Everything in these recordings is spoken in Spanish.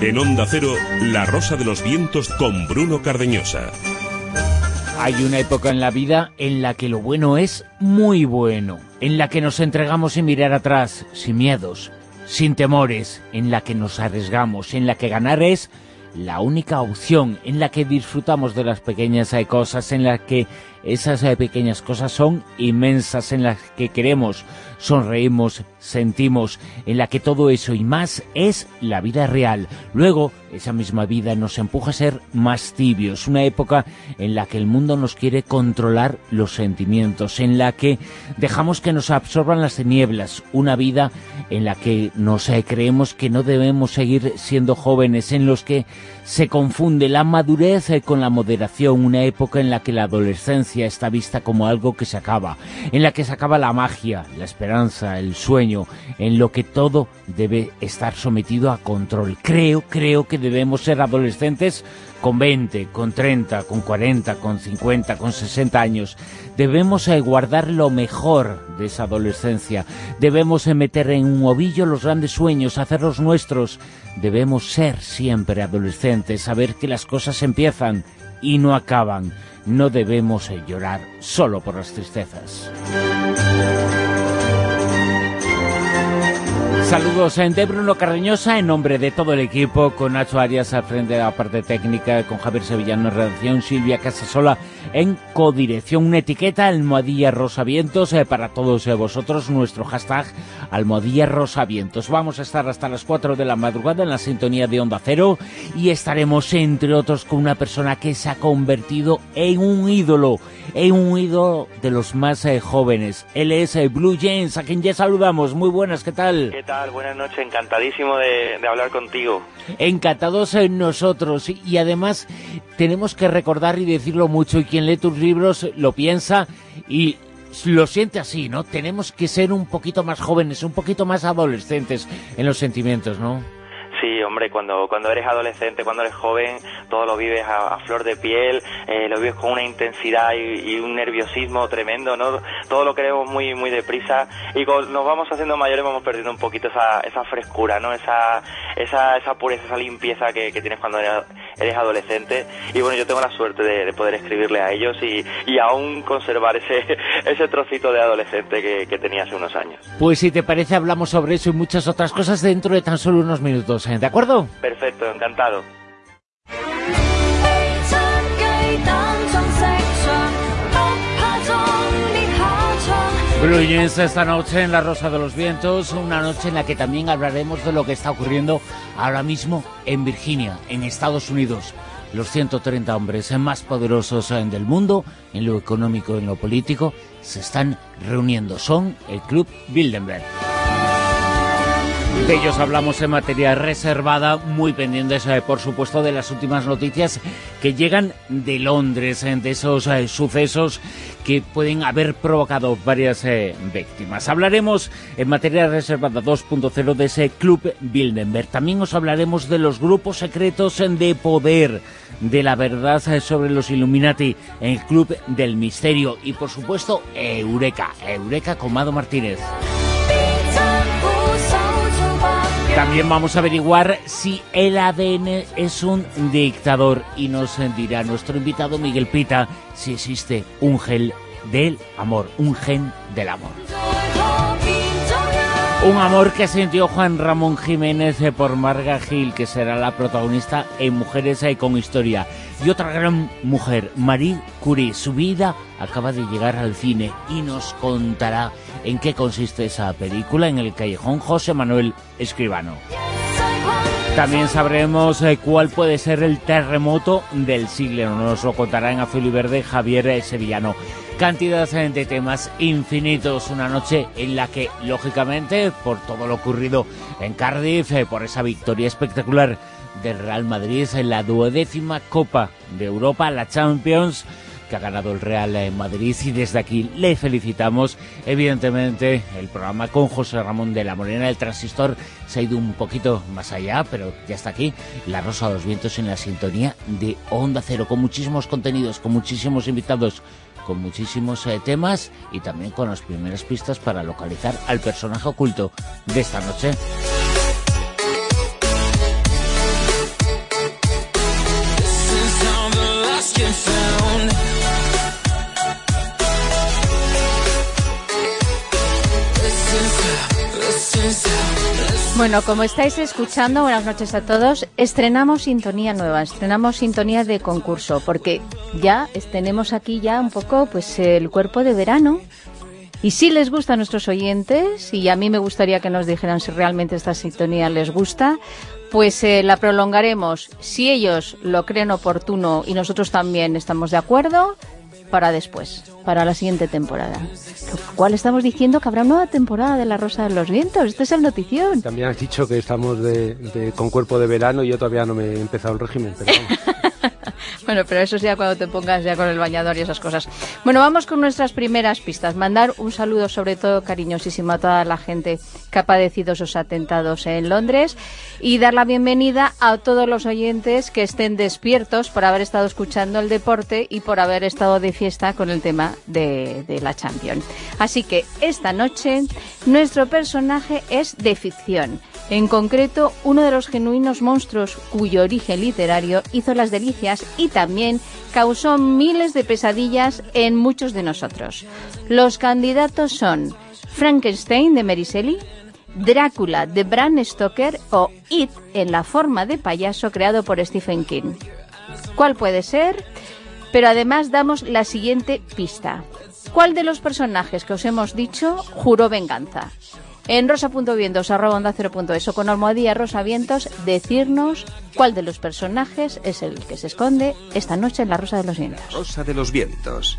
En Onda Cero, La Rosa de los Vientos con Bruno Cardeñosa. Hay una época en la vida en la que lo bueno es muy bueno, en la que nos entregamos sin mirar atrás, sin miedos, sin temores, en la que nos arriesgamos, en la que ganar es la única opción, en la que disfrutamos de las pequeñas cosas, en la que esas pequeñas cosas son inmensas, en las que queremos, sonreímos, sentimos, en la que todo eso y más es la vida real. Luego, esa misma vida nos empuja a ser más tibios, una época en la que el mundo nos quiere controlar los sentimientos, en la que dejamos que nos absorban las tinieblas, una vida en la que nos creemos que no debemos seguir siendo jóvenes, en los que se confunde la madurez con la moderación, una época en la que la adolescencia está vista como algo que se acaba, en la que se acaba la magia, la esperanza, el sueño, en lo que todo debe estar sometido a control. Creo que debemos ser adolescentes con 20, con 30, con 40, con 50, con 60 años. Debemos guardar lo mejor de esa adolescencia. Debemos meter en un ovillo los grandes sueños, hacerlos nuestros. Debemos ser siempre adolescentes, saber que las cosas empiezan y no acaban. No debemos llorar solo por las tristezas. Saludos de Bruno Cardeñosa en nombre de todo el equipo, con Nacho Arias al frente de la parte técnica, con Javier Sevillano en redacción, Silvia Casasola en codirección. Una etiqueta, Almohadilla Rosavientos, para todos vosotros, nuestro hashtag Almohadilla Rosavientos. Vamos a estar hasta las 4 de la madrugada en la sintonía de Onda Cero y estaremos, entre otros, con una persona que se ha convertido en un ídolo de los más jóvenes. Él es Blue Jeans, a quien ya saludamos. Muy buenas, ¿qué tal? ¿Qué tal? Buenas noches, encantadísimo de hablar contigo. Encantados nosotros, y además tenemos que recordar y decirlo mucho, y quien lee tus libros lo piensa y lo siente así, ¿no? Tenemos que ser un poquito más jóvenes, un poquito más adolescentes en los sentimientos, ¿no? Sí, hombre, cuando eres adolescente, cuando eres joven, todo lo vives a flor de piel, lo vives con una intensidad y un nerviosismo tremendo, ¿no? Todo lo queremos muy deprisa, y cuando nos vamos haciendo mayores vamos perdiendo un poquito esa frescura, ¿no? Esa pureza, esa limpieza que tienes cuando eres adolescente. Y bueno, yo tengo la suerte de poder escribirle a ellos y aún conservar ese trocito de adolescente que tenía hace unos años. Pues si te parece, hablamos sobre eso y muchas otras cosas dentro de tan solo unos minutos, ¿de acuerdo? Perfecto, encantado. Blue Jeans esta noche en La Rosa de los Vientos, una noche en la que también hablaremos de lo que está ocurriendo ahora mismo en Virginia, en Estados Unidos. Los 130 hombres más poderosos del mundo, en lo económico y en lo político, se están reuniendo. Son el Club Bilderberg. De ellos hablamos en materia reservada, muy pendientes, por supuesto, de las últimas noticias que llegan de Londres, de esos sucesos que pueden haber provocado varias víctimas. Hablaremos en materia reservada 2.0 de ese Club Bilderberg. También os hablaremos de los grupos secretos de poder, de la verdad sobre los Illuminati, en el Club del Misterio y, por supuesto, Eureka con Mado Martínez. También vamos a averiguar si el ADN es un dictador y nos dirá nuestro invitado Miguel Pita si existe un gen del amor, un gen del amor. Un amor que sintió Juan Ramón Jiménez por Marga Gil, que será la protagonista en Mujeres con Historia. Y otra gran mujer, Marie Curie. Su vida acaba de llegar al cine y nos contará en qué consiste esa película en el Callejón José Manuel Escribano. También sabremos cuál puede ser el terremoto del siglo. Nos lo contará en Azul y Verde Javier Sevillano. Cantidad de temas infinitos, una noche en la que, lógicamente, por todo lo ocurrido en Cardiff, por esa victoria espectacular del Real Madrid en la 12ª Copa de Europa, la Champions, que ha ganado el Real Madrid, y desde aquí le felicitamos. Evidentemente, el programa con José Ramón de la Morena, el Transistor, se ha ido un poquito más allá, pero ya está aquí, La Rosa de los Vientos en la sintonía de Onda Cero, con muchísimos contenidos, con muchísimos invitados, con muchísimos temas y también con las primeras pistas para localizar al personaje oculto de esta noche. get found. Bueno, como estáis escuchando, buenas noches a todos, estrenamos sintonía nueva, estrenamos sintonía de concurso, porque ya tenemos aquí ya un poco pues el cuerpo de verano. Y si les gusta a nuestros oyentes, y a mí me gustaría que nos dijeran si realmente esta sintonía les gusta, pues la prolongaremos, si ellos lo creen oportuno y nosotros también estamos de acuerdo, para después, para la siguiente temporada. Lo cual estamos diciendo que habrá nueva temporada de La Rosa de los Vientos. Esto es el notición. También has dicho que estamos con cuerpo de verano y yo todavía no me he empezado el régimen, pero vamos. Bueno, pero eso ya cuando te pongas ya con el bañador y esas cosas. Bueno, vamos con nuestras primeras pistas. Mandar un saludo sobre todo cariñosísimo a toda la gente que ha padecido esos atentados en Londres y dar la bienvenida a todos los oyentes que estén despiertos por haber estado escuchando el deporte y por haber estado de fiesta con el tema de la Champions. Así que esta noche nuestro personaje es de ficción. En concreto, uno de los genuinos monstruos cuyo origen literario hizo las delicias y también causó miles de pesadillas en muchos de nosotros. Los candidatos son Frankenstein de Mary Shelley, Drácula de Bram Stoker o It en la forma de payaso creado por Stephen King. ¿Cuál puede ser? Pero además damos la siguiente pista. ¿Cuál de los personajes que os hemos dicho juró venganza? En rosa.vientos@onda0.es o con almohadilla rosavientos, decirnos cuál de los personajes es el que se esconde esta noche en La Rosa de los Vientos. Rosa de los Vientos.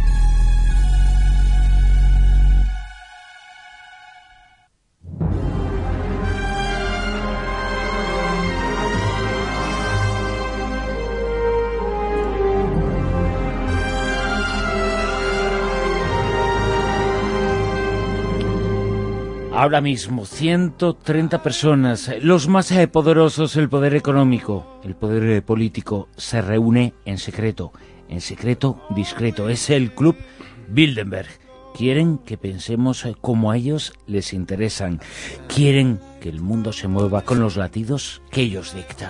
Ahora mismo, 130 personas, los más poderosos, el poder económico, el poder político, se reúne en secreto discreto. Es el Club Bilderberg. Quieren que pensemos como a ellos les interesan. Quieren que el mundo se mueva con los latidos que ellos dictan.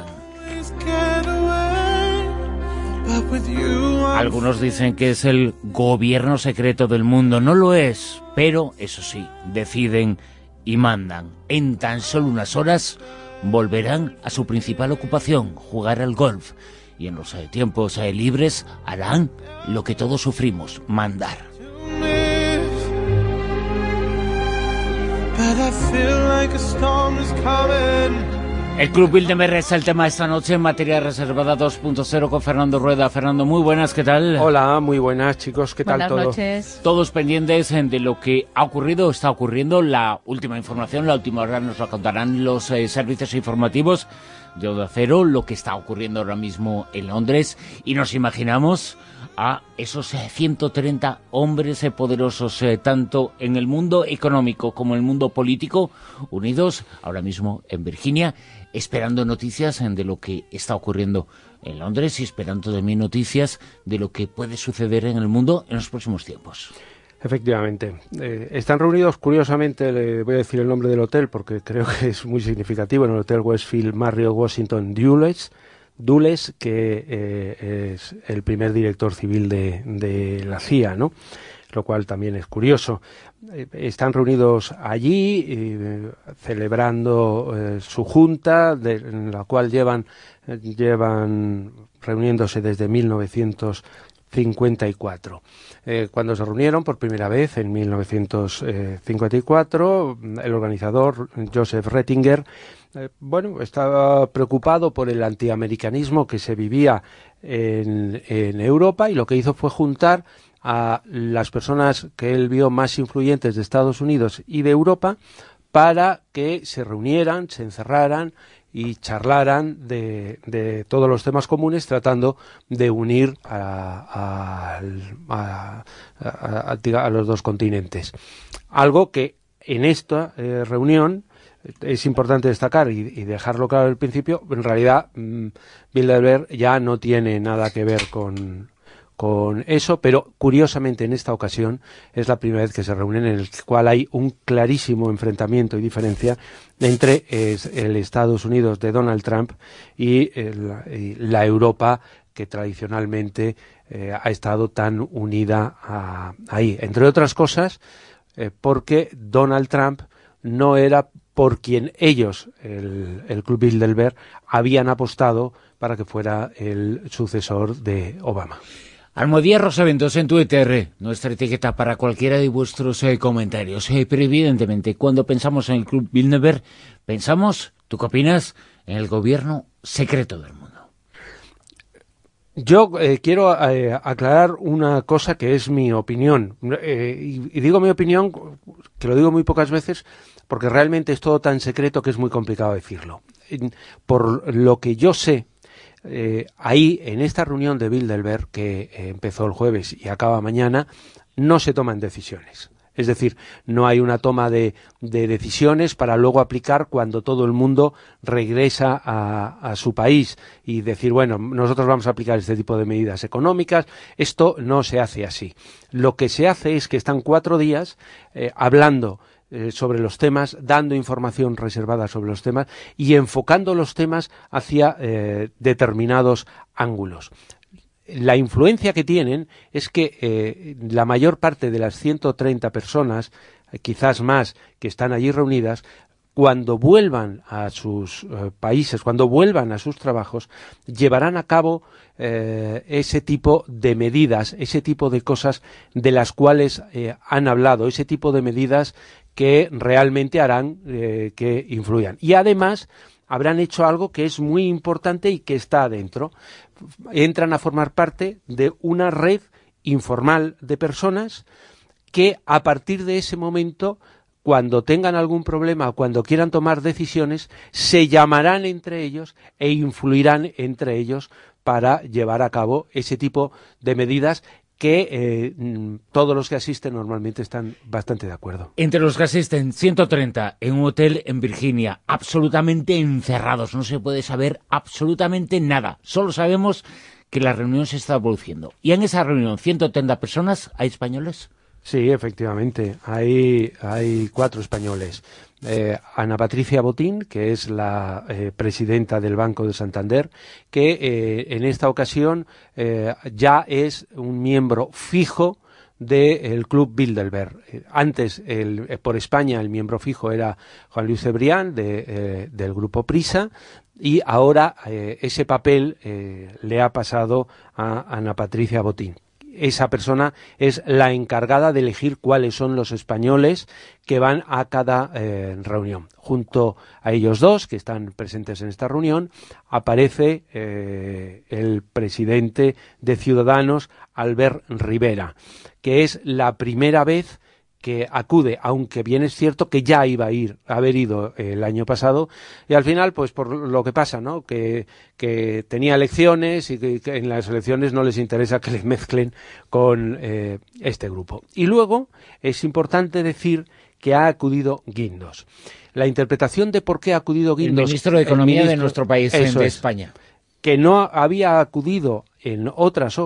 Algunos dicen que es el gobierno secreto del mundo. No lo es, pero eso sí, deciden y mandan. En tan solo unas horas volverán a su principal ocupación, jugar al golf. Y en los tiempos libres harán lo que todos sufrimos, mandar. El Club Bilderberg es el tema de esta noche en materia reservada 2.0 con Fernando Rueda. Fernando, muy buenas, ¿qué tal? Hola, muy buenas, chicos, ¿qué tal todo? Buenas noches. Todos pendientes de lo que ha ocurrido, está ocurriendo, la última información, la última hora nos la contarán los servicios informativos de Onda Cero, lo que está ocurriendo ahora mismo en Londres, y nos imaginamos a esos 130 hombres poderosos, tanto en el mundo económico como en el mundo político, unidos ahora mismo en Virginia, esperando noticias de lo que está ocurriendo en Londres y esperando también noticias de lo que puede suceder en el mundo en los próximos tiempos. Efectivamente. Están reunidos, curiosamente, le voy a decir el nombre del hotel porque creo que es muy significativo, en el Hotel Westfield Marriott Washington Dulles, que es el primer director civil de la CIA, ¿no? Lo cual también es curioso. Están reunidos allí celebrando su junta, en la cual llevan reuniéndose desde 1954. Cuando se reunieron por primera vez en 1954, el organizador Joseph Ratzinger estaba preocupado por el antiamericanismo que se vivía en Europa, y lo que hizo fue juntar a las personas que él vio más influyentes de Estados Unidos y de Europa para que se reunieran, se encerraran y charlaran de todos los temas comunes, tratando de unir a los dos continentes. Algo que en esta reunión es importante destacar y dejarlo claro al principio. En realidad, Bilderberg ya no tiene nada que ver con eso, pero curiosamente en esta ocasión es la primera vez que se reúnen, en el cual hay un clarísimo enfrentamiento y diferencia entre el Estados Unidos de Donald Trump y la Europa que tradicionalmente ha estado tan unida ahí. Entre otras cosas, porque Donald Trump no era por quien ellos, el Club Bilderberg, habían apostado para que fuera el sucesor de Obama. Almohadilla Rosa Ventosa en Twitter, nuestra etiqueta para cualquiera de vuestros comentarios. Pero evidentemente, cuando pensamos en el Club Bilderberg, pensamos, ¿tú qué opinas?, en el gobierno secreto del mundo. Yo quiero aclarar una cosa que es mi opinión. Y digo mi opinión, que lo digo muy pocas veces, porque realmente es todo tan secreto que es muy complicado decirlo. Por lo que yo sé, ahí, en esta reunión de Bilderberg, que empezó el jueves y acaba mañana, no se toman decisiones. Es decir, no hay una toma de decisiones para luego aplicar cuando todo el mundo regresa a su país y decir, bueno, nosotros vamos a aplicar este tipo de medidas económicas. Esto no se hace así. Lo que se hace es que están 4 días hablando sobre los temas, dando información reservada sobre los temas y enfocando los temas hacia determinados ángulos. La influencia que tienen es que la mayor parte de las 130 personas, quizás más, que están allí reunidas, cuando vuelvan a sus países, cuando vuelvan a sus trabajos, llevarán a cabo ese tipo de medidas, ese tipo de cosas de las cuales han hablado, ese tipo de medidas que realmente harán que influyan. Y además habrán hecho algo que es muy importante y que está adentro. Entran a formar parte de una red informal de personas que a partir de ese momento, cuando tengan algún problema o cuando quieran tomar decisiones, se llamarán entre ellos e influirán entre ellos para llevar a cabo ese tipo de medidas que todos los que asisten normalmente están bastante de acuerdo. Entre los que asisten, 130 en un hotel en Virginia, absolutamente encerrados, no se puede saber absolutamente nada, solo sabemos que la reunión se está produciendo. ¿Y en esa reunión, 130 personas, hay españoles? Sí, efectivamente, hay 4 españoles. Ana Patricia Botín, que es la presidenta del Banco de Santander, que en esta ocasión ya es un miembro fijo del Club Bilderberg. Antes, por España, el miembro fijo era Juan Luis Cebrián, del Grupo Prisa, y ahora ese papel le ha pasado a Ana Patricia Botín. Esa persona es la encargada de elegir cuáles son los españoles que van a cada reunión. Junto a ellos dos, que están presentes en esta reunión, aparece el presidente de Ciudadanos, Albert Rivera, que es la primera vez que acude, aunque bien es cierto que ya iba a haber ido el año pasado, y al final, pues por lo que pasa, ¿no?, que tenía elecciones y que en las elecciones no les interesa que les mezclen con este grupo. Y luego es importante decir que ha acudido Guindos. La interpretación de por qué ha acudido Guindos... El ministro de Economía de nuestro país, de España. Que no había acudido en otras...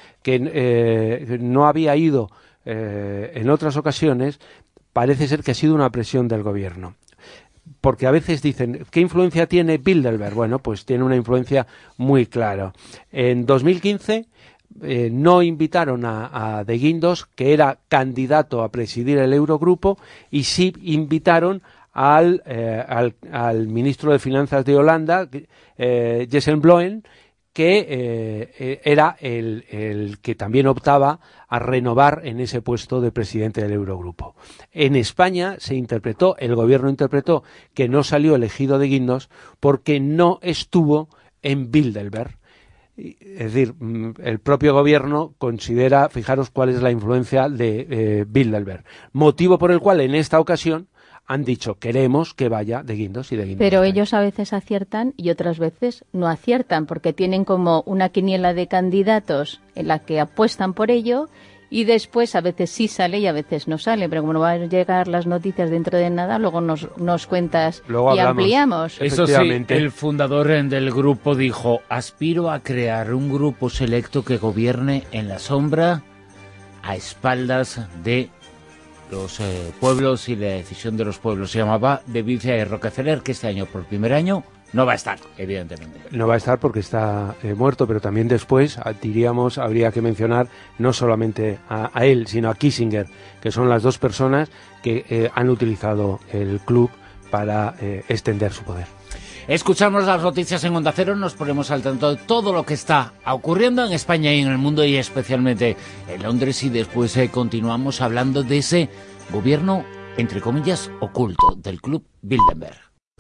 no había ido... en otras ocasiones, parece ser que ha sido una presión del gobierno. Porque a veces dicen, ¿qué influencia tiene Bilderberg? Bueno, pues tiene una influencia muy clara. En 2015 no invitaron a De Guindos, que era candidato a presidir el Eurogrupo, y sí invitaron al ministro de Finanzas de Holanda, Jessen Bloem, que era el que también optaba a renovar en ese puesto de presidente del Eurogrupo. En España el gobierno interpretó que no salió elegido De Guindos porque no estuvo en Bilderberg. Es decir, el propio gobierno considera, fijaros cuál es la influencia de Bilderberg, motivo por el cual en esta ocasión han dicho, queremos que vaya De Guindos y De Guindos. Pero ellos a veces aciertan y otras veces no aciertan, porque tienen como una quiniela de candidatos en la que apuestan por ello y después a veces sí sale y a veces no sale. Pero como no van a llegar las noticias dentro de nada, luego nos cuentas luego y ampliamos. Eso sí, el fundador del grupo dijo, aspiro a crear un grupo selecto que gobierne en la sombra a espaldas de los pueblos y la decisión de los pueblos. Se llamaba David Rockefeller, que este año, por primer año, No va a estar, evidentemente. No va a estar porque está muerto, pero también después, diríamos, habría que mencionar no solamente a él, sino a Kissinger, que son las dos personas que han utilizado el club para extender su poder. Escuchamos las noticias en Onda Cero, nos ponemos al tanto de todo lo que está ocurriendo en España y en el mundo, y especialmente en Londres, y después continuamos hablando de ese gobierno, entre comillas, oculto del Club Bilderberg.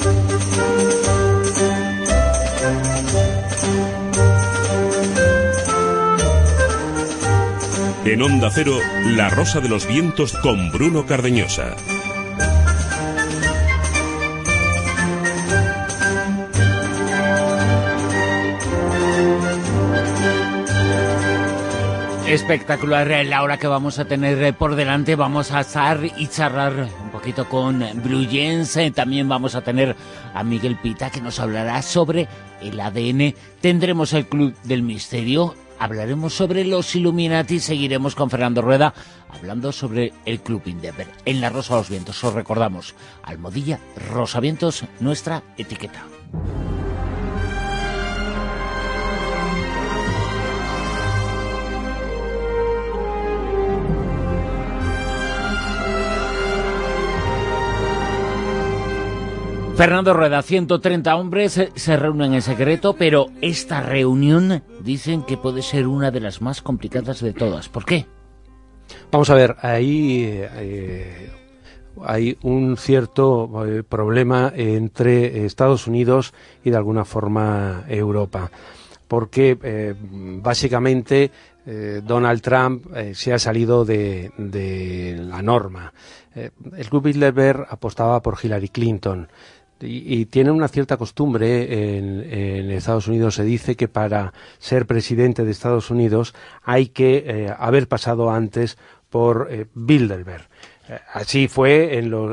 En Onda Cero, La Rosa de los Vientos con Bruno Cardeñosa. Espectacular la hora que vamos a tener por delante. Vamos a estar y charlar un poquito con Bruyens. También vamos a tener a Miguel Pita, que nos hablará sobre el ADN. Tendremos el Club del Misterio. Hablaremos sobre los Illuminati. Seguiremos con Fernando Rueda hablando sobre el Club Bilderberg. En La Rosa de los Vientos, os recordamos, almohadilla Rosavientos, nuestra etiqueta. Fernando Rueda, 130 hombres se reúnen en secreto, pero esta reunión dicen que puede ser una de las más complicadas de todas. ¿Por qué? Vamos a ver, ahí hay un cierto problema entre Estados Unidos y de alguna forma Europa, porque básicamente Donald Trump se ha salido de la norma. El Club Bilderberg apostaba por Hillary Clinton. Y tiene una cierta costumbre en Estados Unidos. Se dice que para ser presidente de Estados Unidos hay que haber pasado antes por Bilderberg. Así fue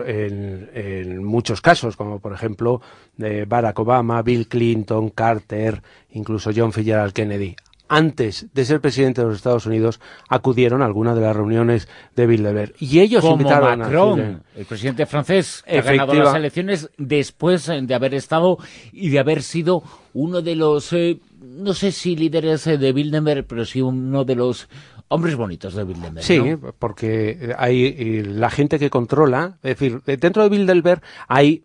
en muchos casos, como por ejemplo Barack Obama, Bill Clinton, Carter, incluso John Fitzgerald Kennedy. Antes de ser presidente de los Estados Unidos, acudieron a alguna de las reuniones de Bilderberg. Y ellos como invitaron Macron, el presidente francés, que ha ganado las elecciones después de haber estado y de haber sido uno de los, no sé si líderes de Bilderberg, pero sí uno de los hombres bonitos de Bilderberg. Sí, ¿no? Porque hay la gente que controla, es decir, dentro de Bilderberg hay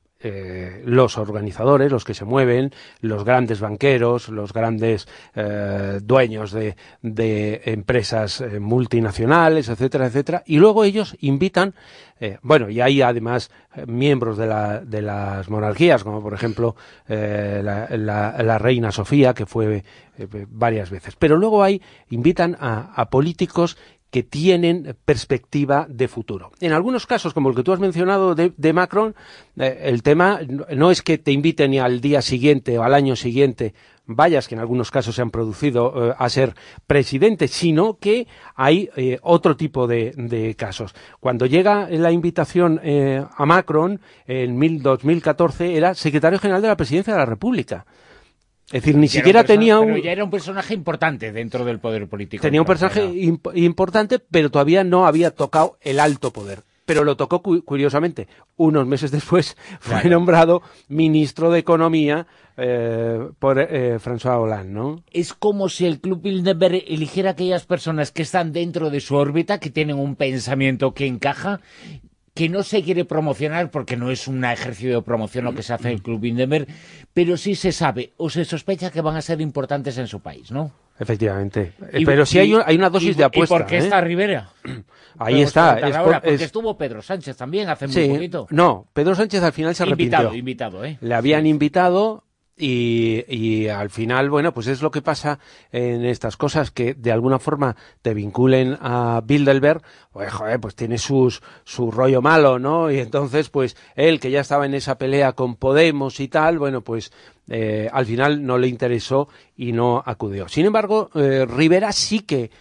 los organizadores, los que se mueven, los grandes banqueros, los grandes dueños de empresas multinacionales, etcétera, etcétera, y luego ellos invitan, y hay además miembros de las monarquías, como por ejemplo la reina Sofía, que fue varias veces, pero luego invitan a políticos que tienen perspectiva de futuro. En algunos casos, como el que tú has mencionado de Macron, el tema no es que te inviten al día siguiente o al año siguiente, vayas, que en algunos casos se han producido, a ser presidente, sino que hay otro tipo de casos. Cuando llega la invitación a Macron, en 2014, era secretario general de la Presidencia de la República. Es decir, ni siquiera tenía Pero ya era un personaje importante dentro del poder político. Tenía un personaje importante, pero todavía no había tocado el alto poder. Pero lo tocó, curiosamente, unos meses después, fue nombrado ministro de Economía por François Hollande, ¿no? Es como si el Club Bilderberg eligiera aquellas personas que están dentro de su órbita, que tienen un pensamiento que encaja, que no se quiere promocionar porque no es un ejercicio de promoción lo que se hace en el Club Bilderberg, pero sí se sabe o se sospecha que van a ser importantes en su país, ¿no? Efectivamente. Pero sí hay una dosis de apuesta. ¿Y por qué está Rivera? Ahí está. Porque estuvo Pedro Sánchez también hace muy poquito. No, Pedro Sánchez al final se arrepintió. Invitado, ¿eh? Le habían invitado. Y al final, bueno, pues es lo que pasa en estas cosas, que de alguna forma te vinculen a Bilderberg, pues tiene su rollo malo, ¿no? Y entonces, pues él, que ya estaba en esa pelea con Podemos y tal, bueno, pues al final no le interesó y no acudió. Sin embargo, Rivera sí que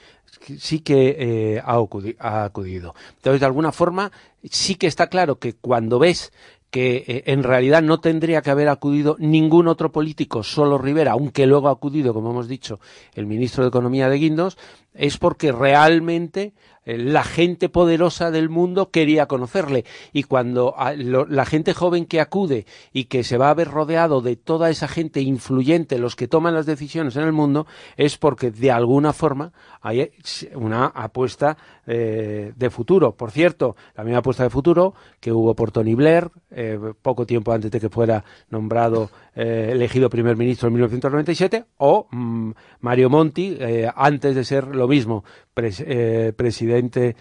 ha acudido. Entonces, de alguna forma, sí que está claro que cuando ves que en realidad no tendría que haber acudido ningún otro político, solo Rivera, aunque luego ha acudido, como hemos dicho, el ministro de Economía de Guindos, es porque realmente la gente poderosa del mundo quería conocerle, y cuando la gente joven que acude y que se va a ver rodeado de toda esa gente influyente, los que toman las decisiones en el mundo, es porque de alguna forma hay una apuesta de futuro. Por cierto, la misma apuesta de futuro que hubo por Tony Blair poco tiempo antes de que fuera nombrado elegido primer ministro en 1997, o Mario Monti antes de ser lo mismo presidente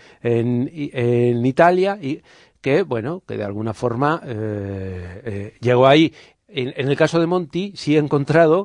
en Italia, y que bueno, que de alguna forma llegó ahí. En el caso de Monti sí he encontrado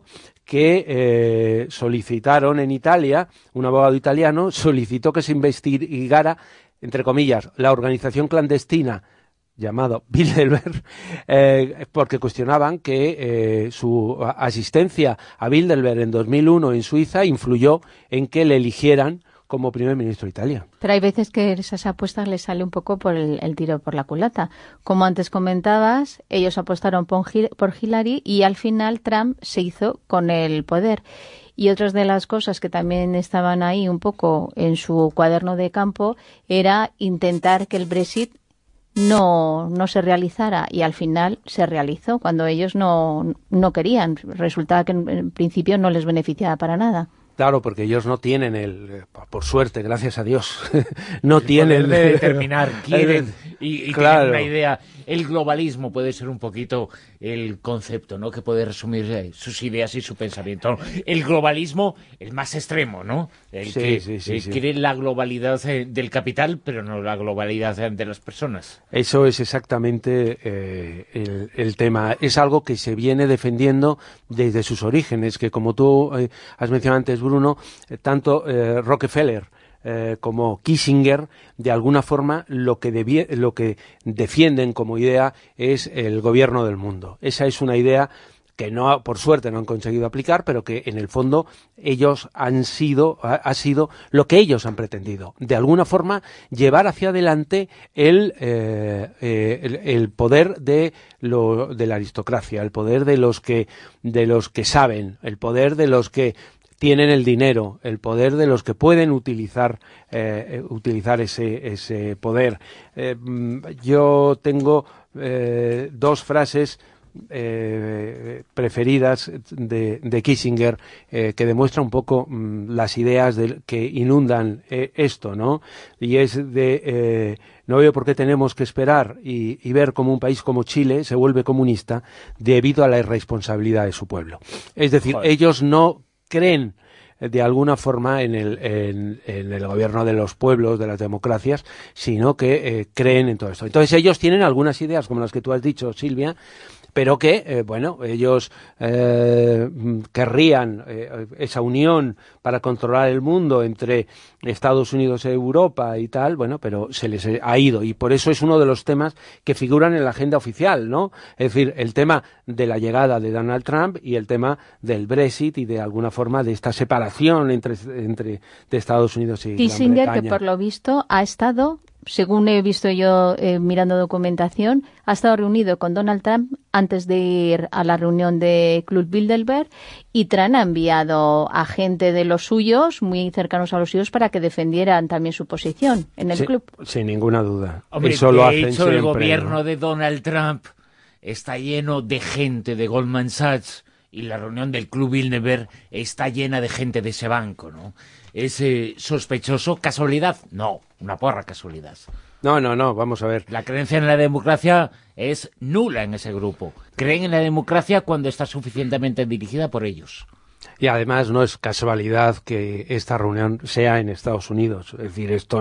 que solicitaron en Italia, un abogado italiano solicitó que se investigara, entre comillas, la organización clandestina llamado Bilderberg, porque cuestionaban que su asistencia a Bilderberg en 2001 en Suiza influyó en que le eligieran como primer ministro de Italia. Pero hay veces que esas apuestas les sale un poco por el tiro por la culata. Como antes comentabas, ellos apostaron por Hillary y al final Trump se hizo con el poder. Y otras de las cosas que también estaban ahí un poco en su cuaderno de campo era intentar que el Brexit no se realizara, y al final se realizó cuando ellos no querían. Resultaba que en principio no les beneficiaba para nada. Claro, porque ellos no tienen por suerte, gracias a Dios, no tienen el poder de determinar, quieren y claro. Tienen una idea. El globalismo puede ser un poquito el concepto, ¿no?, que puede resumir sus ideas y su pensamiento. El globalismo, el más extremo, ¿no? El que quiere la globalidad del capital, pero no la globalidad de las personas. Eso es exactamente el tema. Es algo que se viene defendiendo desde sus orígenes, que como tú has mencionado antes, Bruno, tanto Rockefeller como Kissinger, de alguna forma lo que defienden como idea es el gobierno del mundo. Esa es una idea que no, por suerte, no han conseguido aplicar, pero que en el fondo ellos ha sido lo que ellos han pretendido. De alguna forma, llevar hacia adelante el poder de la aristocracia, el poder de los que saben, el poder de los que tienen el dinero, el poder de los que pueden utilizar ese poder. Yo tengo dos frases preferidas de Kissinger que demuestran un poco las ideas que inundan esto, ¿no? Y es no veo por qué tenemos que esperar y ver cómo un país como Chile se vuelve comunista debido a la irresponsabilidad de su pueblo. Es decir, ellos no creen de alguna forma en el gobierno de los pueblos, de las democracias, sino que creen en todo esto. Entonces ellos tienen algunas ideas, como las que tú has dicho, Silvia, pero que, ellos querrían esa unión para controlar el mundo entre Estados Unidos e Europa y tal, pero se les ha ido, y por eso es uno de los temas que figuran en la agenda oficial, ¿no? Es decir, el tema de la llegada de Donald Trump y el tema del Brexit y de alguna forma de esta separación entre de Estados Unidos y Kissinger, Gran Bretaña. que por lo visto ha estado, según he visto yo mirando documentación, ha estado reunido con Donald Trump antes de ir a la reunión de Club Bilderberg, y Trump ha enviado a gente de los suyos, muy cercanos a los suyos, para que defendieran también su posición en el club. Sin ninguna duda. Hombre, eso lo hacen de hecho, siempre, el gobierno, ¿no?, de Donald Trump está lleno de gente de Goldman Sachs, y la reunión del Club Bilderberg está llena de gente de ese banco, ¿no? ¿Es sospechoso? ¿Casualidad? No, una porra casualidad. No, vamos a ver. La creencia en la democracia es nula en ese grupo. Creen en la democracia cuando está suficientemente dirigida por ellos. Y además no es casualidad que esta reunión sea en Estados Unidos. Es decir, esto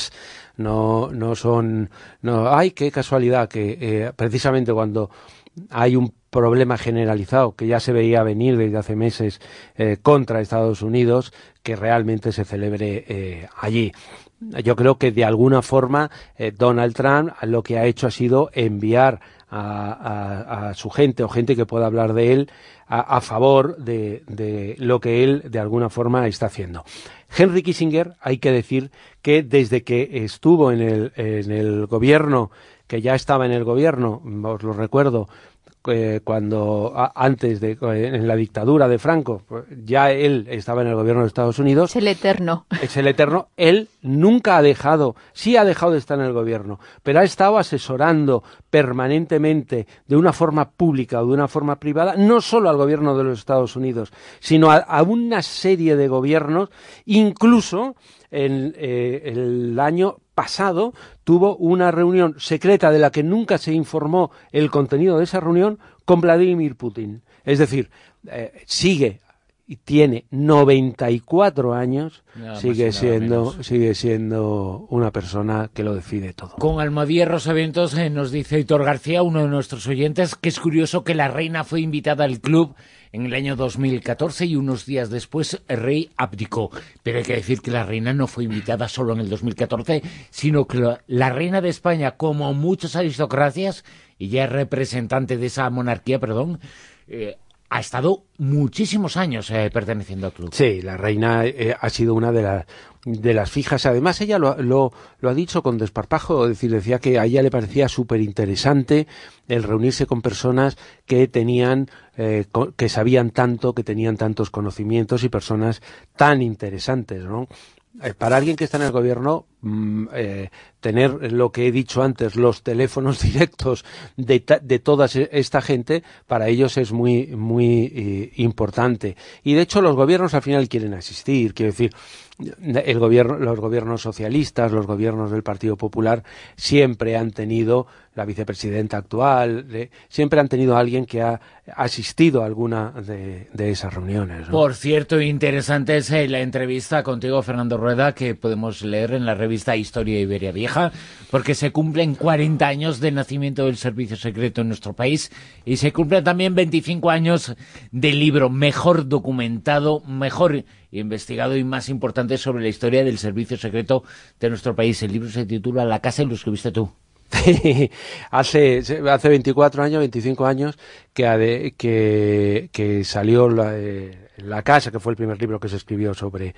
¡ay, qué casualidad! Que precisamente cuando hay un problema generalizado que ya se veía venir desde hace meses contra Estados Unidos, que realmente se celebre allí. Yo creo que de alguna forma Donald Trump lo que ha hecho ha sido enviar a su gente, o gente que pueda hablar de él, a favor de lo que él de alguna forma está haciendo. Henry Kissinger, hay que decir que desde que estuvo en el gobierno, que ya estaba en el gobierno, os lo recuerdo, antes en la dictadura de Franco, ya él estaba en el gobierno de Estados Unidos. Es el eterno. Es el eterno. Él nunca sí ha dejado de estar en el gobierno, pero ha estado asesorando permanentemente de una forma pública o de una forma privada, no solo al gobierno de los Estados Unidos, sino a una serie de gobiernos, incluso en el año pasado tuvo una reunión secreta de la que nunca se informó el contenido de esa reunión con Vladimir Putin. Es decir, sigue y tiene 94 años, sigue siendo una persona que lo decide todo. Con Almadía Rosavientos nos dice Héctor García, uno de nuestros oyentes, que es curioso que la reina fue invitada al club en el año 2014 y unos días después el rey abdicó. Pero hay que decir que la reina no fue invitada solo en el 2014, sino que la reina de España, como muchas aristocracias, y ya es representante de esa monarquía, ha estado muchísimos años perteneciendo al club. Sí, la reina ha sido una de las fijas. Además, ella lo ha dicho con desparpajo, es decir, decía que a ella le parecía súper interesante el reunirse con personas que tenían, que sabían tanto, que tenían tantos conocimientos y personas tan interesantes, ¿no? Para alguien que está en el gobierno, tener lo que he dicho antes, los teléfonos directos de toda esta gente, para ellos es muy, muy importante. Y de hecho los gobiernos al final quieren asistir, quiero decir, los gobiernos socialistas, los gobiernos del Partido Popular siempre han tenido, la vicepresidenta actual, siempre han tenido a alguien que ha asistido a alguna de esas reuniones, ¿no? Por cierto, interesante es la entrevista contigo, Fernando Rueda, que podemos leer en la revista Historia Iberia Vieja, porque se cumplen 40 años del nacimiento del servicio secreto en nuestro país y se cumplen también 25 años del libro mejor documentado, mejor investigado y más importante sobre la historia del servicio secreto de nuestro país. El libro se titula La casa y lo escribiste tú. hace 24 años, 25 años que salió La casa, que fue el primer libro que se escribió sobre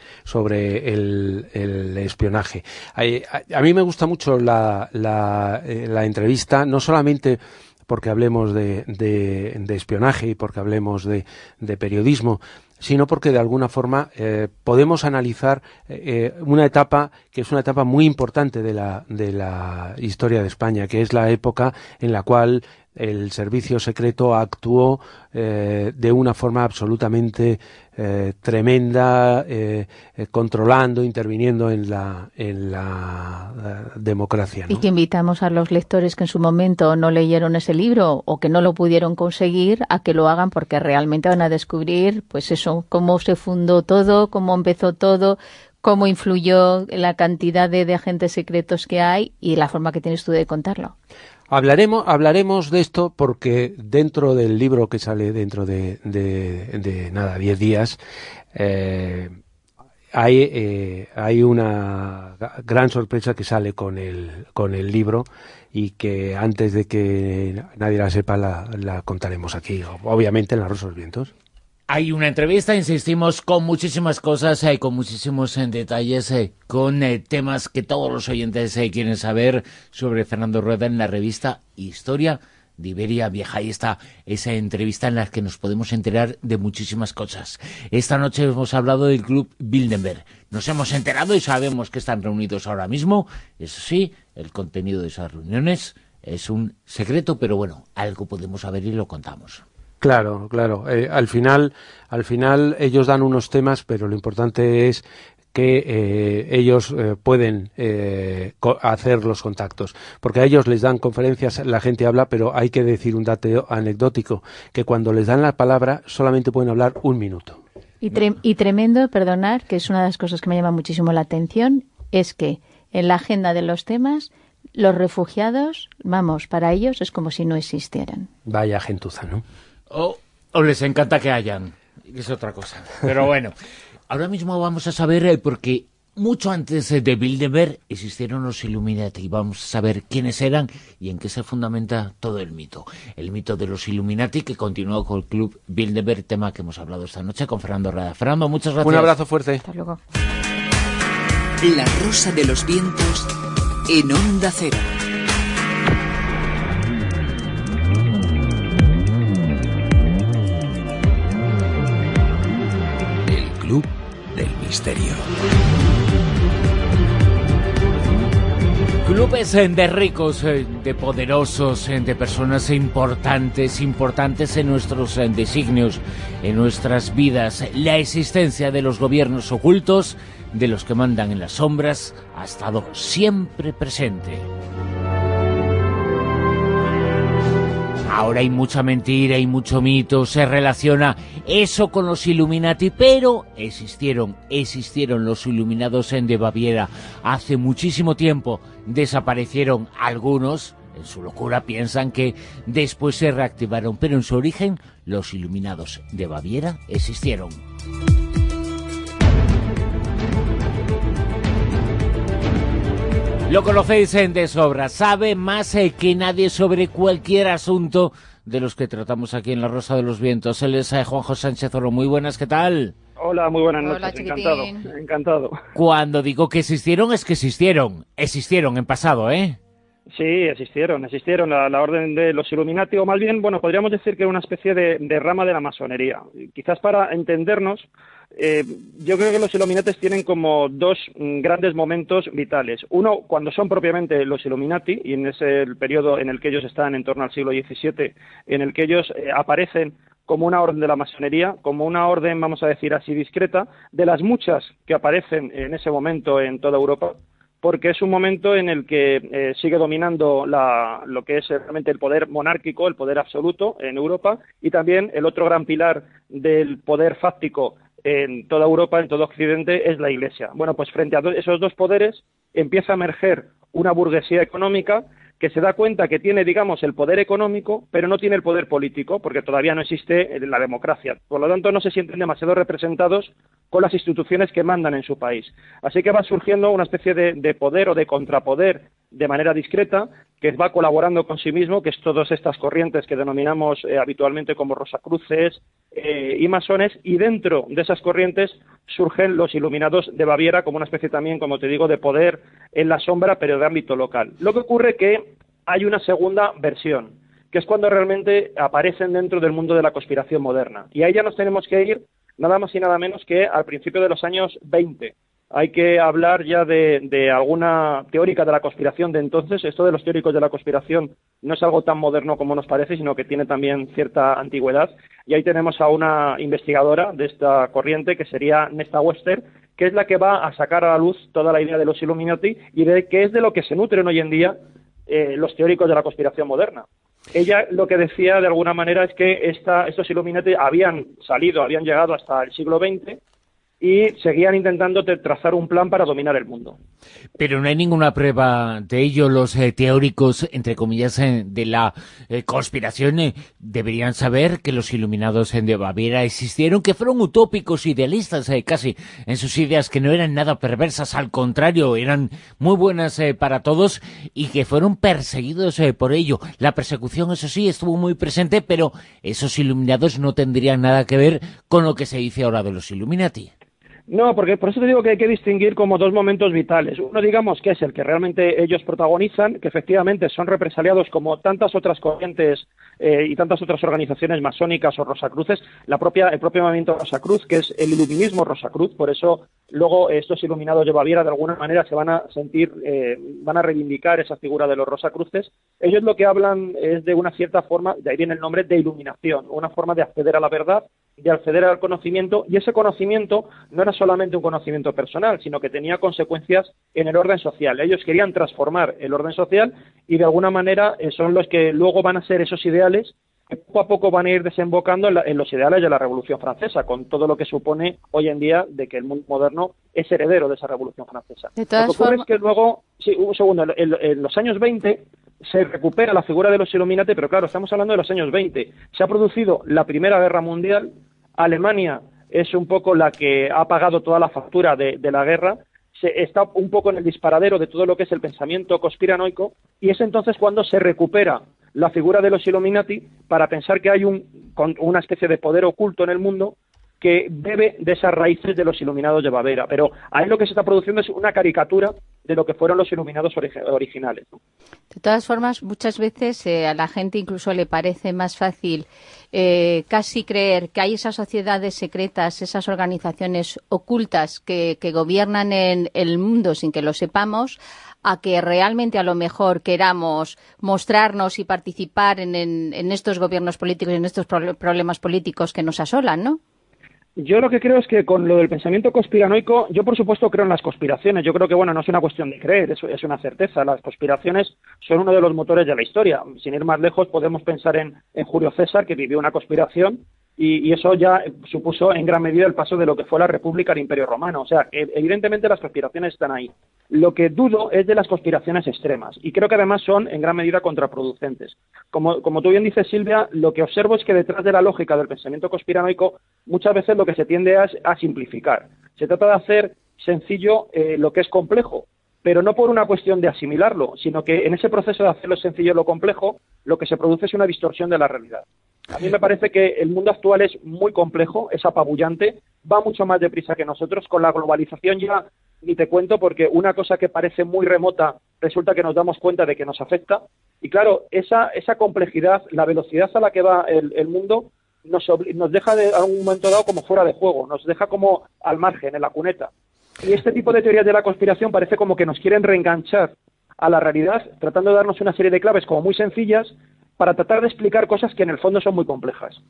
el espionaje. A mí me gusta mucho la entrevista, no solamente porque hablemos de espionaje y porque hablemos de periodismo, sino porque de alguna forma podemos analizar una etapa que es una etapa muy importante de la historia de España, que es la época en la cual el servicio secreto actuó de una forma absolutamente tremenda, controlando, interviniendo en la democracia, ¿no? Y que invitamos a los lectores que en su momento no leyeron ese libro o que no lo pudieron conseguir a que lo hagan, porque realmente van a descubrir, pues eso, cómo se fundó todo, cómo empezó todo, cómo influyó la cantidad de agentes secretos que hay y la forma que tienes tú de contarlo. Hablaremos de esto porque dentro del libro que sale dentro de 10 días hay una gran sorpresa que sale con el libro y que antes de que nadie la sepa la contaremos aquí, obviamente en La Rosa de los Vientos. Hay una entrevista, insistimos, con muchísimas cosas, con muchísimos detalles, con temas que todos los oyentes quieren saber sobre Fernando Rueda en la revista Historia de Iberia Vieja. Ahí está esa entrevista en la que nos podemos enterar de muchísimas cosas. Esta noche hemos hablado del Club Bilderberg. Nos hemos enterado y sabemos que están reunidos ahora mismo. Eso sí, el contenido de esas reuniones es un secreto, pero bueno, algo podemos saber y lo contamos. Claro. Al final ellos dan unos temas, pero lo importante es que ellos pueden hacer los contactos, porque a ellos les dan conferencias, la gente habla, pero hay que decir un dato anecdótico, que cuando les dan la palabra solamente pueden hablar 1 minuto. Y tremendo, perdonar, que es una de las cosas que me llama muchísimo la atención, es que en la agenda de los temas, los refugiados, vamos, para ellos es como si no existieran. Vaya gentuza, ¿no? O les encanta que hayan, es otra cosa. Pero bueno, ahora mismo vamos a saber, porque mucho antes de Bilderberg existieron los Illuminati. Vamos a saber quiénes eran y en qué se fundamenta todo el mito. El mito de los Illuminati, que continuó con el Club Bilderberg, tema que hemos hablado esta noche con Fernando Rueda. Fernando, muchas gracias. Un abrazo fuerte. Hasta luego. La Rosa de los Vientos en Onda Cero. misterio. Clubes de ricos, de poderosos, de personas importantes en nuestros designios, en nuestras vidas. La existencia de los gobiernos ocultos, de los que mandan en las sombras, ha estado siempre presente. Ahora hay mucha mentira, hay mucho mito, se relaciona eso con los Illuminati, pero existieron los iluminados de Baviera hace muchísimo tiempo. Desaparecieron algunos, en su locura piensan que después se reactivaron, pero en su origen los iluminados de Baviera existieron. Lo conocéis de sobra, sabe más que nadie sobre cualquier asunto de los que tratamos aquí en La Rosa de los Vientos. Él es Juanjo Sánchez Oro. Muy buenas, ¿qué tal? Hola, muy buenas Hola, noches, chiquitín. encantado. Cuando digo que existieron, es que existieron en pasado, ¿eh? Sí, existieron. La orden de los Illuminati, o más bien, bueno, podríamos decir que era una especie de rama de la masonería. Quizás para entendernos, yo creo que los Illuminati tienen como dos grandes momentos vitales. Uno, cuando son propiamente los Illuminati, y en ese el periodo en el que ellos están, en torno al siglo XVII, en el que ellos aparecen como una orden de la masonería, como una orden, vamos a decir así, discreta, de las muchas que aparecen en ese momento en toda Europa, porque es un momento en el que sigue dominando lo que es realmente el poder monárquico, el poder absoluto en Europa, y también el otro gran pilar del poder fáctico en toda Europa, en todo Occidente, es la Iglesia. Bueno, pues frente a esos dos poderes empieza a emerger una burguesía económica que se da cuenta que tiene, digamos, el poder económico, pero no tiene el poder político, porque todavía no existe la democracia. Por lo tanto, no se sienten demasiado representados con las instituciones que mandan en su país. Así que va surgiendo una especie de poder o de contrapoder de manera discreta, que va colaborando con sí mismo, que es todas estas corrientes que denominamos habitualmente como rosacruces y masones, y dentro de esas corrientes surgen los Iluminados de Baviera como una especie también, como te digo, de poder en la sombra, pero de ámbito local. Lo que ocurre que hay una segunda versión, que es cuando realmente aparecen dentro del mundo de la conspiración moderna. Y ahí ya nos tenemos que ir nada más y nada menos que al principio de los años 20. Hay que hablar ya de alguna teórica de la conspiración de entonces. Esto de los teóricos de la conspiración no es algo tan moderno como nos parece, sino que tiene también cierta antigüedad. Y ahí tenemos a una investigadora de esta corriente, que sería Nesta Wester, que es la que va a sacar a la luz toda la idea de los Illuminati y de qué es de lo que se nutren hoy en día los teóricos de la conspiración moderna. Ella lo que decía de alguna manera es que estos Illuminati habían llegado hasta el siglo XX y seguían intentando trazar un plan para dominar el mundo. Pero no hay ninguna prueba de ello. Los teóricos, entre comillas, de la conspiración deberían saber que los Iluminados de Baviera existieron, que fueron utópicos, idealistas casi en sus ideas, que no eran nada perversas, al contrario, eran muy buenas para todos y que fueron perseguidos por ello. La persecución, eso sí, estuvo muy presente, pero esos Iluminados no tendrían nada que ver con lo que se dice ahora de los Illuminati. No, porque por eso te digo que hay que distinguir como dos momentos vitales. Uno, digamos, que es el que realmente ellos protagonizan, que efectivamente son represaliados como tantas otras corrientes y tantas otras organizaciones masónicas o rosacruces, el propio movimiento Rosacruz, que es el iluminismo Rosacruz. Por eso luego estos Iluminados de Baviera de alguna manera se van a sentir, van a reivindicar esa figura de los Rosacruces. Ellos lo que hablan es de una cierta forma, de ahí viene el nombre de iluminación, una forma de acceder a la verdad, de acceder al conocimiento, y ese conocimiento no era solamente un conocimiento personal, sino que tenía consecuencias en el orden social. Ellos querían transformar el orden social y de alguna manera son los que luego van a ser esos ideales que poco a poco van a ir desembocando en los ideales de la Revolución Francesa, con todo lo que supone hoy en día de que el mundo moderno es heredero de esa Revolución Francesa. De todas lo que ocurre formas... es que luego, sí, un segundo, en los años 20 se recupera la figura de los Illuminati, pero claro, estamos hablando de los años 20. Se ha producido la Primera Guerra Mundial. Alemania es un poco la que ha pagado toda la factura de la guerra, está un poco en el disparadero de todo lo que es el pensamiento conspiranoico, y es entonces cuando se recupera la figura de los Illuminati para pensar que hay una especie de poder oculto en el mundo que bebe de esas raíces de los Iluminados de Baviera. Pero ahí lo que se está produciendo es una caricatura de lo que fueron los Iluminados originales, ¿no? De todas formas, muchas veces a la gente incluso le parece más fácil casi creer que hay esas sociedades secretas, esas organizaciones ocultas que gobiernan en el mundo sin que lo sepamos, a que realmente a lo mejor queramos mostrarnos y participar en estos gobiernos políticos y en estos problemas políticos que nos asolan, ¿no? Yo lo que creo es que con lo del pensamiento conspiranoico, yo por supuesto creo en las conspiraciones. Yo creo que, bueno, no es una cuestión de creer, es una certeza. Las conspiraciones son uno de los motores de la historia. Sin ir más lejos, podemos pensar en Julio César, que vivió una conspiración, y eso ya supuso en gran medida el paso de lo que fue la República al Imperio Romano. O sea, evidentemente las conspiraciones están ahí. Lo que dudo es de las conspiraciones extremas, y creo que además son en gran medida contraproducentes. Como tú bien dices, Silvia, lo que observo es que detrás de la lógica del pensamiento conspiranoico muchas veces lo que se tiende a simplificar. Se trata de hacer sencillo lo que es complejo, pero no por una cuestión de asimilarlo, sino que en ese proceso de hacerlo sencillo lo complejo, lo que se produce es una distorsión de la realidad. A mí me parece que el mundo actual es muy complejo, es apabullante, va mucho más deprisa que nosotros. Con la globalización ya ni te cuento, porque una cosa que parece muy remota resulta que nos damos cuenta de que nos afecta. Y claro, esa complejidad, la velocidad a la que va el mundo, nos deja a un momento dado como fuera de juego, nos deja como al margen, en la cuneta. Y este tipo de teorías de la conspiración parece como que nos quieren reenganchar a la realidad, tratando de darnos una serie de claves como muy sencillas para tratar de explicar cosas que en el fondo son muy complejas.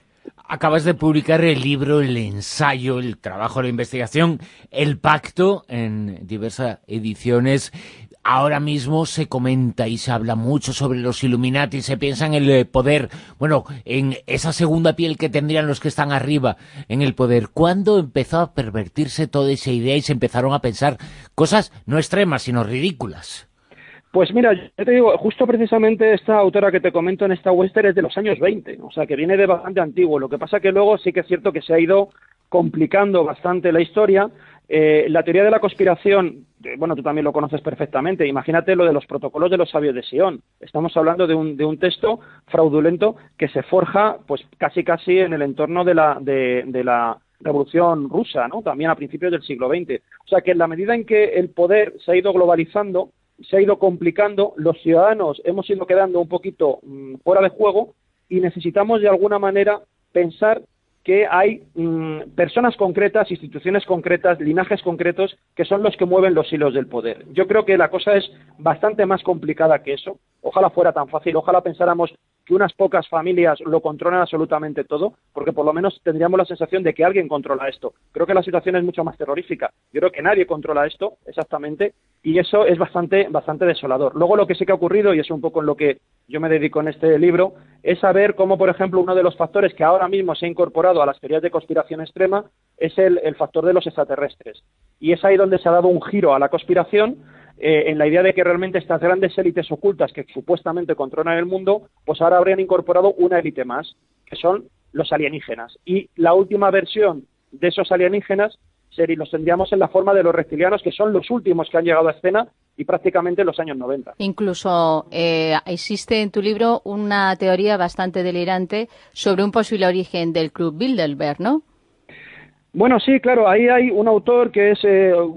Acabas de publicar el libro, el ensayo, el trabajo, la investigación, El Pacto, en diversas ediciones. Ahora mismo se comenta y se habla mucho sobre los Illuminati, se piensa en el poder, bueno, en esa segunda piel que tendrían los que están arriba en el poder. ¿Cuándo empezó a pervertirse toda esa idea y se empezaron a pensar cosas no extremas, sino ridículas? Pues mira, yo te digo, justo precisamente esta autora que te comento en esta western es de los años 20, o sea, que viene de bastante antiguo. Lo que pasa que luego sí que es cierto que se ha ido complicando bastante la historia. La teoría de la conspiración, bueno, tú también lo conoces perfectamente. Imagínate lo de los protocolos de los sabios de Sion. Estamos hablando de un texto fraudulento que se forja, pues casi en el entorno de la Revolución Rusa, ¿no? También a principios del siglo XX. O sea, que en la medida en que el poder se ha ido globalizando, se ha ido complicando, los ciudadanos hemos ido quedando un poquito fuera de juego y necesitamos de alguna manera pensar que hay personas concretas, instituciones concretas, linajes concretos que son los que mueven los hilos del poder. Yo creo que la cosa es bastante más complicada que eso. Ojalá fuera tan fácil, ojalá pensáramos que unas pocas familias lo controlan absolutamente todo, porque por lo menos tendríamos la sensación de que alguien controla esto. Creo que la situación es mucho más terrorífica. Yo creo que nadie controla esto exactamente y eso es bastante desolador. Luego lo que sí que ha ocurrido, y es un poco en lo que yo me dedico en este libro, es saber cómo, por ejemplo, uno de los factores que ahora mismo se ha incorporado a las teorías de conspiración extrema es el factor de los extraterrestres. Y es ahí donde se ha dado un giro a la conspiración, en la idea de que realmente estas grandes élites ocultas que supuestamente controlan el mundo, pues ahora habrían incorporado una élite más, que son los alienígenas. Y la última versión de esos alienígenas los tendríamos en la forma de los reptilianos, que son los últimos que han llegado a escena y prácticamente en los años 90. Incluso existe en tu libro una teoría bastante delirante sobre un posible origen del Club Bilderberg, ¿no? Bueno, sí, claro, ahí hay un autor que es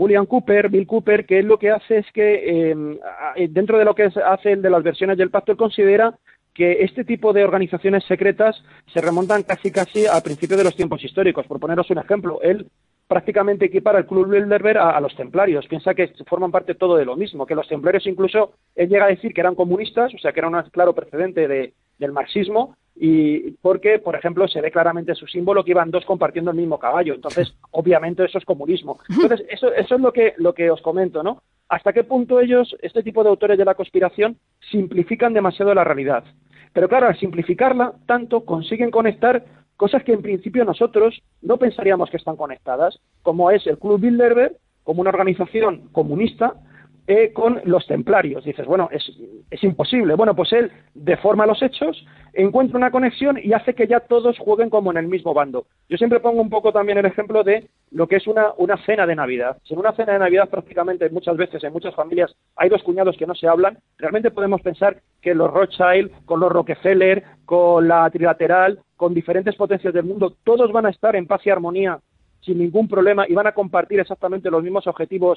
Bill Cooper, que lo que hace es que dentro de lo que hace el de las versiones del pacto, él considera que este tipo de organizaciones secretas se remontan casi a principios de los tiempos históricos. Por poneros un ejemplo, él prácticamente equipara el Club Bilderberg a los templarios, piensa que forman parte todo de lo mismo, que los templarios incluso, él llega a decir que eran comunistas, o sea que era un claro precedente del marxismo, y porque, por ejemplo, se ve claramente su símbolo que iban dos compartiendo el mismo caballo, entonces obviamente eso es comunismo. Entonces eso es lo que os comento, ¿no? Hasta qué punto ellos, este tipo de autores de la conspiración, simplifican demasiado la realidad. Pero claro, al simplificarla tanto, consiguen conectar cosas que en principio nosotros no pensaríamos que están conectadas, como es el Club Bilderberg, como una organización comunista, con los templarios. Dices, bueno, es imposible. Bueno, pues él deforma los hechos, encuentra una conexión y hace que ya todos jueguen como en el mismo bando. Yo siempre pongo un poco también el ejemplo de lo que es una cena de Navidad. Si en una cena de Navidad prácticamente muchas veces en muchas familias hay dos cuñados que no se hablan, realmente podemos pensar que los Rothschild, con los Rockefeller, con la Trilateral, con diferentes potencias del mundo, todos van a estar en paz y armonía sin ningún problema y van a compartir exactamente los mismos objetivos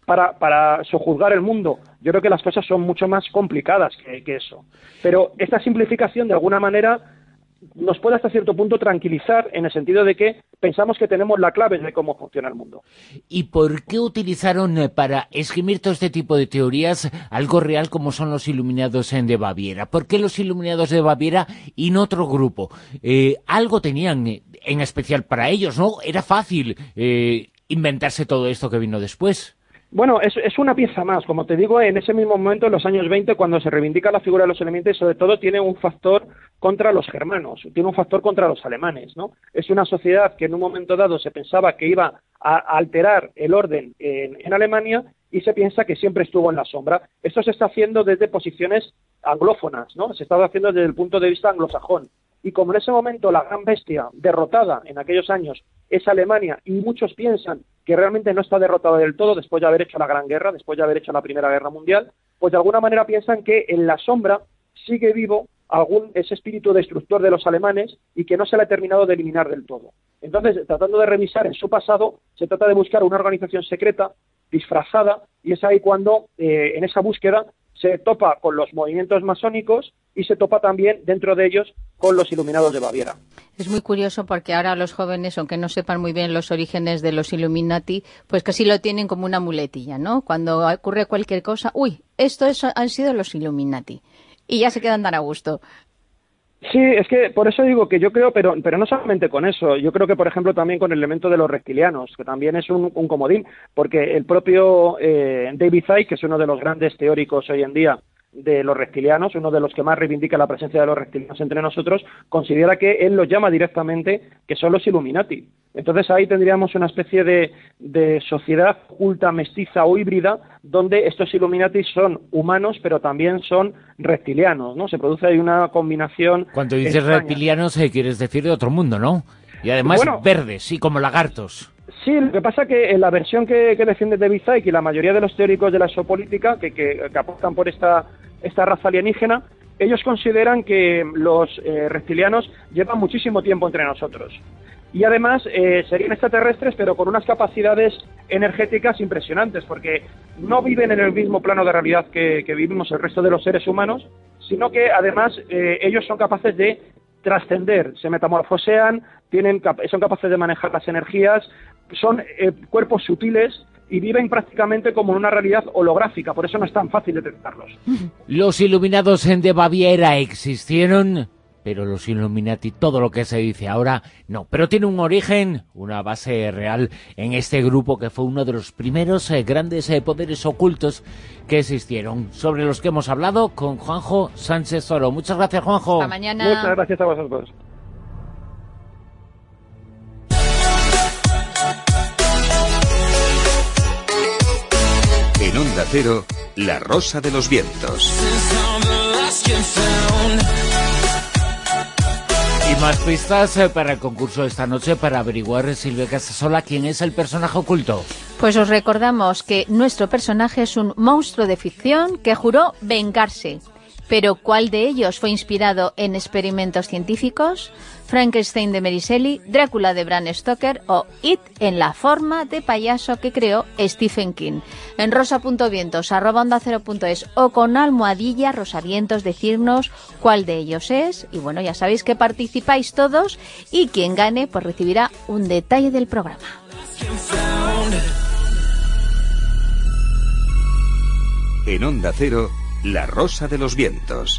para sojuzgar el mundo. Yo creo que las cosas son mucho más complicadas que eso. Pero esta simplificación, de alguna manera, nos puede hasta cierto punto tranquilizar, en el sentido de que pensamos que tenemos la clave de cómo funciona el mundo. ¿Y por qué utilizaron para esgrimir todo este tipo de teorías algo real como son los Iluminados de Baviera? ¿Por qué los Iluminados de Baviera y no otro grupo? Algo tenían en especial para ellos, ¿no? Era fácil inventarse todo esto que vino después. Bueno, es una pieza más. Como te digo, en ese mismo momento, en los años 20, cuando se reivindica la figura de los Illuminati, sobre todo tiene un factor contra los germanos, tiene un factor contra los alemanes, ¿no? Es una sociedad que en un momento dado se pensaba que iba a alterar el orden en Alemania, y se piensa que siempre estuvo en la sombra. Esto se está haciendo desde posiciones anglófonas, ¿no? Se está haciendo desde el punto de vista anglosajón. Y como en ese momento la gran bestia derrotada en aquellos años es Alemania, y muchos piensan que realmente no está derrotada del todo después de haber hecho la Gran Guerra, después de haber hecho la Primera Guerra Mundial, pues de alguna manera piensan que en la sombra sigue vivo ese espíritu destructor de los alemanes, y que no se le ha terminado de eliminar del todo. Entonces, tratando de revisar en su pasado, se trata de buscar una organización secreta, disfrazada, y es ahí cuando, en esa búsqueda, se topa con los movimientos masónicos y se topa también, dentro de ellos, con los Iluminados de Baviera. Es muy curioso porque ahora los jóvenes, aunque no sepan muy bien los orígenes de los Illuminati, pues casi lo tienen como una muletilla, ¿no? Cuando ocurre cualquier cosa, han sido los Illuminati. Y ya se quedan tan a gusto. Sí, es que por eso digo que yo creo, pero no solamente con eso, yo creo que, por ejemplo, también con el elemento de los reptilianos, que también es un comodín, porque el propio David Icke, que es uno de los grandes teóricos hoy en día de los reptilianos, uno de los que más reivindica la presencia de los reptilianos entre nosotros, considera que él los llama directamente que son los Illuminati. Entonces ahí tendríamos una especie de sociedad oculta, mestiza o híbrida, donde estos Illuminati son humanos, pero también son reptilianos, ¿no? Se produce ahí una combinación. Cuando dices extraña. Reptilianos, quieres decir de otro mundo, ¿no? Y además verdes, sí, como lagartos. Sí, lo que pasa que en la versión que defiende David Icke y la mayoría de los teóricos de la exopolítica que apostan por esta raza alienígena, ellos consideran que los reptilianos llevan muchísimo tiempo entre nosotros. Y además serían extraterrestres, pero con unas capacidades energéticas impresionantes, porque no viven en el mismo plano de realidad que vivimos el resto de los seres humanos, sino que además ellos son capaces de trascender, se metamorfosean, son capaces de manejar las energías, son cuerpos sutiles y viven prácticamente como en una realidad holográfica, por eso no es tan fácil detectarlos. Los Iluminados de Baviera existieron, pero los Illuminati, todo lo que se dice ahora, no. Pero tiene un origen, una base real en este grupo que fue uno de los primeros grandes poderes ocultos que existieron, sobre los que hemos hablado con Juanjo Sánchez Oro. Muchas gracias, Juanjo. Hasta mañana. Muchas gracias a vosotros. En Onda Cero, La Rosa de los Vientos. Y más pistas para el concurso de esta noche, para averiguar, Silvia Casasola, quién es el personaje oculto. Pues os recordamos que nuestro personaje es un monstruo de ficción que juró vengarse. Pero ¿cuál de ellos fue inspirado en experimentos científicos? Frankenstein de Mary Shelley, Drácula de Bram Stoker o It en la forma de payaso que creó Stephen King. En rosa.vientos@ondacero.es o con almohadilla rosavientos decirnos cuál de ellos es. Y bueno, ya sabéis que participáis todos y quien gane pues recibirá un detalle del programa. En Onda Cero, La Rosa de los Vientos.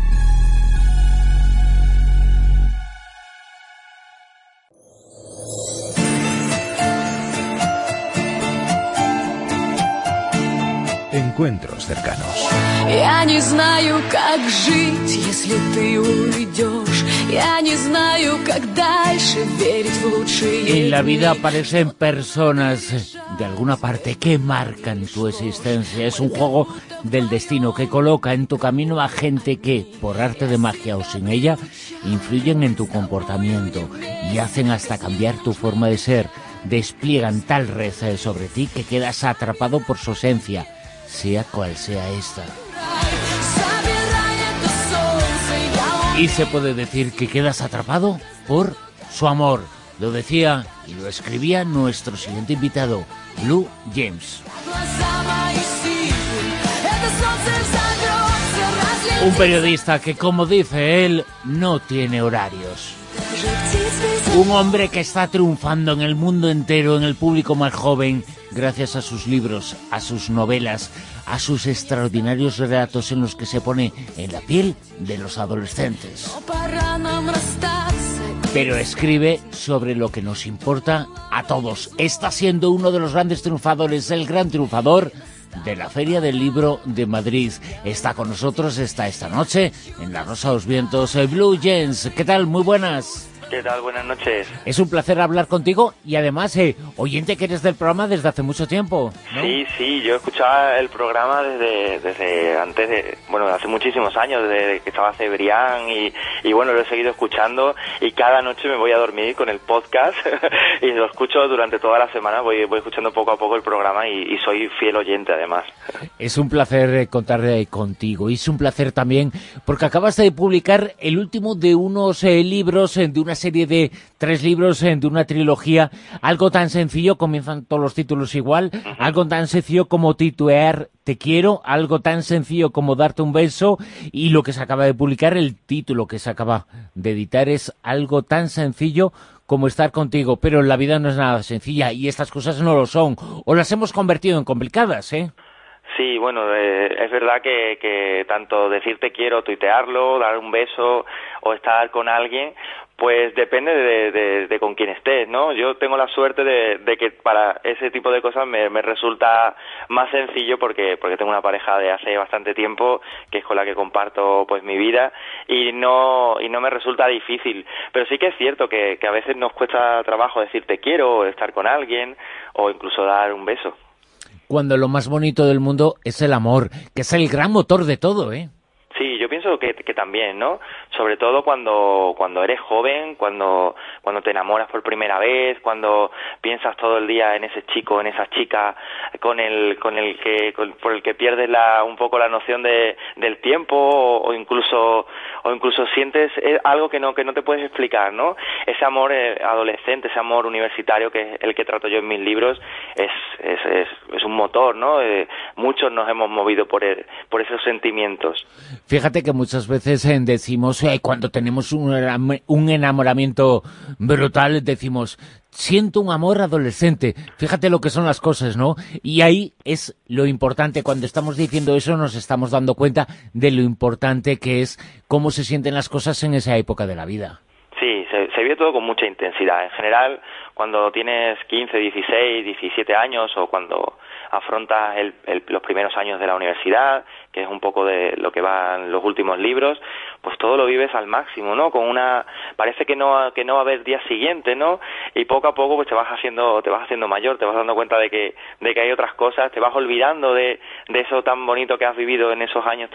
Encuentros cercanos. Я не знаю, как жить, если ты уйдешь. Я не знаю, как дальше верить в лучшие. En la vida aparecen personas de alguna parte que marcan tu existencia. Es un juego del destino que coloca en tu camino a gente que, por arte de magia o sin ella, influyen en tu comportamiento y hacen hasta cambiar tu forma de ser. Despliegan tal red sobre ti que quedas atrapado por su esencia, sea cual sea esta. Y se puede decir que quedas atrapado por su amor. Lo decía y lo escribía nuestro siguiente invitado, Blue James. Un periodista que, como dice él, no tiene horarios. Un hombre que está triunfando en el mundo entero, en el público más joven, gracias a sus libros, a sus novelas, a sus extraordinarios relatos en los que se pone en la piel de los adolescentes. Pero escribe sobre lo que nos importa a todos. Está siendo uno de los grandes triunfadores, el gran triunfador de la Feria del Libro de Madrid. Está con nosotros, está esta noche en La Rosa de los Vientos, Blue James. ¿Qué tal? Muy buenas. ¿Qué tal? Buenas noches. Es un placer hablar contigo y además, oyente que eres del programa desde hace mucho tiempo, ¿no? Sí, yo escuchaba el programa desde antes de, bueno, hace muchísimos años, desde que estaba Cebrián y bueno, lo he seguido escuchando y cada noche me voy a dormir con el podcast y lo escucho durante toda la semana, voy escuchando poco a poco el programa y soy fiel oyente además. Es un placer contar contigo y es un placer también porque acabas de publicar el último de unos libros, de una serie de 3 libros, de una trilogía, algo tan sencillo, comienzan todos los títulos igual, algo tan sencillo como titular Te quiero, algo tan sencillo como Darte un beso, y lo que se acaba de publicar, el título que se acaba de editar es algo tan sencillo como Estar contigo, pero la vida no es nada sencilla y estas cosas no lo son, o las hemos convertido en complicadas, ¿eh? Sí, bueno, es verdad que tanto decir te quiero, tuitearlo, dar un beso o estar con alguien, pues depende de con quién estés, ¿no? Yo tengo la suerte de que para ese tipo de cosas me resulta más sencillo porque tengo una pareja de hace bastante tiempo que es con la que comparto pues mi vida y no me resulta difícil, pero sí que es cierto que a veces nos cuesta trabajo decir te quiero o estar con alguien o incluso dar un beso. Cuando lo más bonito del mundo es el amor, que es el gran motor de todo, ¿eh? Sí, yo pienso que también, ¿no? Sobre todo cuando eres joven, cuando te enamoras por primera vez, cuando piensas todo el día en ese chico, en esa chica, por el que pierdes un poco la noción del tiempo o incluso sientes algo que no te puedes explicar, ¿no? Ese amor adolescente, ese amor universitario que es el que trato yo en mis libros es un motor, ¿no? Muchos nos hemos movido por esos sentimientos. Fíjate que muchas veces decimos, cuando tenemos un enamoramiento brutal, decimos, siento un amor adolescente. Fíjate lo que son las cosas, ¿no? Y ahí es lo importante. Cuando estamos diciendo eso nos estamos dando cuenta de lo importante que es cómo se sienten las cosas en esa época de la vida. Sí, se vive todo con mucha intensidad. En general, cuando tienes 15, 16, 17 años o cuando afrontas los primeros años de la universidad, que es un poco de lo que van los últimos libros, pues todo lo vives al máximo, ¿no? Parece que no va a haber día siguiente, ¿no? Y poco a poco pues te vas haciendo mayor, te vas dando cuenta de que hay otras cosas, te vas olvidando de eso tan bonito que has vivido en esos años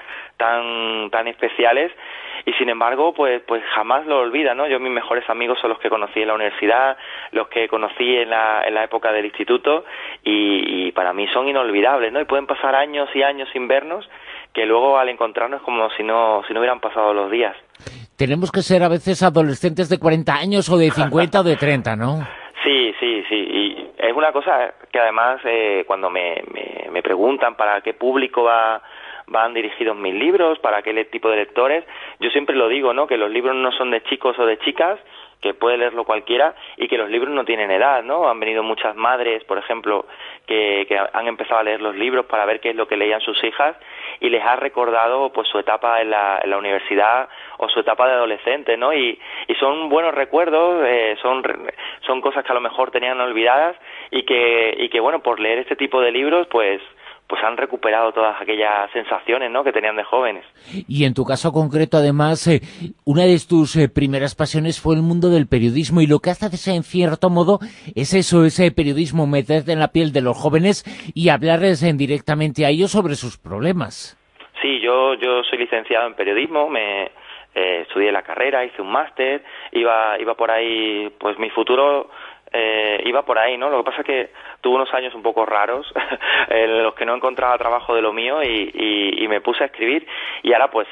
tan especiales. Y sin embargo, pues jamás lo olvidas, ¿no? Yo mis mejores amigos son los que conocí en la universidad, los que conocí en la época del instituto y para mí son inolvidables, ¿no? Y pueden pasar años y años sin vernos que luego al encontrarnos es como si no hubieran pasado los días. Tenemos que ser a veces adolescentes de 40 años o de 50 o de 30, ¿no? Sí. Y es una cosa que además cuando me preguntan para qué público van dirigidos mis libros, para qué tipo de lectores, yo siempre lo digo, ¿no? Que los libros no son de chicos o de chicas, que puede leerlo cualquiera y que los libros no tienen edad, ¿no? Han venido muchas madres, por ejemplo, que han empezado a leer los libros para ver qué es lo que leían sus hijas y les ha recordado pues su etapa en la universidad o su etapa de adolescente, ¿no? Y son buenos recuerdos, son cosas que a lo mejor tenían olvidadas y que bueno, por leer este tipo de libros pues han recuperado todas aquellas sensaciones, ¿no?, que tenían de jóvenes. Y en tu caso concreto, además, una de tus primeras pasiones fue el mundo del periodismo, y lo que haces en cierto modo es eso, ese periodismo, meterte en la piel de los jóvenes y hablarles directamente a ellos sobre sus problemas. Sí, yo soy licenciado en periodismo, estudié la carrera, hice un máster, iba por ahí, pues mi futuro iba por ahí, ¿no? Lo que pasa es que tuve unos años un poco raros en los que no encontraba trabajo de lo mío y me puse a escribir, y ahora pues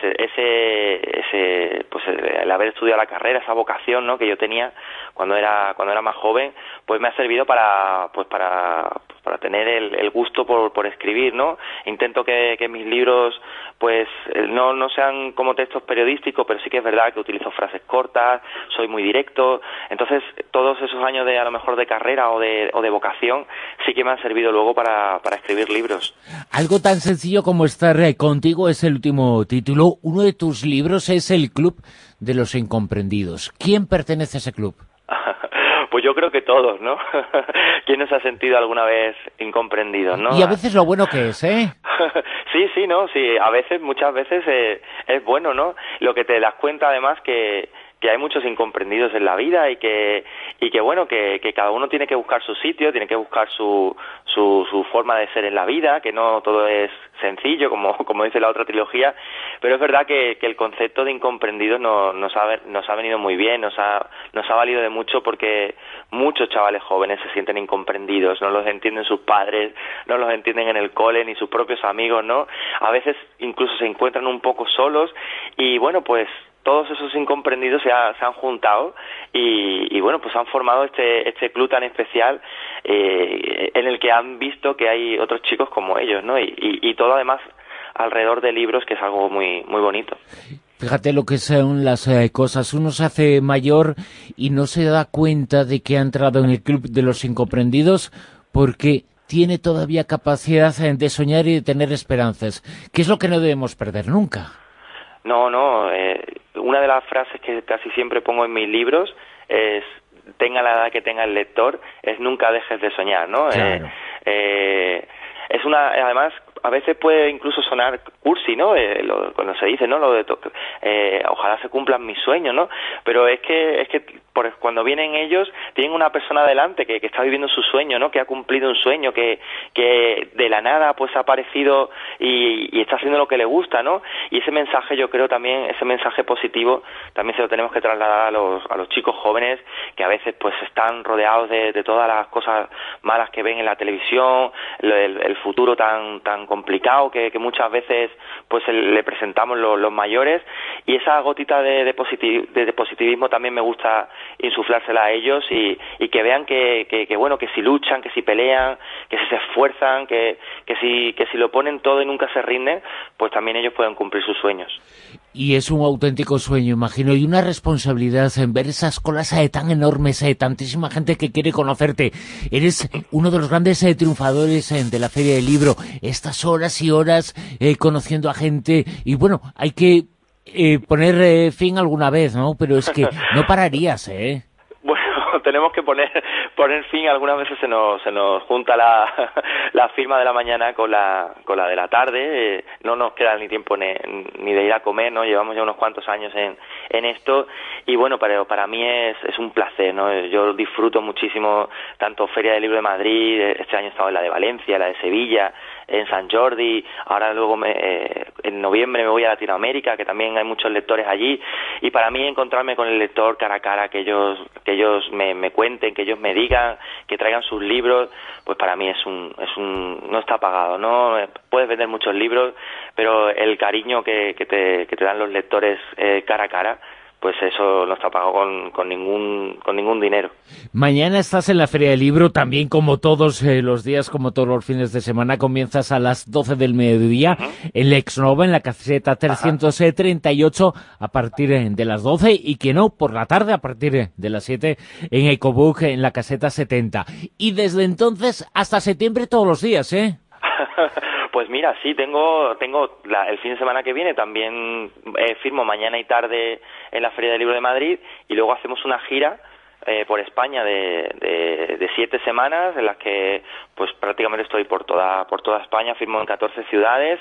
el haber estudiado la carrera, esa vocación, ¿no?, que yo tenía cuando era más joven, pues me ha servido para tener el gusto por escribir, ¿no? Intento que mis libros pues no sean como textos periodísticos, pero sí que es verdad que utilizo frases cortas, soy muy directo. Entonces todos esos años a lo mejor de carrera o de vocación sí que me han servido luego para escribir libros. Algo tan sencillo como estar contigo es el último título. Uno de tus libros es El Club de los Incomprendidos. ¿Quién pertenece a ese club? Pues yo creo que todos, ¿no? ¿Quién nos ha sentido alguna vez incomprendidos, no? Y a veces lo bueno que es, ¿eh? Sí, ¿no? Sí, muchas veces es bueno, ¿no? Lo que te das cuenta además que hay muchos incomprendidos en la vida y que bueno, que cada uno tiene que buscar su sitio, tiene que buscar su forma de ser en la vida, que no todo es sencillo, como dice la otra trilogía, pero es verdad que el concepto de incomprendidos nos ha venido muy bien, nos ha valido de mucho, porque muchos chavales jóvenes se sienten incomprendidos, no los entienden sus padres, no los entienden en el cole ni sus propios amigos, ¿no? A veces incluso se encuentran un poco solos y bueno, pues todos esos incomprendidos se han juntado y bueno, pues han formado este club tan especial en el que han visto que hay otros chicos como ellos, ¿no? Y todo además alrededor de libros, que es algo muy muy bonito. Fíjate lo que son las cosas. Uno se hace mayor y no se da cuenta de que ha entrado en el club de los incomprendidos porque tiene todavía capacidad de soñar y de tener esperanzas, que es lo que no debemos perder nunca. No, una de las frases que casi siempre pongo en mis libros es: tenga la edad que tenga el lector, es nunca dejes de soñar, ¿no? Claro. Además, a veces puede incluso sonar cursi, ¿no? Cuando se dice, ¿no? Ojalá se cumplan mis sueños, ¿no? Pero es que cuando vienen ellos, tienen una persona delante que está viviendo su sueño, ¿no? Que ha cumplido un sueño, que de la nada pues ha aparecido y está haciendo lo que le gusta, ¿no? Y ese mensaje, yo creo también, ese mensaje positivo, también se lo tenemos que trasladar a los chicos jóvenes, que a veces pues están rodeados de todas las cosas malas que ven en la televisión, el futuro tan complicado que muchas veces pues le presentamos los mayores, y esa gotita de positivismo también me gusta insuflársela a ellos y que vean que bueno, que si luchan, que si pelean, que si se esfuerzan, que si lo ponen todo y nunca se rinden, pues también ellos pueden cumplir sus sueños. Y es un auténtico sueño, imagino, y una responsabilidad en ver esas colas tan enormes, tantísima gente que quiere conocerte. Eres uno de los grandes triunfadores de la Feria del Libro. Estas horas y horas conociendo a gente, y bueno, hay que poner fin alguna vez, ¿no? Pero es que no pararías, ¿eh? Bueno, tenemos que poner fin. Algunas veces se nos junta la firma de la mañana con la de la tarde. No nos queda ni tiempo ni de ir a comer, ¿no? Llevamos ya unos cuantos años en esto, y bueno, para mí es un placer, ¿no? Yo disfruto muchísimo tanto Feria del Libro de Madrid, este año he estado en la de Valencia, la de Sevilla, en San Jordi, ahora luego en noviembre me voy a Latinoamérica, que también hay muchos lectores allí, y para mí encontrarme con el lector cara a cara, que ellos me cuenten, que ellos me digan, que traigan sus libros, pues para mí no está pagado, ¿no? Puedes vender muchos libros, pero el cariño que te dan los lectores cara a cara, pues eso no está pagado con ningún dinero. Mañana estás en la Feria del Libro, también como todos los días, como todos los fines de semana, comienzas a las 12 del mediodía, en la Exnova, en la caseta 338, a partir de las 12, y que no, por la tarde, a partir de las 7, en Ecobook, en la caseta 70. Y desde entonces hasta septiembre todos los días, ¿eh? Pues mira, sí, tengo el fin de semana que viene también firmo mañana y tarde en la Feria del Libro de Madrid, y luego hacemos una gira por España de 7 semanas, en las que pues prácticamente estoy por toda España, firmo en 14 ciudades.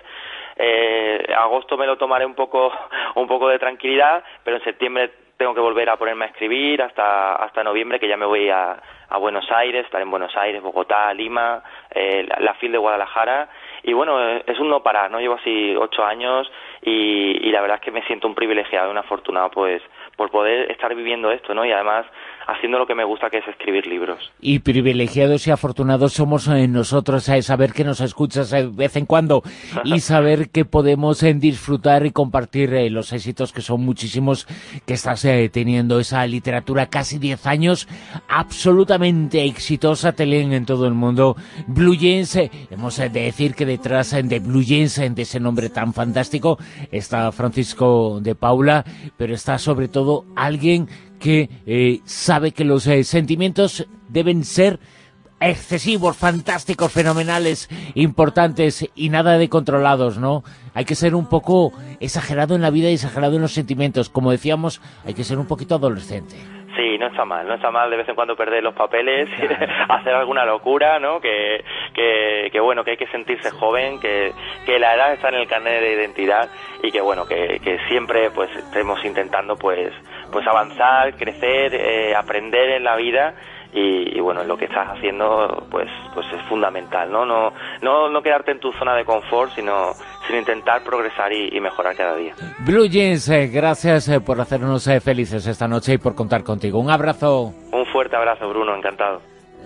Agosto me lo tomaré un poco de tranquilidad, pero en septiembre tengo que volver a ponerme a escribir hasta noviembre, que ya me voy a Buenos Aires, estaré en Buenos Aires, Bogotá, Lima, la FIL de Guadalajara. Y bueno, es un no parar, ¿no? Llevo así 8 años y la verdad es que me siento un privilegiado, un afortunado, pues, por poder estar viviendo esto, ¿no? Y además haciendo lo que me gusta, que es escribir libros. Y privilegiados y afortunados somos nosotros a saber que nos escuchas de vez en cuando y saber que podemos disfrutar y compartir los éxitos, que son muchísimos, que estás teniendo. Esa literatura, casi 10 años, absolutamente exitosa, te leen en todo el mundo. Blue Jeans, hemos de decir que detrás de Blue Jeans, de ese nombre tan fantástico, está Francisco de Paula, pero está sobre todo alguien que sabe que los sentimientos deben ser excesivos, fantásticos, fenomenales, importantes y nada de controlados, ¿no? Hay que ser un poco exagerado en la vida y exagerado en los sentimientos. Como decíamos, hay que ser un poquito adolescente. Sí, no está mal de vez en cuando perder los papeles, hacer alguna locura, ¿no? Que bueno, que hay que sentirse joven, que la edad está en el carnet de identidad y que bueno, que siempre pues estemos intentando pues avanzar, crecer, aprender en la vida. Y bueno, lo que estás haciendo pues es fundamental, ¿no? No quedarte en tu zona de confort, sino intentar progresar y mejorar cada día. Blue Jeans, gracias por hacernos felices esta noche y por contar contigo. Un abrazo. Un fuerte abrazo, Bruno, encantado.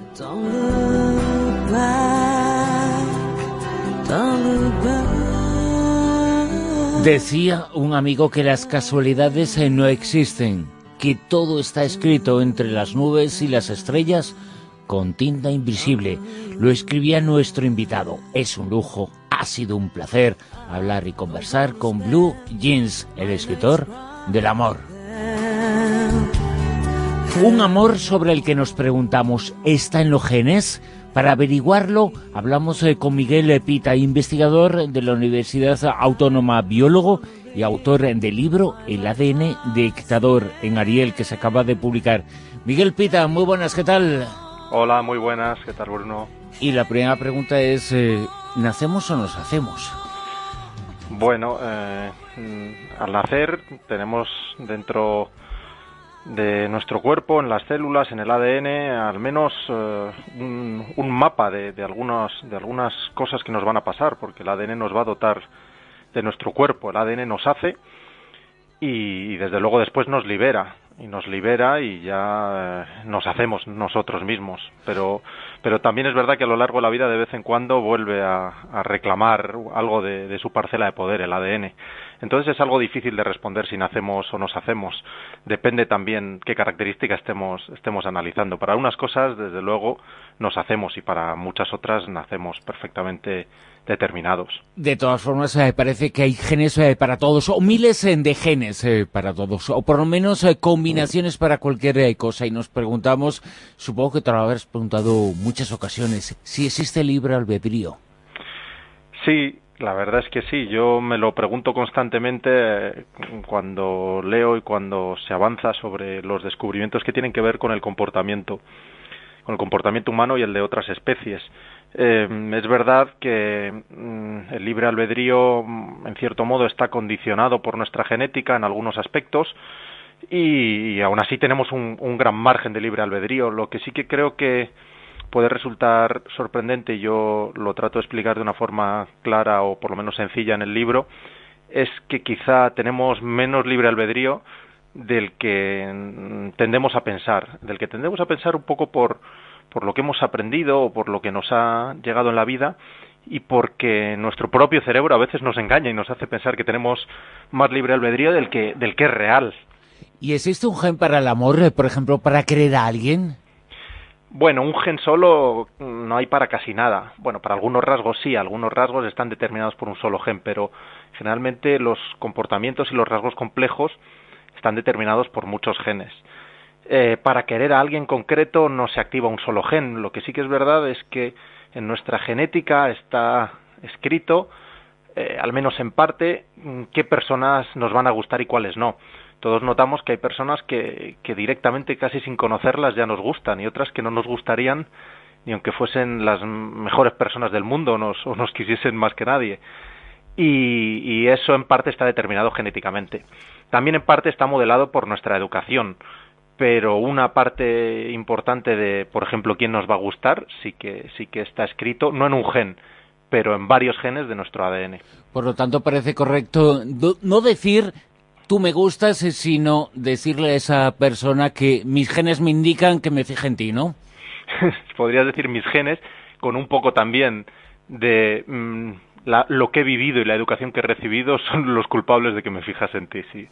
Decía un amigo que las casualidades no existen, que todo está escrito entre las nubes y las estrellas con tinta invisible. Lo escribía nuestro invitado. Es un lujo, ha sido un placer hablar y conversar con Blue Jeans, el escritor del amor. Un amor sobre el que nos preguntamos, ¿está en los genes? Para averiguarlo, hablamos con Miguel Pita, investigador de la Universidad Autónoma, biólogo y autor del libro El ADN dictador, en Ariel, que se acaba de publicar. Miguel Pita, muy buenas, ¿qué tal? Hola, muy buenas, ¿qué tal, Bruno? Y la primera pregunta es, ¿nacemos o nos hacemos? Bueno, al nacer tenemos dentro de nuestro cuerpo, en las células, en el ADN, al menos un mapa de algunas cosas que nos van a pasar, porque el ADN nos va a dotar de nuestro cuerpo. El ADN nos hace y desde luego después nos libera y ya nos hacemos nosotros mismos, pero también es verdad que a lo largo de la vida de vez en cuando vuelve a reclamar algo de su parcela de poder, el ADN. Entonces es algo difícil de responder si nacemos o nos hacemos. Depende también qué características estemos analizando. Para unas cosas, desde luego, nos hacemos y para muchas otras nacemos perfectamente determinados. De todas formas, parece que hay genes para todos, o miles de genes para todos, o por lo menos combinaciones para cualquier cosa. Y nos preguntamos, supongo que te lo habrás preguntado muchas ocasiones, si existe libre albedrío. Sí, la verdad es que sí. Yo me lo pregunto constantemente cuando leo y cuando se avanza sobre los descubrimientos que tienen que ver con el comportamiento humano y el de otras especies. Es verdad que el libre albedrío, en cierto modo, está condicionado por nuestra genética en algunos aspectos y aún así tenemos un gran margen de libre albedrío. Lo que sí que creo que puede resultar sorprendente, y yo lo trato de explicar de una forma clara o por lo menos sencilla en el libro, es que quizá tenemos menos libre albedrío del que tendemos a pensar un poco por lo que hemos aprendido o por lo que nos ha llegado en la vida, y porque nuestro propio cerebro a veces nos engaña y nos hace pensar que tenemos más libre albedrío del que es real. ¿Y existe un gen para el amor, por ejemplo, para querer a alguien? Bueno, un gen solo no hay para casi nada. Bueno, para algunos rasgos sí, algunos rasgos están determinados por un solo gen, pero generalmente los comportamientos y los rasgos complejos están determinados por muchos genes. Para querer a alguien concreto no se activa un solo gen. Lo que sí que es verdad es que en nuestra genética está escrito, al menos en parte, qué personas nos van a gustar y cuáles no. Todos notamos que hay personas que directamente, casi sin conocerlas, ya nos gustan, y otras que no nos gustarían ni aunque fuesen las mejores personas del mundo o nos quisiesen más que nadie. Y eso en parte está determinado genéticamente. También en parte está modelado por nuestra educación, pero una parte importante de, por ejemplo, quién nos va a gustar, sí que está escrito, no en un gen, pero en varios genes de nuestro ADN. Por lo tanto, parece correcto no decir tú me gustas, sino decirle a esa persona que mis genes me indican que me fije en ti, ¿no? Podrías decir mis genes, con un poco también de lo que he vivido y la educación que he recibido son los culpables de que me fijas en ti, sí.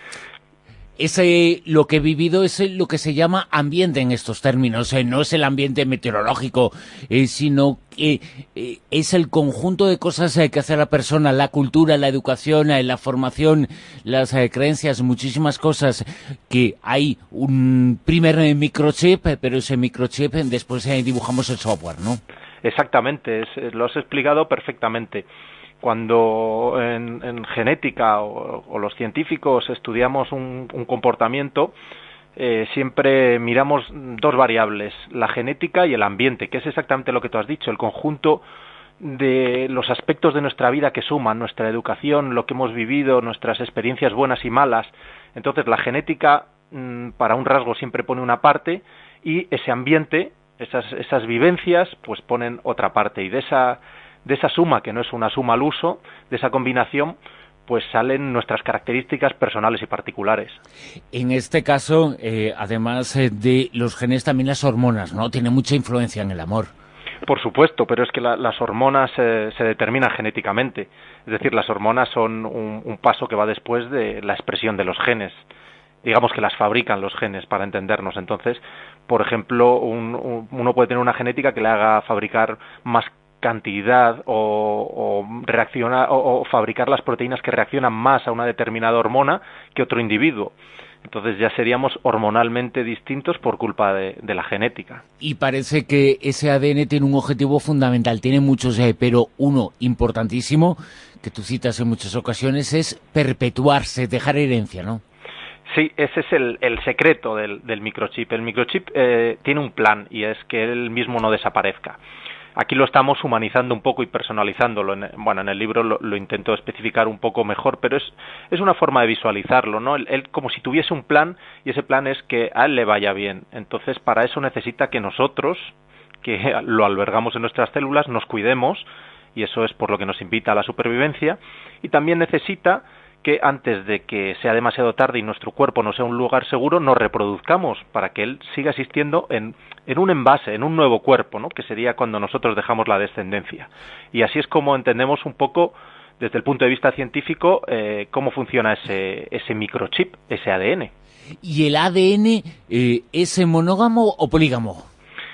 Lo que he vivido es lo que se llama ambiente en estos términos, no es el ambiente meteorológico, sino que es el conjunto de cosas que hace la persona, la cultura, la educación, la formación, las creencias, muchísimas cosas, que hay un primer microchip, pero ese microchip después dibujamos el software, ¿no? Exactamente, lo has explicado perfectamente. Cuando en genética o los científicos estudiamos un comportamiento, siempre miramos dos variables, la genética y el ambiente, que es exactamente lo que tú has dicho, el conjunto de los aspectos de nuestra vida que suman, nuestra educación, lo que hemos vivido, nuestras experiencias buenas y malas. Entonces la genética para un rasgo siempre pone una parte y ese ambiente, esas vivencias, pues ponen otra parte, y de esa suma, que no es una suma al uso, de esa combinación, pues salen nuestras características personales y particulares. En este caso, además de los genes, también las hormonas, ¿no? Tienen mucha influencia en el amor. Por supuesto, pero es que las hormonas se determinan genéticamente. Es decir, las hormonas son un paso que va después de la expresión de los genes. Digamos que las fabrican los genes, para entendernos. Entonces, por ejemplo, uno puede tener una genética que le haga fabricar más cantidad o fabricar las proteínas que reaccionan más a una determinada hormona que otro individuo. Entonces ya seríamos hormonalmente distintos por culpa de la genética. Y parece que ese ADN tiene un objetivo fundamental, tiene muchos, pero uno importantísimo, que tú citas en muchas ocasiones, es perpetuarse, dejar herencia, ¿no? Sí, ese es el secreto del microchip. El microchip tiene un plan, y es que él mismo no desaparezca. Aquí lo estamos humanizando un poco y personalizándolo. En el libro lo intento especificar un poco mejor, pero es una forma de visualizarlo, ¿no? Él como si tuviese un plan, y ese plan es que a él le vaya bien. Entonces, para eso necesita que nosotros, que lo albergamos en nuestras células, nos cuidemos, y eso es por lo que nos invita a la supervivencia, y también necesita que antes de que sea demasiado tarde y nuestro cuerpo no sea un lugar seguro, nos reproduzcamos para que él siga existiendo en un envase, en un nuevo cuerpo, ¿no? Que sería cuando nosotros dejamos la descendencia. Y así es como entendemos un poco, desde el punto de vista científico, cómo funciona ese microchip, ese ADN. ¿Y el ADN es monógamo o polígamo?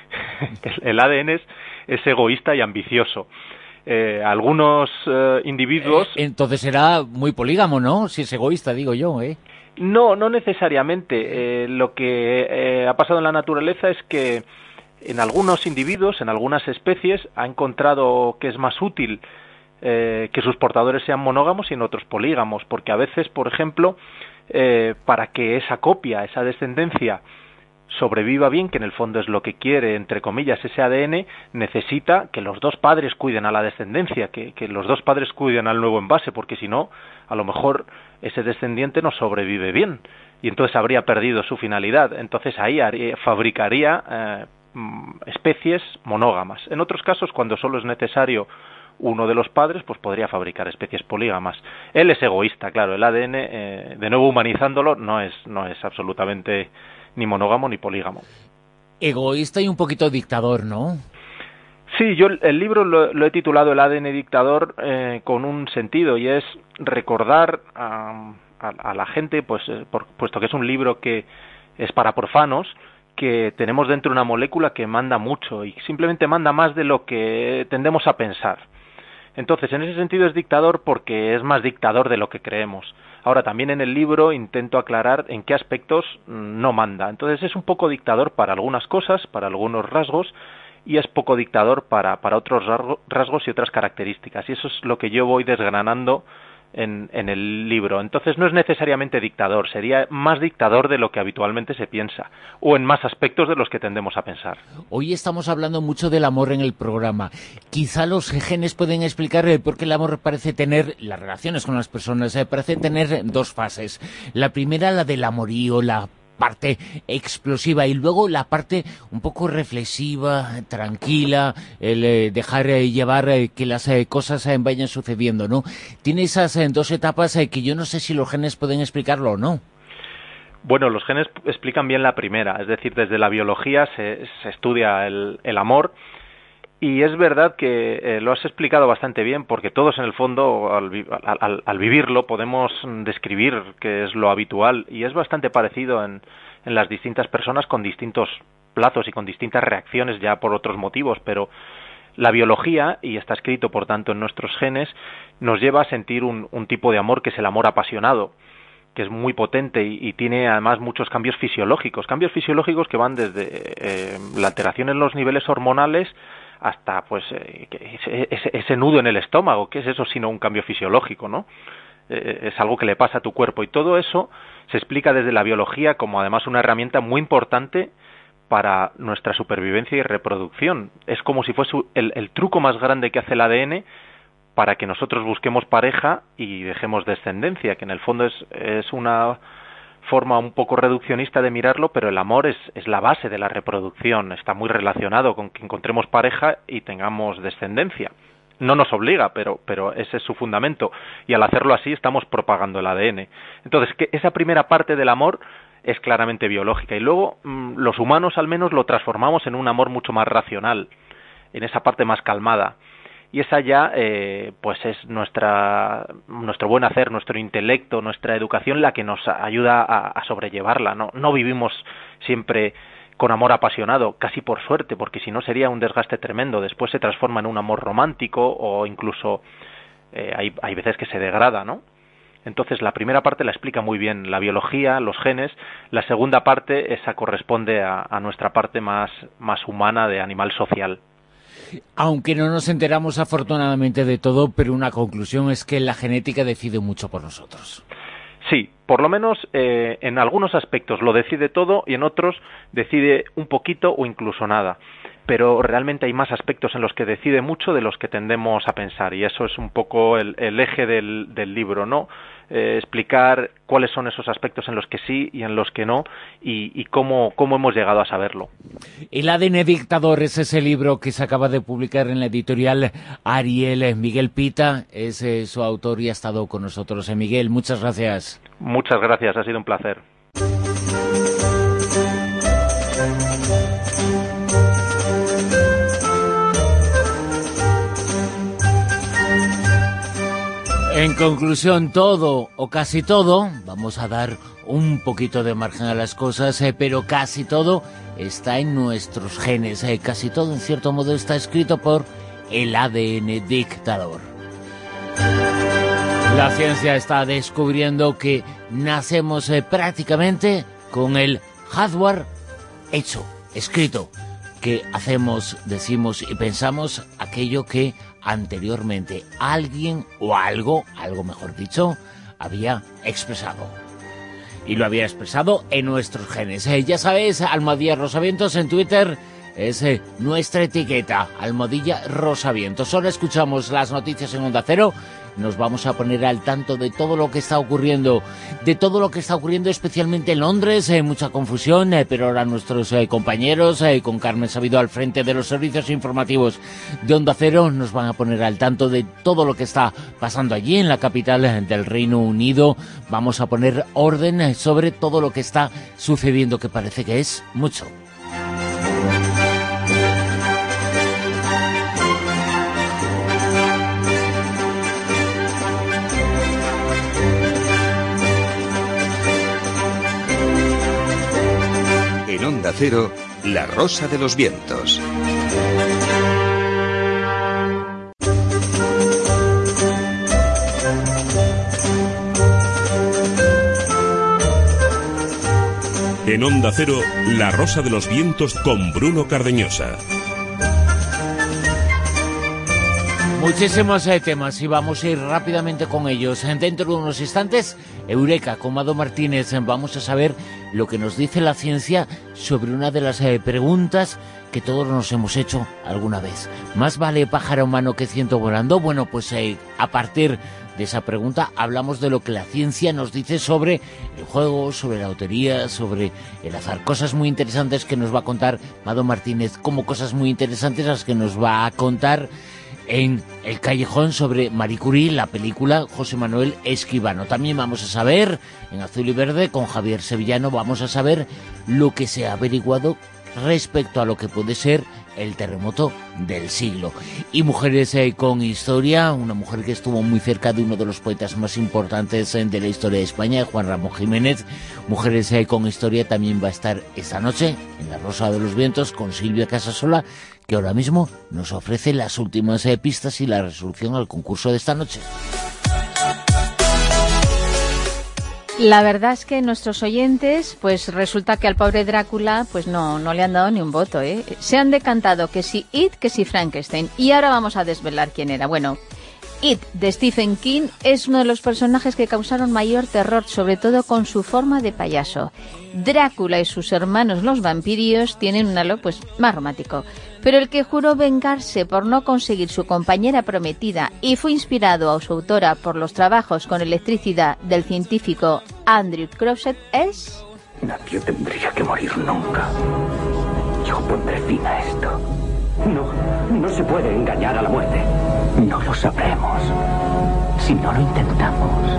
El ADN es egoísta y ambicioso. Algunos individuos... Entonces será muy polígamo, ¿no? Si es egoísta, digo yo, ¿eh? No necesariamente. Lo que ha pasado en la naturaleza es que en algunos individuos, en algunas especies, ha encontrado que es más útil que sus portadores sean monógamos y en otros polígamos, porque a veces, por ejemplo, para que esa copia, esa descendencia sobreviva bien, que en el fondo es lo que quiere, entre comillas, ese ADN, necesita que los dos padres cuiden a la descendencia, que los dos padres cuiden al nuevo envase, porque si no, a lo mejor ese descendiente no sobrevive bien, y entonces habría perdido su finalidad. Entonces ahí fabricaría especies monógamas. En otros casos, cuando solo es necesario uno de los padres, pues podría fabricar especies polígamas. Él es egoísta, claro, el ADN, de nuevo humanizándolo, no es absolutamente ni monógamo ni polígamo. Egoísta y un poquito dictador, ¿no? Sí, yo el libro lo he titulado El ADN dictador con un sentido, y es recordar a la gente, pues puesto que es un libro que es para profanos, que tenemos dentro una molécula que manda mucho y simplemente manda más de lo que tendemos a pensar. Entonces, en ese sentido es dictador porque es más dictador de lo que creemos. Ahora, también en el libro intento aclarar en qué aspectos no manda. Entonces, es un poco dictador para algunas cosas, para algunos rasgos, y es poco dictador para otros rasgos y otras características. Y eso es lo que yo voy desgranando en el libro. Entonces, no es necesariamente dictador, sería más dictador de lo que habitualmente se piensa, o en más aspectos de los que tendemos a pensar. Hoy estamos hablando mucho del amor en el programa. Quizá los genes pueden explicar por qué el amor parece tener, las relaciones con las personas, parece tener dos fases. La primera, la del amorío, la parte explosiva, y luego la parte un poco reflexiva, tranquila, el dejar llevar que las cosas vayan sucediendo, ¿no? Tiene esas dos etapas que yo no sé si los genes pueden explicarlo o no. Bueno, los genes explican bien la primera, es decir, desde la biología se estudia el amor. Y es verdad que lo has explicado bastante bien, porque todos en el fondo, al vivirlo, podemos describir qué es lo habitual, y es bastante parecido en las distintas personas con distintos plazos y con distintas reacciones ya por otros motivos, pero la biología, y está escrito por tanto en nuestros genes, nos lleva a sentir un tipo de amor que es el amor apasionado, que es muy potente y tiene además muchos cambios fisiológicos que van desde la alteración en los niveles hormonales hasta pues ese nudo en el estómago. ¿Qué es eso sino un cambio fisiológico, no? Es algo que le pasa a tu cuerpo, y todo eso se explica desde la biología como además una herramienta muy importante para nuestra supervivencia y reproducción. Es como si fuese el truco más grande que hace el ADN para que nosotros busquemos pareja y dejemos descendencia, que en el fondo es una forma un poco reduccionista de mirarlo, pero el amor es la base de la reproducción, está muy relacionado con que encontremos pareja y tengamos descendencia. No nos obliga, pero ese es su fundamento, y al hacerlo así estamos propagando el ADN. Entonces, que esa primera parte del amor es claramente biológica, y luego los humanos al menos lo transformamos en un amor mucho más racional, en esa parte más calmada. Y esa ya pues es nuestro buen hacer, nuestro intelecto, nuestra educación la que nos ayuda a sobrellevarla. No vivimos siempre con amor apasionado, casi por suerte, porque si no sería un desgaste tremendo. Después se transforma en un amor romántico, o incluso hay veces que se degrada, ¿no? Entonces la primera parte la explica muy bien la biología, los genes. La segunda parte, esa corresponde a nuestra parte más humana, de animal social. Aunque no nos enteramos afortunadamente de todo, pero una conclusión es que la genética decide mucho por nosotros. Sí, por lo menos en algunos aspectos lo decide todo, y en otros decide un poquito o incluso nada. Pero realmente hay más aspectos en los que decide mucho de los que tendemos a pensar, y eso es un poco el eje del libro, ¿no? Explicar cuáles son esos aspectos en los que sí y en los que no, y cómo hemos llegado a saberlo. El ADN dictador es ese libro que se acaba de publicar en la editorial Ariel. Miguel Pita es su autor y ha estado con nosotros. Miguel, muchas gracias. Muchas gracias, ha sido un placer. En conclusión, todo o casi todo, vamos a dar un poquito de margen a las cosas, pero casi todo está en nuestros genes. Casi todo, en cierto modo, está escrito por el ADN dictador. La ciencia está descubriendo que nacemos prácticamente con el hardware hecho, escrito, que hacemos, decimos y pensamos aquello que anteriormente alguien o algo mejor dicho, había expresado. Y lo había expresado en nuestros genes. Ya sabéis, Almohadilla Rosavientos en Twitter es nuestra etiqueta, Almohadilla Rosavientos. Ahora escuchamos las noticias en Onda Cero. Nos vamos a poner al tanto de todo lo que está ocurriendo, especialmente en Londres. Mucha confusión, pero ahora nuestros compañeros, con Carmen Sabido al frente de los servicios informativos de Onda Cero, nos van a poner al tanto de todo lo que está pasando allí en la capital del Reino Unido. Vamos a poner orden sobre todo lo que está sucediendo, que parece que es mucho. En Onda Cero, La Rosa de los Vientos. En Onda Cero, La Rosa de los Vientos con Bruno Cardeñosa. Muchísimos temas y vamos a ir rápidamente con ellos. Dentro de unos instantes, Eureka con Mado Martínez. Vamos a saber lo que nos dice la ciencia sobre una de las preguntas que todos nos hemos hecho alguna vez. ¿Más vale pájaro en mano que ciento volando? Bueno, pues a partir de esa pregunta hablamos de lo que la ciencia nos dice sobre el juego, sobre la lotería, sobre el azar. Cosas muy interesantes que nos va a contar Mado Martínez, como cosas muy interesantes las que nos va a contar en El Callejón sobre Marie Curie, la película, José Manuel Escribano. También vamos a saber, en Azul y Verde, con Javier Sevillano, vamos a saber lo que se ha averiguado respecto a lo que puede ser el terremoto del siglo. Y Mujeres con Historia, una mujer que estuvo muy cerca de uno de los poetas más importantes de la historia de España, Juan Ramón Jiménez. Mujeres con Historia también va a estar esta noche en La Rosa de los Vientos con Silvia Casasola, que ahora mismo nos ofrece las últimas pistas y la resolución al concurso de esta noche. La verdad es que nuestros oyentes, pues resulta que al pobre Drácula pues no le han dado ni un voto, ¿eh? Se han decantado que si It, que si Frankenstein. Y ahora vamos a desvelar quién era. Bueno, It, de Stephen King, es uno de los personajes que causaron mayor terror, sobre todo con su forma de payaso. Drácula y sus hermanos los vampiros tienen un halo pues más romántico. Pero el que juró vengarse por no conseguir su compañera prometida y fue inspirado a su autora por los trabajos con electricidad del científico Andrew Crowset es... Nadie tendría que morir nunca. Yo pondré fin a esto. No se puede engañar a la muerte. No lo sabremos si no lo intentamos.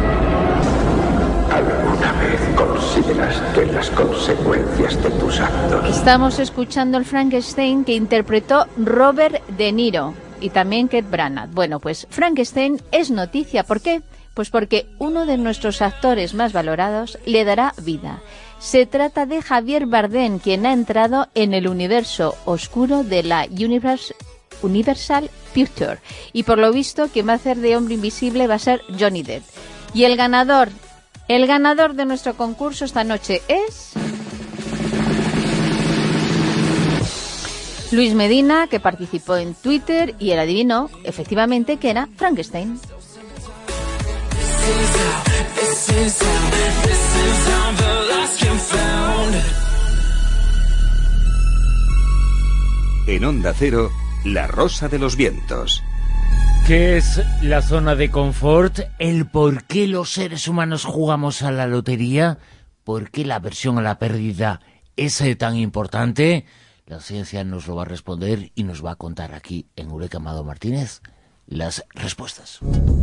¿Alguna vez consideraste las consecuencias de tus actos? Estamos escuchando el Frankenstein que interpretó Robert De Niro y también Kate Branagh. Bueno, pues Frankenstein es noticia. ¿Por qué? Pues porque uno de nuestros actores más valorados le dará vida. Se trata de Javier Bardem, quien ha entrado en el universo oscuro de la Universal Pictures. Y por lo visto, quien va a hacer de hombre invisible va a ser Johnny Depp. Y el ganador de nuestro concurso esta noche es... Luis Medina, que participó en Twitter y él adivinó, efectivamente, que era Frankenstein. En Onda Cero, La Rosa de los Vientos. ¿Qué es la zona de confort? ¿El por qué los seres humanos jugamos a la lotería? ¿Por qué la aversión a la pérdida es tan importante? La ciencia nos lo va a responder y nos va a contar aquí en Eureka Mado Martínez las respuestas.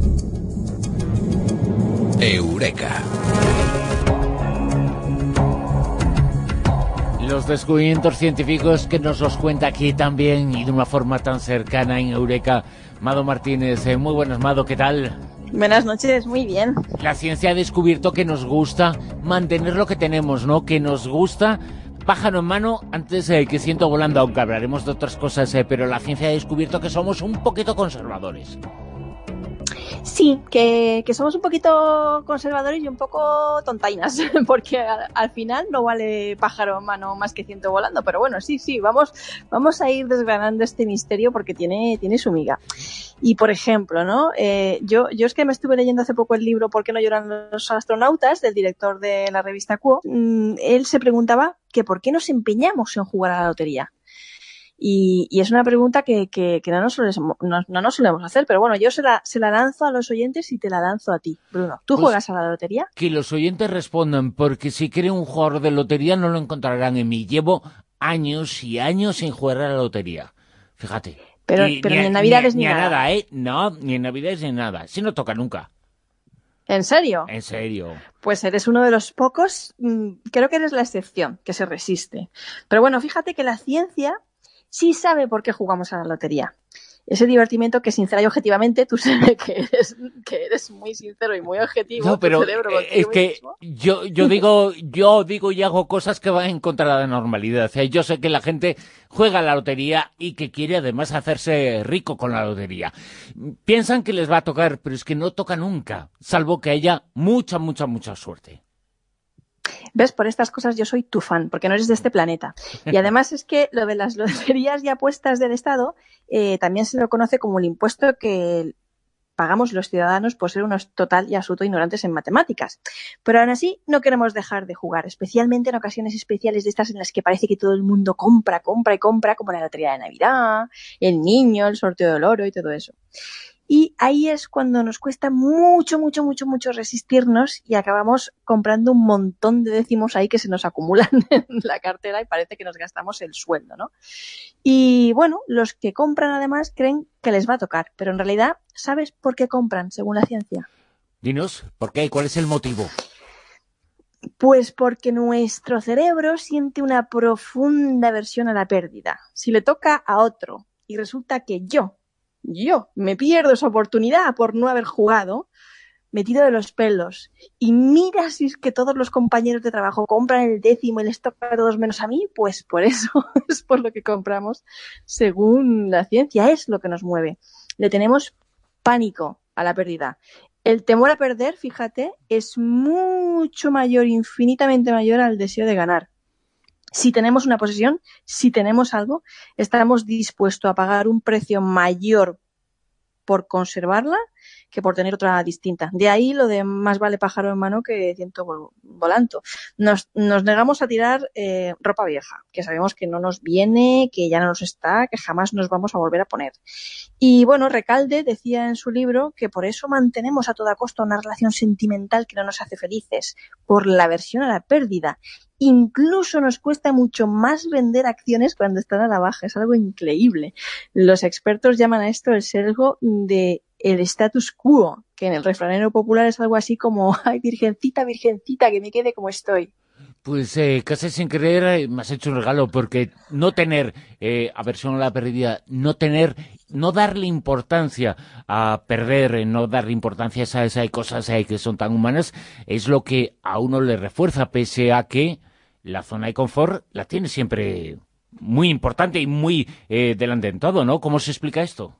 Eureka. Los descubrimientos científicos que nos los cuenta aquí también y de una forma tan cercana en Eureka Mado Martínez. Muy buenas, Mado, ¿qué tal? Buenas noches, muy bien. La ciencia ha descubierto que nos gusta mantener lo que tenemos, ¿no? Que nos gusta pájaro en mano antes que ciento volando, aunque hablaremos de otras cosas, pero la ciencia ha descubierto que somos un poquito conservadores. Sí, que somos un poquito conservadores y un poco tontainas, porque al final no vale pájaro en mano más que ciento volando, pero bueno, sí, vamos a ir desgranando este misterio porque tiene su miga. Y por ejemplo, ¿no? Yo es que me estuve leyendo hace poco el libro ¿Por qué no lloran los astronautas?, del director de la revista Quo. Él se preguntaba que por qué nos empeñamos en jugar a la lotería. Y es una pregunta que no nos solemos hacer, pero bueno, yo se la lanzo a los oyentes y te la lanzo a ti, Bruno. ¿Tú juegas a la lotería? Que los oyentes respondan, porque si quieren un jugador de lotería no lo encontrarán en mí. Llevo años y años sin jugar a la lotería, fíjate. Pero ni en Navidades ni nada, ¿eh? No, ni en Navidades ni nada. Si no toca nunca. ¿En serio? En serio. Pues eres uno de los pocos, creo que eres la excepción, que se resiste. Pero bueno, fíjate que la ciencia sí sabe por qué jugamos a la lotería. Ese divertimento que sincera y objetivamente tú sabes que eres muy sincero y muy objetivo. No, pero es que yo digo y hago cosas que van en contra de la normalidad. O sea, yo sé que la gente juega a la lotería y que quiere además hacerse rico con la lotería. Piensan que les va a tocar, pero es que no toca nunca, salvo que haya mucha suerte. ¿Ves? Por estas cosas yo soy tu fan, porque no eres de este planeta. Y además es que lo de las loterías y apuestas del Estado también se lo conoce como el impuesto que pagamos los ciudadanos por ser unos total y absoluto ignorantes en matemáticas. Pero aún así no queremos dejar de jugar, especialmente en ocasiones especiales de estas en las que parece que todo el mundo compra, como la lotería de Navidad, el niño, el sorteo del oro y todo eso. Y ahí es cuando nos cuesta mucho resistirnos y acabamos comprando un montón de décimos ahí que se nos acumulan en la cartera y parece que nos gastamos el sueldo, ¿no? Y bueno, los que compran además creen que les va a tocar, pero en realidad, ¿sabes por qué compran, según la ciencia? Dinos, ¿por qué? ¿Cuál es el motivo? Pues porque nuestro cerebro siente una profunda aversión a la pérdida. Si le toca a otro y resulta que yo me pierdo esa oportunidad por no haber jugado, me tiro de los pelos. Y mira si es que todos los compañeros de trabajo compran el décimo y les toca a todos menos a mí, pues por eso es por lo que compramos, según la ciencia, es lo que nos mueve. Le tenemos pánico a la pérdida. El temor a perder, fíjate, es mucho mayor, infinitamente mayor al deseo de ganar. Si tenemos una posesión, si tenemos algo, estamos dispuestos a pagar un precio mayor por conservarla que por tener otra distinta. De ahí lo de más vale pájaro en mano que ciento volando. Nos negamos a tirar ropa vieja, que sabemos que no nos viene, que ya no nos está, que jamás nos vamos a volver a poner. Y bueno, Recalde decía en su libro que por eso mantenemos a toda costa una relación sentimental que no nos hace felices, por la aversión a la pérdida. Incluso nos cuesta mucho más vender acciones cuando están a la baja. Es algo increíble. Los expertos llaman a esto el sesgo de el status quo, que en el refranero popular es algo así como ay, virgencita, virgencita, que me quede como estoy. Pues casi sin creer me has hecho un regalo, porque no tener aversión a la pérdida, no darle importancia a perder, no darle importancia a esas cosas que son tan humanas, es lo que a uno le refuerza, pese a que la zona de confort la tiene siempre muy importante y muy delante en todo, ¿no? ¿Cómo se explica esto?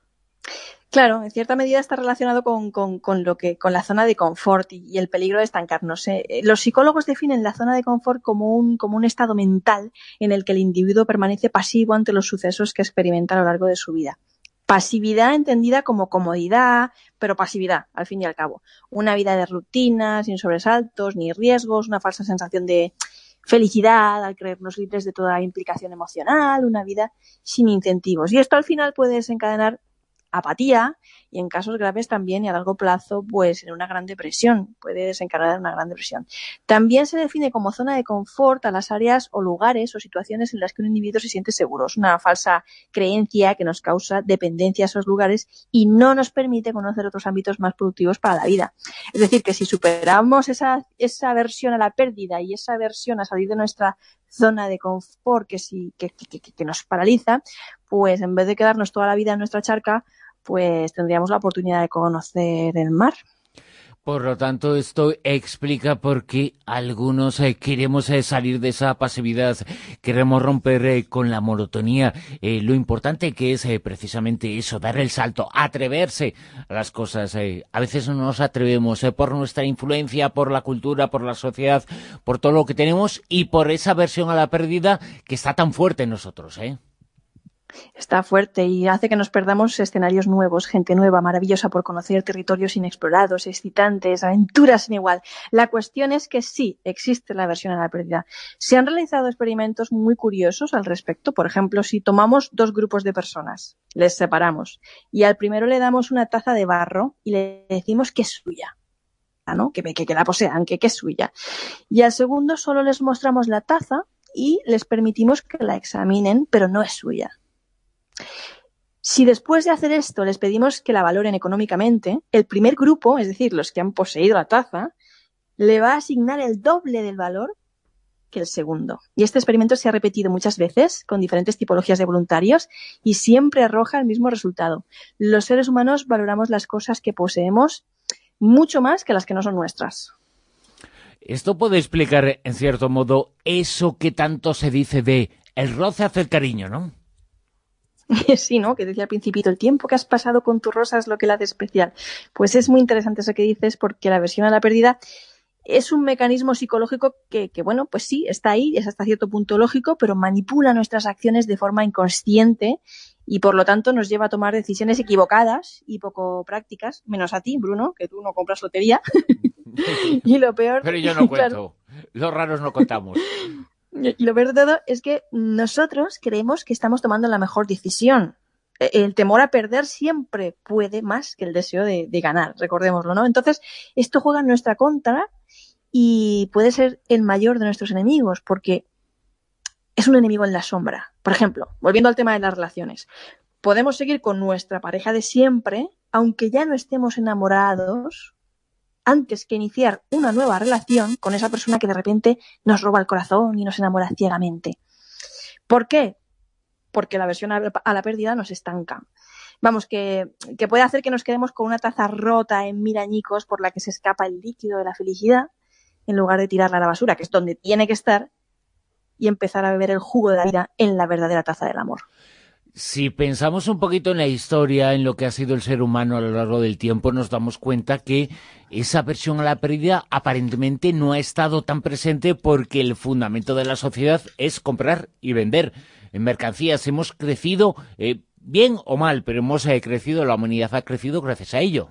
Claro, en cierta medida está relacionado con la zona de confort y el peligro de estancarnos. Los psicólogos definen la zona de confort como un estado mental en el que el individuo permanece pasivo ante los sucesos que experimenta a lo largo de su vida. Pasividad entendida como comodidad, pero pasividad, al fin y al cabo. Una vida de rutina, sin sobresaltos ni riesgos, una falsa sensación de felicidad al creernos libres de toda implicación emocional, una vida sin incentivos. Y esto al final puede desencadenar apatía y en casos graves también y a largo plazo pues en una gran depresión, puede desencadenar una gran depresión. También se define como zona de confort a las áreas o lugares o situaciones en las que un individuo se siente seguro. Es una falsa creencia que nos causa dependencia a esos lugares y no nos permite conocer otros ámbitos más productivos para la vida. Es decir, que si superamos esa aversión a la pérdida y esa aversión a salir de nuestra zona de confort que nos paraliza, pues en vez de quedarnos toda la vida en nuestra charca, pues tendríamos la oportunidad de conocer el mar. Por lo tanto, esto explica por qué algunos queremos salir de esa pasividad, queremos romper con la monotonía, lo importante que es precisamente eso, dar el salto, atreverse a las cosas. A veces no nos atrevemos por nuestra influencia, por la cultura, por la sociedad, por todo lo que tenemos y por esa aversión a la pérdida que está tan fuerte en nosotros, Está fuerte y hace que nos perdamos escenarios nuevos, gente nueva, maravillosa por conocer, territorios inexplorados, excitantes, aventuras sin igual. La cuestión es que sí, existe la aversión a la pérdida. Se han realizado experimentos muy curiosos al respecto. Por ejemplo, si tomamos dos grupos de personas, les separamos y al primero le damos una taza de barro y le decimos que es suya, ¿no? Que la posean, que es suya. Y al segundo solo les mostramos la taza y les permitimos que la examinen, pero no es suya. Si después de hacer esto les pedimos que la valoren económicamente, el primer grupo, es decir, los que han poseído la taza, le va a asignar el doble del valor que el segundo. Y este experimento se ha repetido muchas veces con diferentes tipologías de voluntarios y siempre arroja el mismo resultado. Los seres humanos valoramos las cosas que poseemos mucho más que las que no son nuestras. Esto puede explicar, en cierto modo, eso que tanto se dice de el roce hace el cariño, ¿no? Sí, ¿no? Que decía al principito, el tiempo que has pasado con tu rosa es lo que la hace especial. Pues es muy interesante eso que dices porque la aversión a la pérdida es un mecanismo psicológico que, bueno, pues sí, está ahí, es hasta cierto punto lógico, pero manipula nuestras acciones de forma inconsciente y por lo tanto nos lleva a tomar decisiones equivocadas y poco prácticas, menos a ti, Bruno, que tú no compras lotería. Y lo peor... Pero yo no cuento, claro, los raros no contamos. y lo peor de todo es que nosotros creemos que estamos tomando la mejor decisión. El temor a perder siempre puede más que el deseo de ganar, recordémoslo, ¿no? Entonces, esto juega en nuestra contra y puede ser el mayor de nuestros enemigos, porque es un enemigo en la sombra. Por ejemplo, volviendo al tema de las relaciones, podemos seguir con nuestra pareja de siempre, aunque ya no estemos enamorados, antes que iniciar una nueva relación con esa persona que de repente nos roba el corazón y nos enamora ciegamente. ¿Por qué? Porque la aversión a la pérdida nos estanca. Vamos, que puede hacer que nos quedemos con una taza rota en 1000 añicos por la que se escapa el líquido de la felicidad, en lugar de tirarla a la basura, que es donde tiene que estar, y empezar a beber el jugo de la vida en la verdadera taza del amor. Si pensamos un poquito en la historia, en lo que ha sido el ser humano a lo largo del tiempo, nos damos cuenta que esa aversión a la pérdida aparentemente no ha estado tan presente porque el fundamento de la sociedad es comprar y vender. En mercancías hemos crecido, bien o mal, pero hemos crecido, la humanidad ha crecido gracias a ello.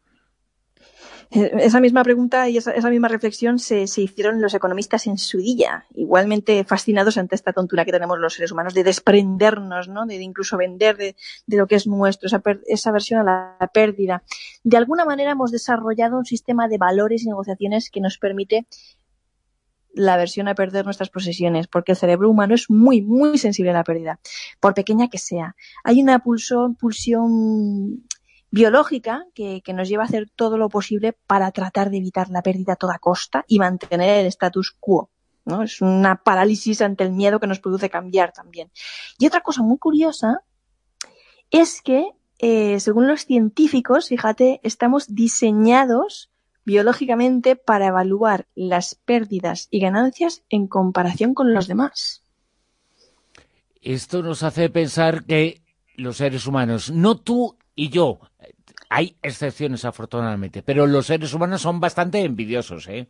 Esa misma pregunta y esa misma reflexión se hicieron los economistas en su día, igualmente fascinados ante esta tontura que tenemos los seres humanos de desprendernos, ¿no? De incluso vender de lo que es nuestro, esa aversión a la pérdida. De alguna manera hemos desarrollado un sistema de valores y negociaciones que nos permite la aversión a perder nuestras posesiones, porque el cerebro humano es muy, muy sensible a la pérdida, por pequeña que sea. Hay una pulsión biológica que nos lleva a hacer todo lo posible para tratar de evitar la pérdida a toda costa y mantener el status quo, ¿no? Es una parálisis ante el miedo que nos produce cambiar también. Y otra cosa muy curiosa es que, según los científicos, fíjate, estamos diseñados biológicamente para evaluar las pérdidas y ganancias en comparación con los demás. Esto nos hace pensar que los seres humanos, no tú y yo, hay excepciones afortunadamente, pero los seres humanos son bastante envidiosos, ¿eh?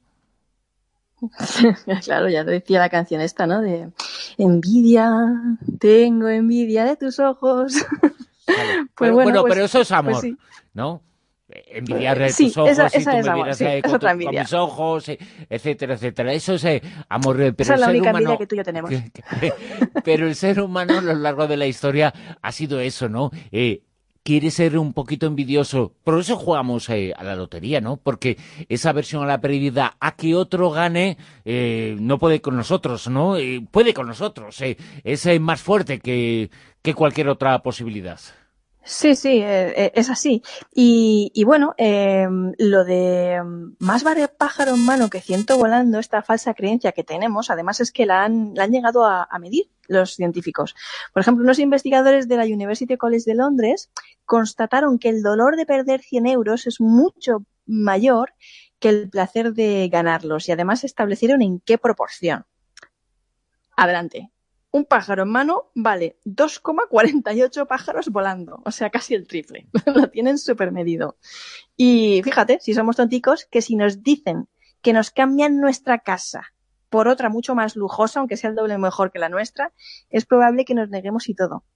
Claro, ya lo decía la canción esta, ¿no? De envidia, tengo envidia de tus ojos. Claro. Pues bueno, pero eso es amor, pues sí, ¿no? Envidiar de tus ojos, esa si tú es me amor, vieras sí, con mis ojos, etcétera, etcétera. Eso es amor. Pero esa es la única envidia humano, que tú y yo tenemos. Pero el ser humano a lo largo de la historia ha sido eso, ¿no? Quiere ser un poquito envidioso. Por eso jugamos a la lotería, ¿no? Porque esa aversión a la pérdida, a que otro gane, no puede con nosotros, ¿no? Puede con nosotros. Es más fuerte que cualquier otra posibilidad. Sí, es así. Y bueno, lo de más vale pájaro en mano que ciento volando, esta falsa creencia que tenemos, además es que la han llegado a medir los científicos. Por ejemplo, unos investigadores de la University College de Londres constataron que el dolor de perder 100 euros es mucho mayor que el placer de ganarlos y además establecieron en qué proporción. Adelante. Un pájaro en mano vale 2,48 pájaros volando, o sea, casi el triple. Lo tienen súper medido. Y fíjate, si somos tonticos, que si nos dicen que nos cambian nuestra casa por otra mucho más lujosa, aunque sea el doble mejor que la nuestra, es probable que nos neguemos y todo.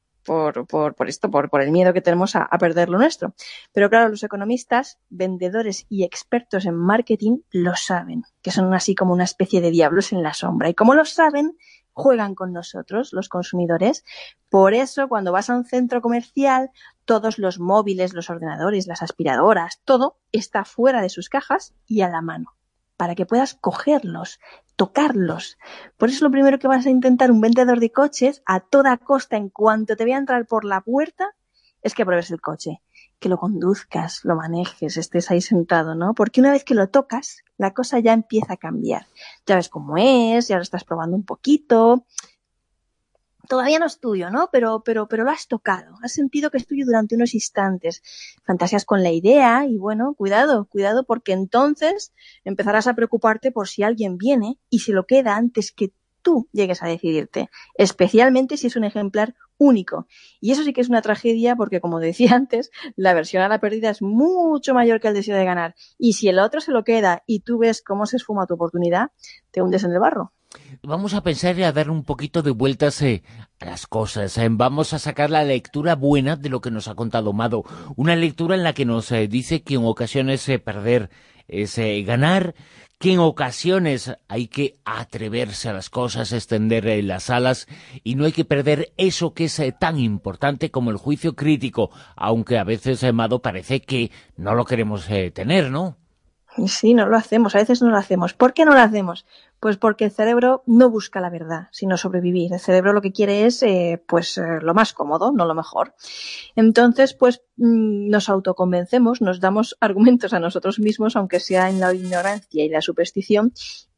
Por el miedo que tenemos a perder lo nuestro. Pero claro, los economistas, vendedores y expertos en marketing lo saben, que son así como una especie de diablos en la sombra. Y como lo saben, juegan con nosotros, los consumidores. Por eso, cuando vas a un centro comercial, todos los móviles, los ordenadores, las aspiradoras, todo está fuera de sus cajas y a la mano, para que puedas cogerlos, tocarlos. Por eso lo primero que vas a intentar un vendedor de coches, a toda costa, en cuanto te vea entrar por la puerta, es que pruebes el coche, que lo conduzcas, lo manejes, estés ahí sentado, ¿no? Porque una vez que lo tocas, la cosa ya empieza a cambiar. Ya ves cómo es, ya lo estás probando un poquito. Todavía no es tuyo, ¿no? Pero lo has tocado. Has sentido que es tuyo durante unos instantes. Fantasías con la idea y bueno, cuidado, porque entonces empezarás a preocuparte por si alguien viene y se lo queda antes que tú llegues a decidirte. Especialmente si es un ejemplar único. Y eso sí que es una tragedia porque, como decía antes, la aversión a la pérdida es mucho mayor que el deseo de ganar. Y si el otro se lo queda y tú ves cómo se esfuma tu oportunidad, te hundes en el barro. Vamos a pensar y a dar un poquito de vueltas a las cosas. Vamos a sacar la lectura buena de lo que nos ha contado Mado. Una lectura en la que nos dice que en ocasiones perder es ganar, que en ocasiones hay que atreverse a las cosas, extender las alas, y no hay que perder eso que es tan importante como el juicio crítico, aunque a veces, Mado, parece que no lo queremos tener, ¿no? Sí, no lo hacemos, a veces no lo hacemos. ¿Por qué no lo hacemos? Pues porque el cerebro no busca la verdad, sino sobrevivir. El cerebro lo que quiere es lo más cómodo, no lo mejor. Entonces, nos autoconvencemos, nos damos argumentos a nosotros mismos, aunque sea en la ignorancia y la superstición,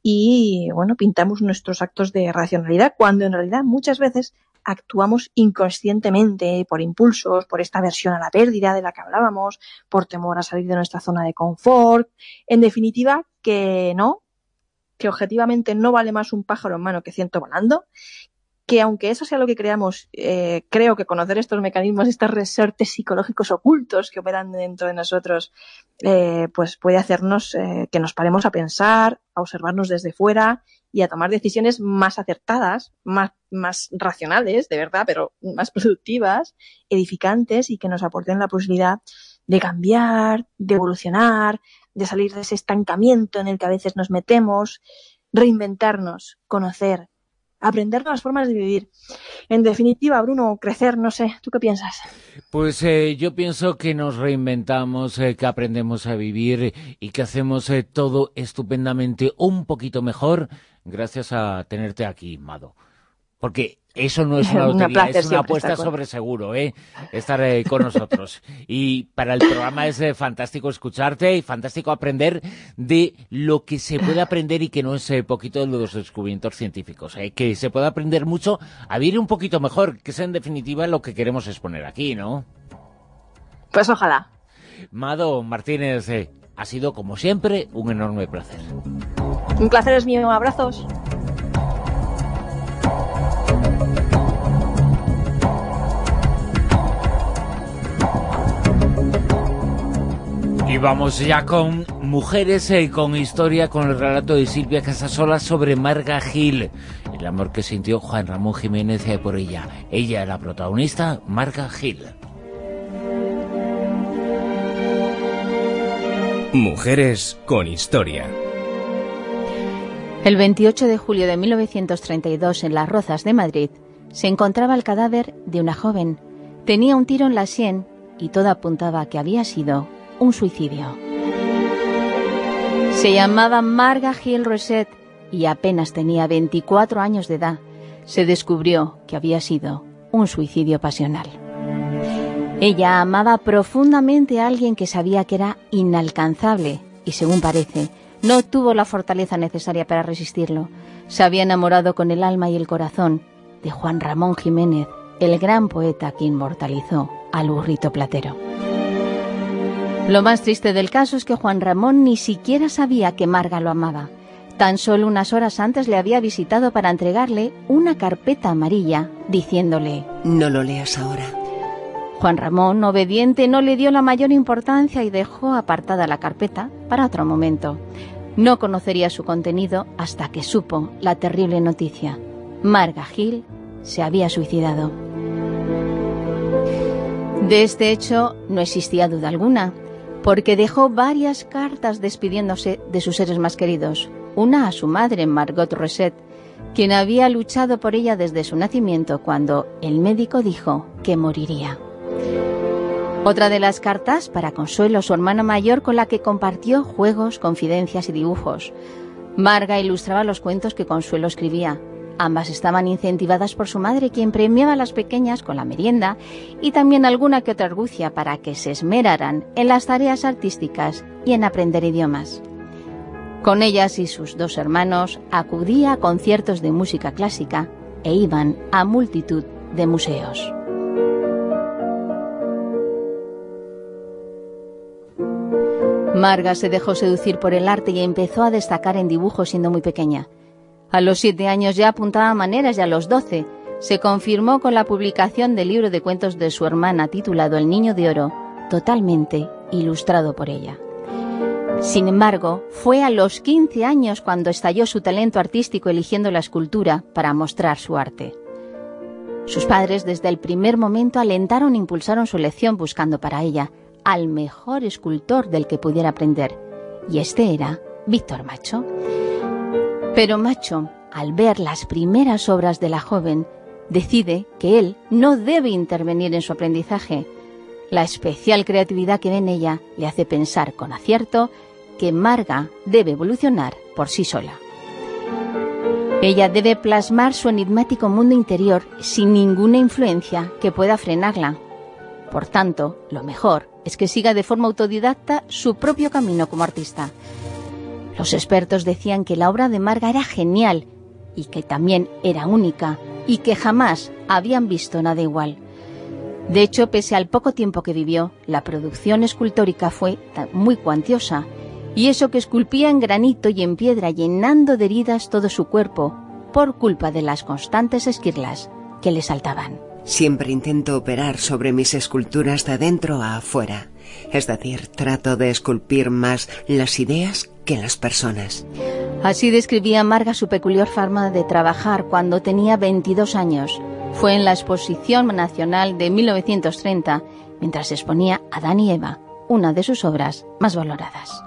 y bueno, pintamos nuestros actos de racionalidad, cuando en realidad muchas veces actuamos inconscientemente por impulsos, por esta aversión a la pérdida de la que hablábamos, por temor a salir de nuestra zona de confort. En definitiva, que objetivamente no vale más un pájaro en mano que 100 volando, que aunque eso sea lo que creamos, creo que conocer estos mecanismos, estos resortes psicológicos ocultos que operan dentro de nosotros, pues puede hacernos que nos paremos a pensar, a observarnos desde fuera y a tomar decisiones más acertadas, más racionales, de verdad, pero más productivas, edificantes, y que nos aporten la posibilidad de cambiar, de evolucionar, de salir de ese estancamiento en el que a veces nos metemos, reinventarnos, conocer, aprender nuevas formas de vivir. En definitiva, Bruno, crecer, no sé, ¿tú qué piensas? Pues yo pienso que nos reinventamos, que aprendemos a vivir y que hacemos todo estupendamente un poquito mejor gracias a tenerte aquí, Mado. Porque eso no es una lotería, es una apuesta sobre seguro, estar con nosotros. Y para el programa es fantástico escucharte y fantástico aprender de lo que se puede aprender y que no es poquito de los descubrimientos científicos. Que se puede aprender mucho a vivir un poquito mejor, que es en definitiva lo que queremos exponer aquí, ¿no? Pues ojalá. Mado Martínez, ha sido como siempre un enorme placer. Un placer es mío, abrazos. Y vamos ya con Mujeres con Historia, con el relato de Silvia Casasola sobre Marga Gil, el amor que sintió Juan Ramón Jiménez por ella. Ella, la protagonista, Marga Gil. Mujeres con Historia. El 28 de julio de 1932, en Las Rozas de Madrid, se encontraba el cadáver de una joven. Tenía un tiro en la sien y todo apuntaba a que había sido un suicidio. Se llamaba Marga Gil Roset y apenas tenía 24 años de edad. Se descubrió que había sido un suicidio pasional. Ella amaba profundamente a alguien que sabía que era inalcanzable y, según parece, no tuvo la fortaleza necesaria para resistirlo. Se había enamorado con el alma y el corazón de Juan Ramón Jiménez, el gran poeta que inmortalizó al burrito platero. Lo más triste del caso es que Juan Ramón ni siquiera sabía que Marga lo amaba. Tan solo unas horas antes le había visitado para entregarle una carpeta amarilla, diciéndole: «No lo leas ahora». Juan Ramón, obediente, no le dio la mayor importancia y dejó apartada la carpeta para otro momento. No conocería su contenido hasta que supo la terrible noticia. Marga Gil se había suicidado. De este hecho no existía duda alguna, porque dejó varias cartas despidiéndose de sus seres más queridos. Una a su madre, Margot Roset, quien había luchado por ella desde su nacimiento, cuando el médico dijo que moriría. Otra de las cartas para Consuelo, su hermana mayor, con la que compartió juegos, confidencias y dibujos. Marga ilustraba los cuentos que Consuelo escribía. Ambas estaban incentivadas por su madre, quien premiaba a las pequeñas con la merienda y también alguna que otra argucia para que se esmeraran en las tareas artísticas y en aprender idiomas. Con ellas y sus dos hermanos acudía a conciertos de música clásica e iban a multitud de museos. Marga se dejó seducir por el arte y empezó a destacar en dibujos siendo muy pequeña. A los 7 años ya apuntaba maneras y a los 12 se confirmó con la publicación del libro de cuentos de su hermana titulado El Niño de Oro, totalmente ilustrado por ella. Sin embargo, fue a los 15 años cuando estalló su talento artístico eligiendo la escultura para mostrar su arte. Sus padres desde el primer momento alentaron e impulsaron su elección buscando para ella al mejor escultor del que pudiera aprender, y este era Víctor Macho. Pero Macho, al ver las primeras obras de la joven, decide que él no debe intervenir en su aprendizaje. La especial creatividad que ve en ella le hace pensar con acierto que Marga debe evolucionar por sí sola. Ella debe plasmar su enigmático mundo interior sin ninguna influencia que pueda frenarla. Por tanto, lo mejor es que siga de forma autodidacta su propio camino como artista. Los expertos decían que la obra de Marga era genial y que también era única y que jamás habían visto nada igual. De hecho, pese al poco tiempo que vivió, la producción escultórica fue muy cuantiosa, y eso que esculpía en granito y en piedra, llenando de heridas todo su cuerpo, por culpa de las constantes esquirlas que le saltaban. Siempre intento operar sobre mis esculturas de adentro a afuera, es decir, trato de esculpir más las ideas que las personas. Así describía Marga su peculiar forma de trabajar cuando tenía 22 años. Fue en la Exposición Nacional de 1930, mientras exponía Adán y Eva, una de sus obras más valoradas.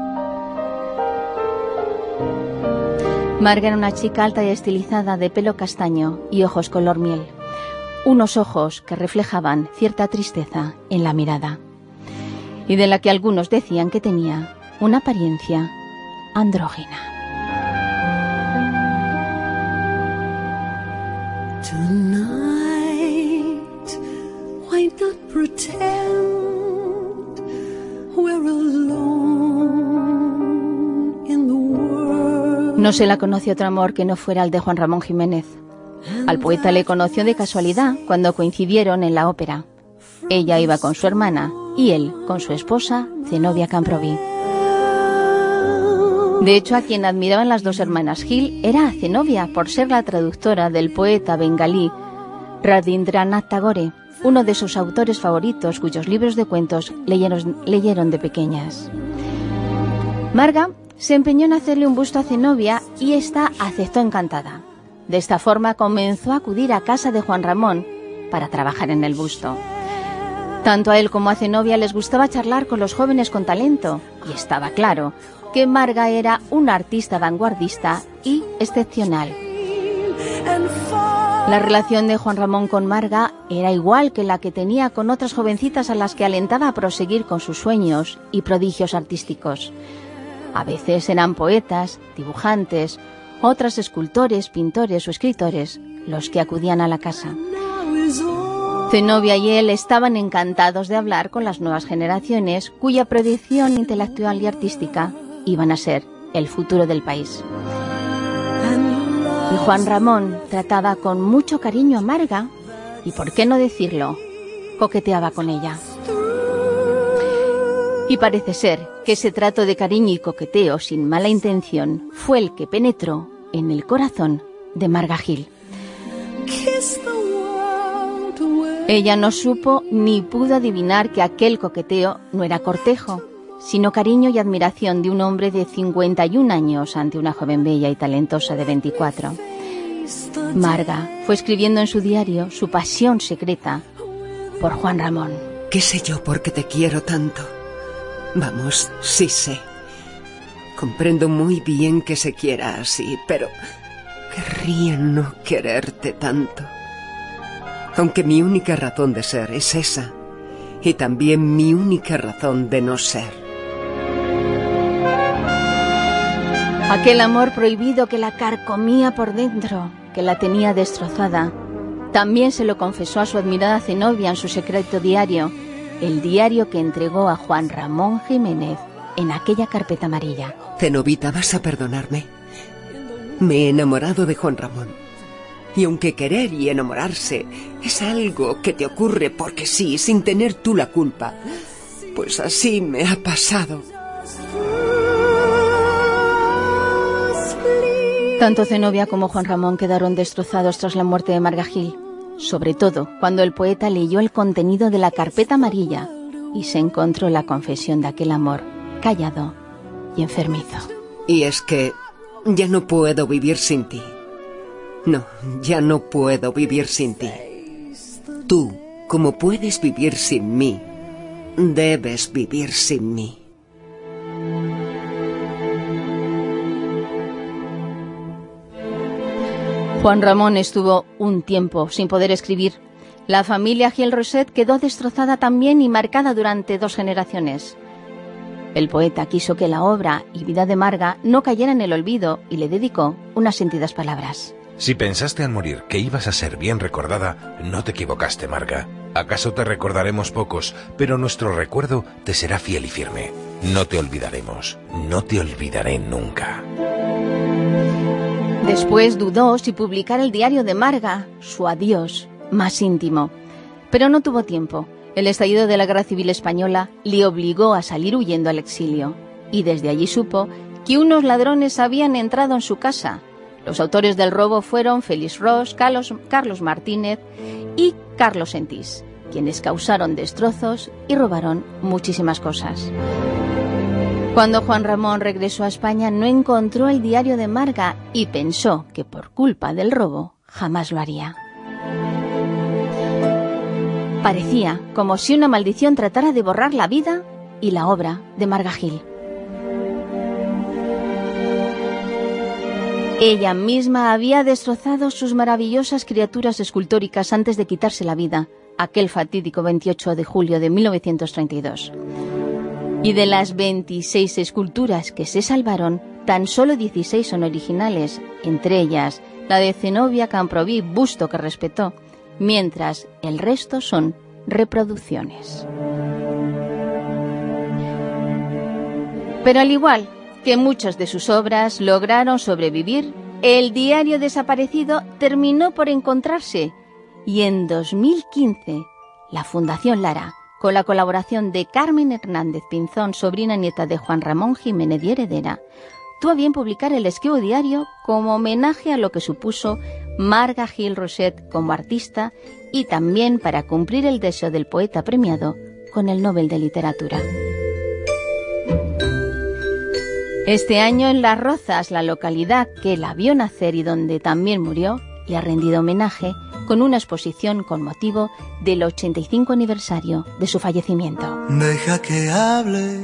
Marga era una chica alta y estilizada, de pelo castaño y ojos color miel. Unos ojos que reflejaban cierta tristeza en la mirada, y de la que algunos decían que tenía una apariencia andrógina. Tonight, why not pretend we're alone in the world? No se la conoció otro amor que no fuera el de Juan Ramón Jiménez. Al poeta le conoció de casualidad cuando coincidieron en la ópera. Ella iba con su hermana y él con su esposa, Zenobia Camprubí. De hecho, a quien admiraban las dos hermanas Gil era a Zenobia por ser la traductora del poeta bengalí Rabindranath Tagore, uno de sus autores favoritos cuyos libros de cuentos leyeron de pequeñas. Marga se empeñó en hacerle un busto a Zenobia y ésta aceptó encantada. De esta forma comenzó a acudir a casa de Juan Ramón para trabajar en el busto. Tanto a él como a Zenobia les gustaba charlar con los jóvenes con talento, y estaba claro que Marga era una artista vanguardista y excepcional. La relación de Juan Ramón con Marga era igual que la que tenía con otras jovencitas a las que alentaba a proseguir con sus sueños y prodigios artísticos. A veces eran poetas, dibujantes, otras escultores, pintores o escritores los que acudían a la casa. Zenobia y él estaban encantados de hablar con las nuevas generaciones cuya proyección intelectual y artística iban a ser el futuro del país. Y Juan Ramón trataba con mucho cariño a Marga y, por qué no decirlo, coqueteaba con ella. Y parece ser que ese trato de cariño y coqueteo sin mala intención fue el que penetró en el corazón de Marga Gil. Ella no supo ni pudo adivinar que aquel coqueteo no era cortejo, sino cariño y admiración de un hombre de 51 años ante una joven bella y talentosa de 24. Marga fue escribiendo en su diario su pasión secreta por Juan Ramón. ¿Qué sé yo por qué te quiero tanto? Vamos, sí sé. Comprendo muy bien que se quiera así, pero querría no quererte tanto. Aunque mi única razón de ser es esa, y también mi única razón de no ser. Aquel amor prohibido que la carcomía por dentro, que la tenía destrozada, también se lo confesó a su admirada Zenobia en su secreto diario, el diario que entregó a Juan Ramón Jiménez en aquella carpeta amarilla. Zenobita, vas a perdonarme. Me he enamorado de Juan Ramón. Y aunque querer y enamorarse es algo que te ocurre porque sí, sin tener tú la culpa, pues así me ha pasado. Tanto Zenobia como Juan Ramón quedaron destrozados tras la muerte de Marga Gil, sobre todo cuando el poeta leyó el contenido de la carpeta amarilla y se encontró la confesión de aquel amor callado y enfermizo. Y es que ya no puedo vivir sin ti. No, ya no puedo vivir sin ti. Tú, como puedes vivir sin mí, debes vivir sin mí. Juan Ramón estuvo un tiempo sin poder escribir. La familia Gil Roset quedó destrozada también y marcada durante 2 generaciones. El poeta quiso que la obra y vida de Marga no cayera en el olvido y le dedicó unas sentidas palabras. Si pensaste al morir que ibas a ser bien recordada, no te equivocaste, Marga. Acaso te recordaremos pocos, pero nuestro recuerdo te será fiel y firme. No te olvidaremos, no te olvidaré nunca. Después dudó si publicar el diario de Marga, su adiós más íntimo. Pero no tuvo tiempo. El estallido de la Guerra Civil Española le obligó a salir huyendo al exilio. Y desde allí supo que unos ladrones habían entrado en su casa. Los autores del robo fueron Félix Ros, Carlos Martínez y Carlos Sentís, quienes causaron destrozos y robaron muchísimas cosas. Cuando Juan Ramón regresó a España no encontró el diario de Marga y pensó que por culpa del robo jamás lo haría. Parecía como si una maldición tratara de borrar la vida y la obra de Marga Gil. Ella misma había destrozado sus maravillosas criaturas escultóricas antes de quitarse la vida, aquel fatídico 28 de julio de 1932. Y de las 26 esculturas que se salvaron, tan solo 16 son originales, entre ellas la de Zenobia Camprubí, busto que respetó, mientras el resto son reproducciones. Pero al igual que muchas de sus obras lograron sobrevivir, el diario desaparecido terminó por encontrarse y en 2015 la Fundación Lara, con la colaboración de Carmen Hernández Pinzón, sobrina nieta de Juan Ramón Jiménez y heredera, tuvo a bien publicar el Esquevo Diario como homenaje a lo que supuso Marga Gil Roset como artista y también para cumplir el deseo del poeta premiado con el Nobel de Literatura. Este año en Las Rozas, la localidad que la vio nacer y donde también murió, le ha rendido homenaje con una exposición con motivo del 85 aniversario de su fallecimiento. Deja que hable,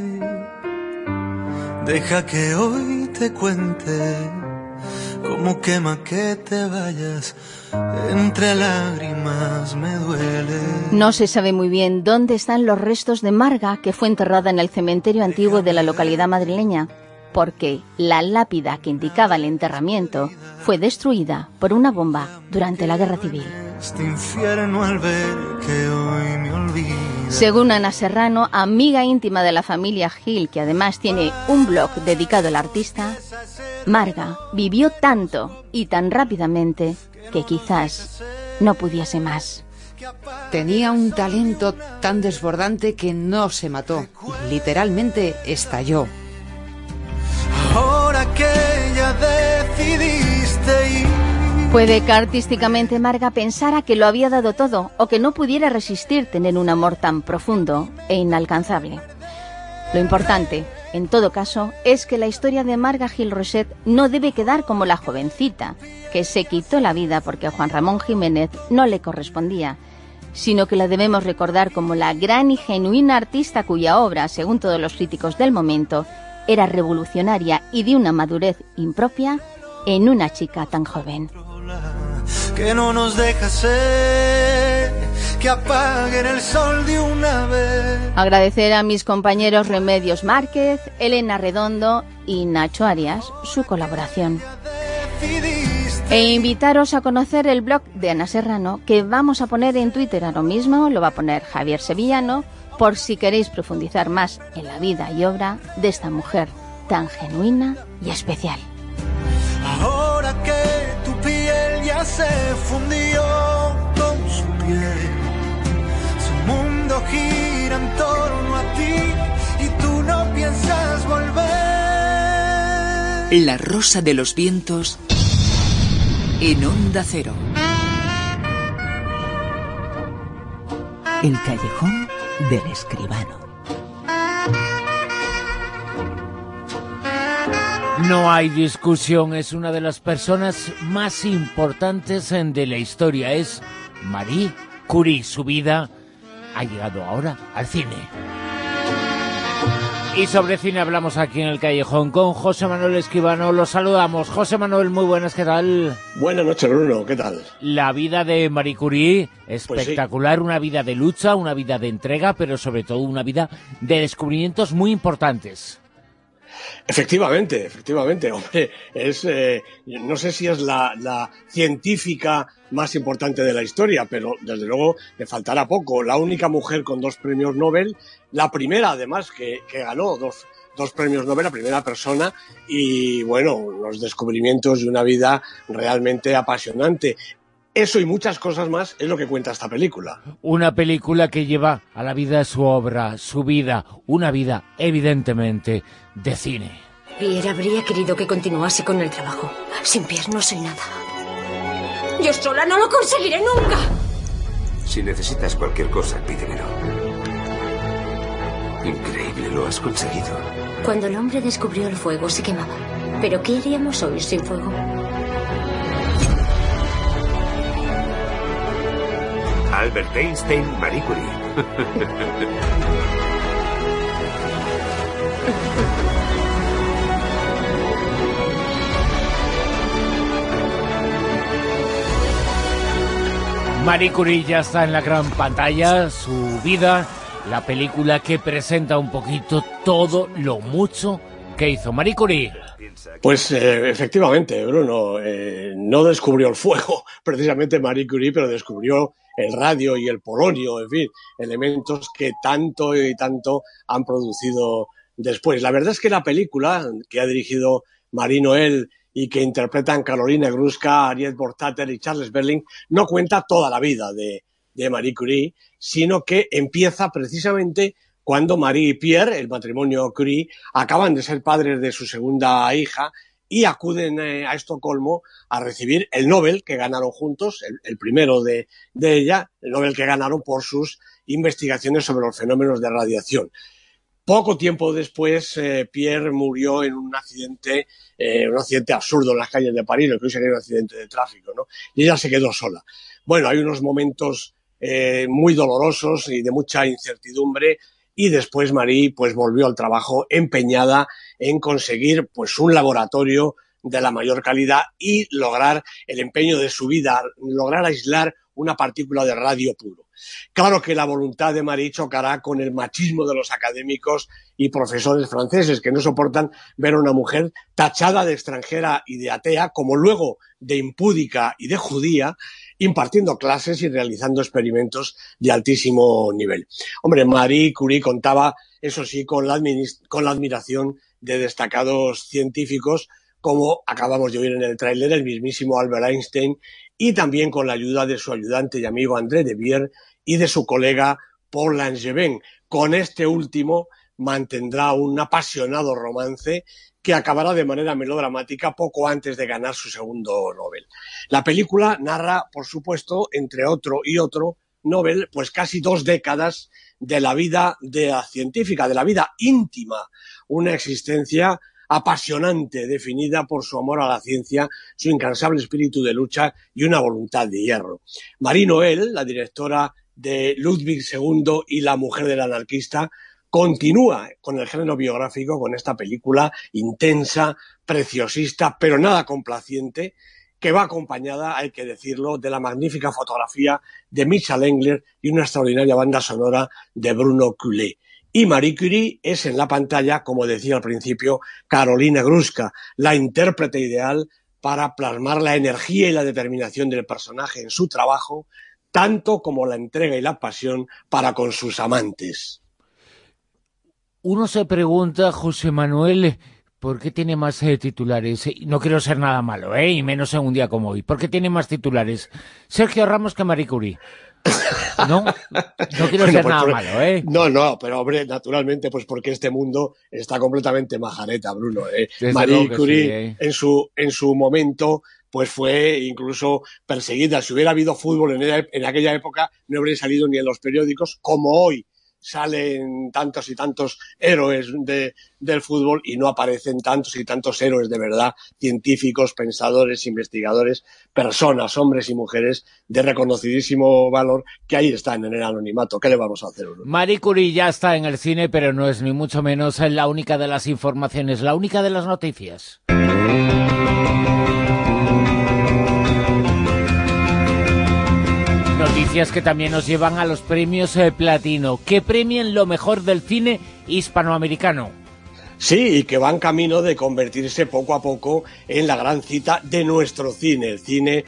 deja que hoy te cuente cómo quema que te vayas, entre lágrimas me duele. No se sabe muy bien dónde están los restos de Marga, que fue enterrada en el cementerio antiguo de la localidad madrileña, porque la lápida que indicaba el enterramiento fue destruida por una bomba durante la Guerra Civil. Este infierno al ver que hoy me olvida. Según Ana Serrano, amiga íntima de la familia Gil, que además tiene un blog dedicado al artista, Marga vivió tanto y tan rápidamente que quizás no pudiese más. Tenía un talento tan desbordante que no se mató, literalmente estalló. Ahora que ya decidiste ir. Puede que artísticamente Marga pensara que lo había dado todo o que no pudiera resistir tener un amor tan profundo e inalcanzable. Lo importante, en todo caso, es que la historia de Marga Gil Roset no debe quedar como la jovencita que se quitó la vida porque Juan Ramón Jiménez no le correspondía, sino que la debemos recordar como la gran y genuina artista cuya obra, según todos los críticos del momento, era revolucionaria y de una madurez impropia en una chica tan joven. Que no nos deja ser, que apaguen el sol de una vez. Agradecer a mis compañeros Remedios Márquez, Elena Redondo y Nacho Arias su colaboración. E invitaros a conocer el blog de Ana Serrano, que vamos a poner en Twitter ahora mismo, lo va a poner Javier Sevillano, por si queréis profundizar más en la vida y obra de esta mujer tan genuina y especial. Ahora que tu piel ya se fundió con su piel, su mundo gira en torno a ti y tú no piensas volver. La Rosa de los Vientos En Onda Cero. El callejón del escribano. No hay discusión, es una de las personas más importantes de la historia. Es Marie Curie. Su vida ha llegado ahora al cine. Y sobre cine hablamos aquí en El Callejón con José Manuel Escribano. Los saludamos. José Manuel, muy buenas, ¿qué tal? Buenas noches, Bruno, ¿qué tal? La vida de Marie Curie, espectacular, pues sí. Una vida de lucha, una vida de entrega, pero sobre todo una vida de descubrimientos muy importantes. Efectivamente, hombre, es, no sé si es la científica más importante de la historia, pero desde luego le faltará poco. La única mujer con 2 premios Nobel, la primera además que ganó dos premios Nobel, la primera persona, y bueno, los descubrimientos de una vida realmente apasionante. Eso y muchas cosas más es lo que cuenta esta película. Una película que lleva a la vida su obra, su vida, una vida evidentemente de cine. Pierre habría querido que continuase con el trabajo. Sin Pierre no soy nada. Yo sola no lo conseguiré nunca. Si necesitas cualquier cosa, pídemelo. Increíble, lo has conseguido. Cuando el hombre descubrió el fuego se quemaba. ¿Pero qué haríamos hoy sin fuego? Albert Einstein, Marie Curie. Marie Curie ya está en la gran pantalla, su vida, la película que presenta un poquito todo lo mucho que hizo Marie Curie. Pues efectivamente, Bruno, no descubrió el fuego precisamente Marie Curie, pero descubrió el radio y el polonio, en fin, elementos que tanto y tanto han producido después. La verdad es que la película que ha dirigido Marie Noël y que interpretan Carolina Gruska, Ariette Bortater y Charles Berling, no cuenta toda la vida de Marie Curie, sino que empieza precisamente cuando Marie y Pierre, el matrimonio Curie, acaban de ser padres de su segunda hija y acuden a Estocolmo a recibir el Nobel que ganaron juntos, el primero de ella, el Nobel que ganaron por sus investigaciones sobre los fenómenos de radiación. Poco tiempo después, Pierre murió en un accidente absurdo en las calles de París, lo que hoy sería un accidente de tráfico, ¿no? Y ella se quedó sola. Bueno, hay unos momentos muy dolorosos y de mucha incertidumbre, y después Marie pues volvió al trabajo empeñada en conseguir pues un laboratorio de la mayor calidad y lograr el empeño de su vida, lograr aislar una partícula de radio puro. Claro que la voluntad de Marie chocará con el machismo de los académicos y profesores franceses, que no soportan ver a una mujer tachada de extranjera y de atea, como luego de impúdica y de judía, impartiendo clases y realizando experimentos de altísimo nivel. Hombre, Marie Curie contaba, eso sí, con la admiración de destacados científicos, como acabamos de oír en el tráiler, el mismísimo Albert Einstein, y también con la ayuda de su ayudante y amigo André de Vier y de su colega Paul Langevin. Con este último mantendrá un apasionado romance que acabará de manera melodramática poco antes de ganar su segundo Nobel. La película narra, por supuesto, entre otro y otro Nobel, pues casi 2 décadas de la vida de la científica, de la vida íntima, una existencia apasionante, definida por su amor a la ciencia, su incansable espíritu de lucha y una voluntad de hierro. Marie Noël, la directora de Ludwig II y La mujer del anarquista, continúa con el género biográfico, con esta película intensa, preciosista, pero nada complaciente, que va acompañada, hay que decirlo, de la magnífica fotografía de Michel Engler y una extraordinaria banda sonora de Bruno Coulet. Y Marie Curie es en la pantalla, como decía al principio, Carolina Gruska, la intérprete ideal para plasmar la energía y la determinación del personaje en su trabajo, tanto como la entrega y la pasión para con sus amantes. Uno se pregunta, José Manuel, ¿por qué tiene más titulares? No quiero ser nada malo, y menos en un día como hoy. ¿Por qué tiene más titulares Sergio Ramos que Marie Curie? No quiero ser nada malo, No, pero hombre, naturalmente, pues porque este mundo está completamente majareta, Bruno. Marie Curie, sí, en su momento, pues fue incluso perseguida. Si hubiera habido fútbol en aquella época, no habría salido ni en los periódicos, como hoy salen tantos y tantos héroes del fútbol y no aparecen tantos y tantos héroes de verdad, científicos, pensadores, investigadores, personas, hombres y mujeres de reconocidísimo valor que ahí están en el anonimato. ¿Qué le vamos a hacer? Marie Curie ya está en el cine, pero no es ni mucho menos la única de las informaciones, la única de las noticias. Noticias que también nos llevan a los premios Platino, que premian lo mejor del cine hispanoamericano. Sí, y que van camino de convertirse poco a poco en la gran cita de nuestro cine, el cine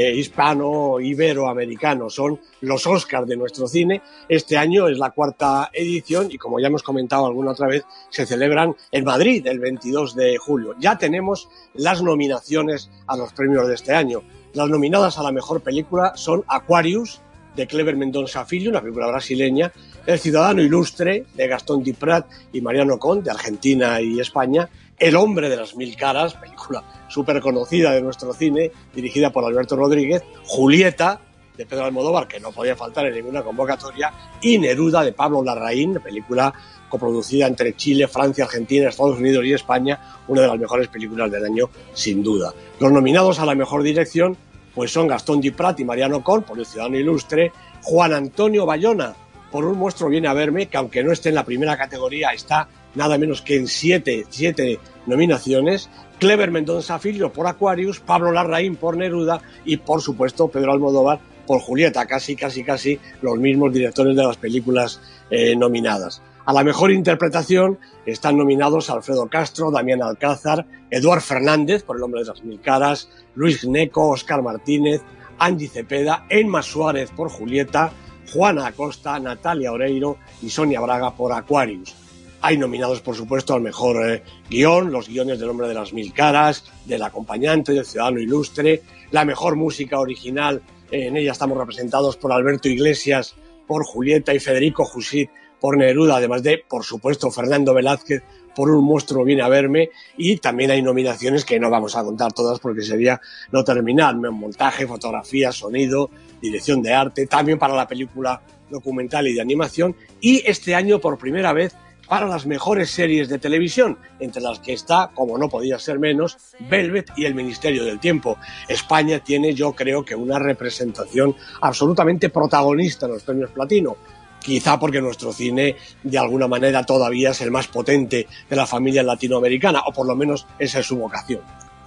hispano-iberoamericano. Son los Oscars de nuestro cine. Este año es la 4ª edición y, como ya hemos comentado alguna otra vez, se celebran en Madrid el 22 de julio. Ya tenemos las nominaciones a los premios de este año. Las nominadas a la mejor película son Aquarius, de Cleber Mendonça Filho, una película brasileña, El ciudadano ilustre, de Gastón Duprat y Mariano Con, de Argentina y España, El hombre de las mil caras, película súper conocida de nuestro cine, dirigida por Alberto Rodríguez, Julieta, de Pedro Almodóvar, que no podía faltar en ninguna convocatoria, y Neruda, de Pablo Larraín, película coproducida entre Chile, Francia, Argentina, Estados Unidos y España, una de las mejores películas del año, sin duda. Los nominados a la mejor dirección pues son Gastón Duprat y Mariano Con, por El ciudadano ilustre, Juan Antonio Bayona, por Un monstruo viene a verme, que aunque no esté en la primera categoría, está nada menos que en siete nominaciones, Cleber Mendonça Filho por Aquarius, Pablo Larraín por Neruda y, por supuesto, Pedro Almodóvar por Julieta, casi los mismos directores de las películas nominadas. A la mejor interpretación están nominados Alfredo Castro, Damián Alcázar, Eduard Fernández por El hombre de las mil caras, Luis Gnecco, Óscar Martínez, Angie Cepeda, Emma Suárez por Julieta, Juana Acosta, Natalia Oreiro y Sonia Braga por Aquarius. Hay nominados, por supuesto, al mejor guión, los guiones del hombre de las mil caras, del acompañante, del ciudadano ilustre, la mejor música original, en ella estamos representados por Alberto Iglesias por Julieta y Federico Jusit por Neruda, además de, por supuesto, Fernando Velázquez por Un monstruo viene a verme, y también hay nominaciones que no vamos a contar todas porque sería no terminar, montaje, fotografía, sonido, dirección de arte, también para la película documental y de animación, y este año por primera vez para las mejores series de televisión, entre las que está, como no podía ser menos, Velvet y El Ministerio del Tiempo. España tiene, yo creo, que una representación absolutamente protagonista en los premios Platino, quizá porque nuestro cine de alguna manera todavía es el más potente de la familia latinoamericana, o por lo menos esa es su vocación.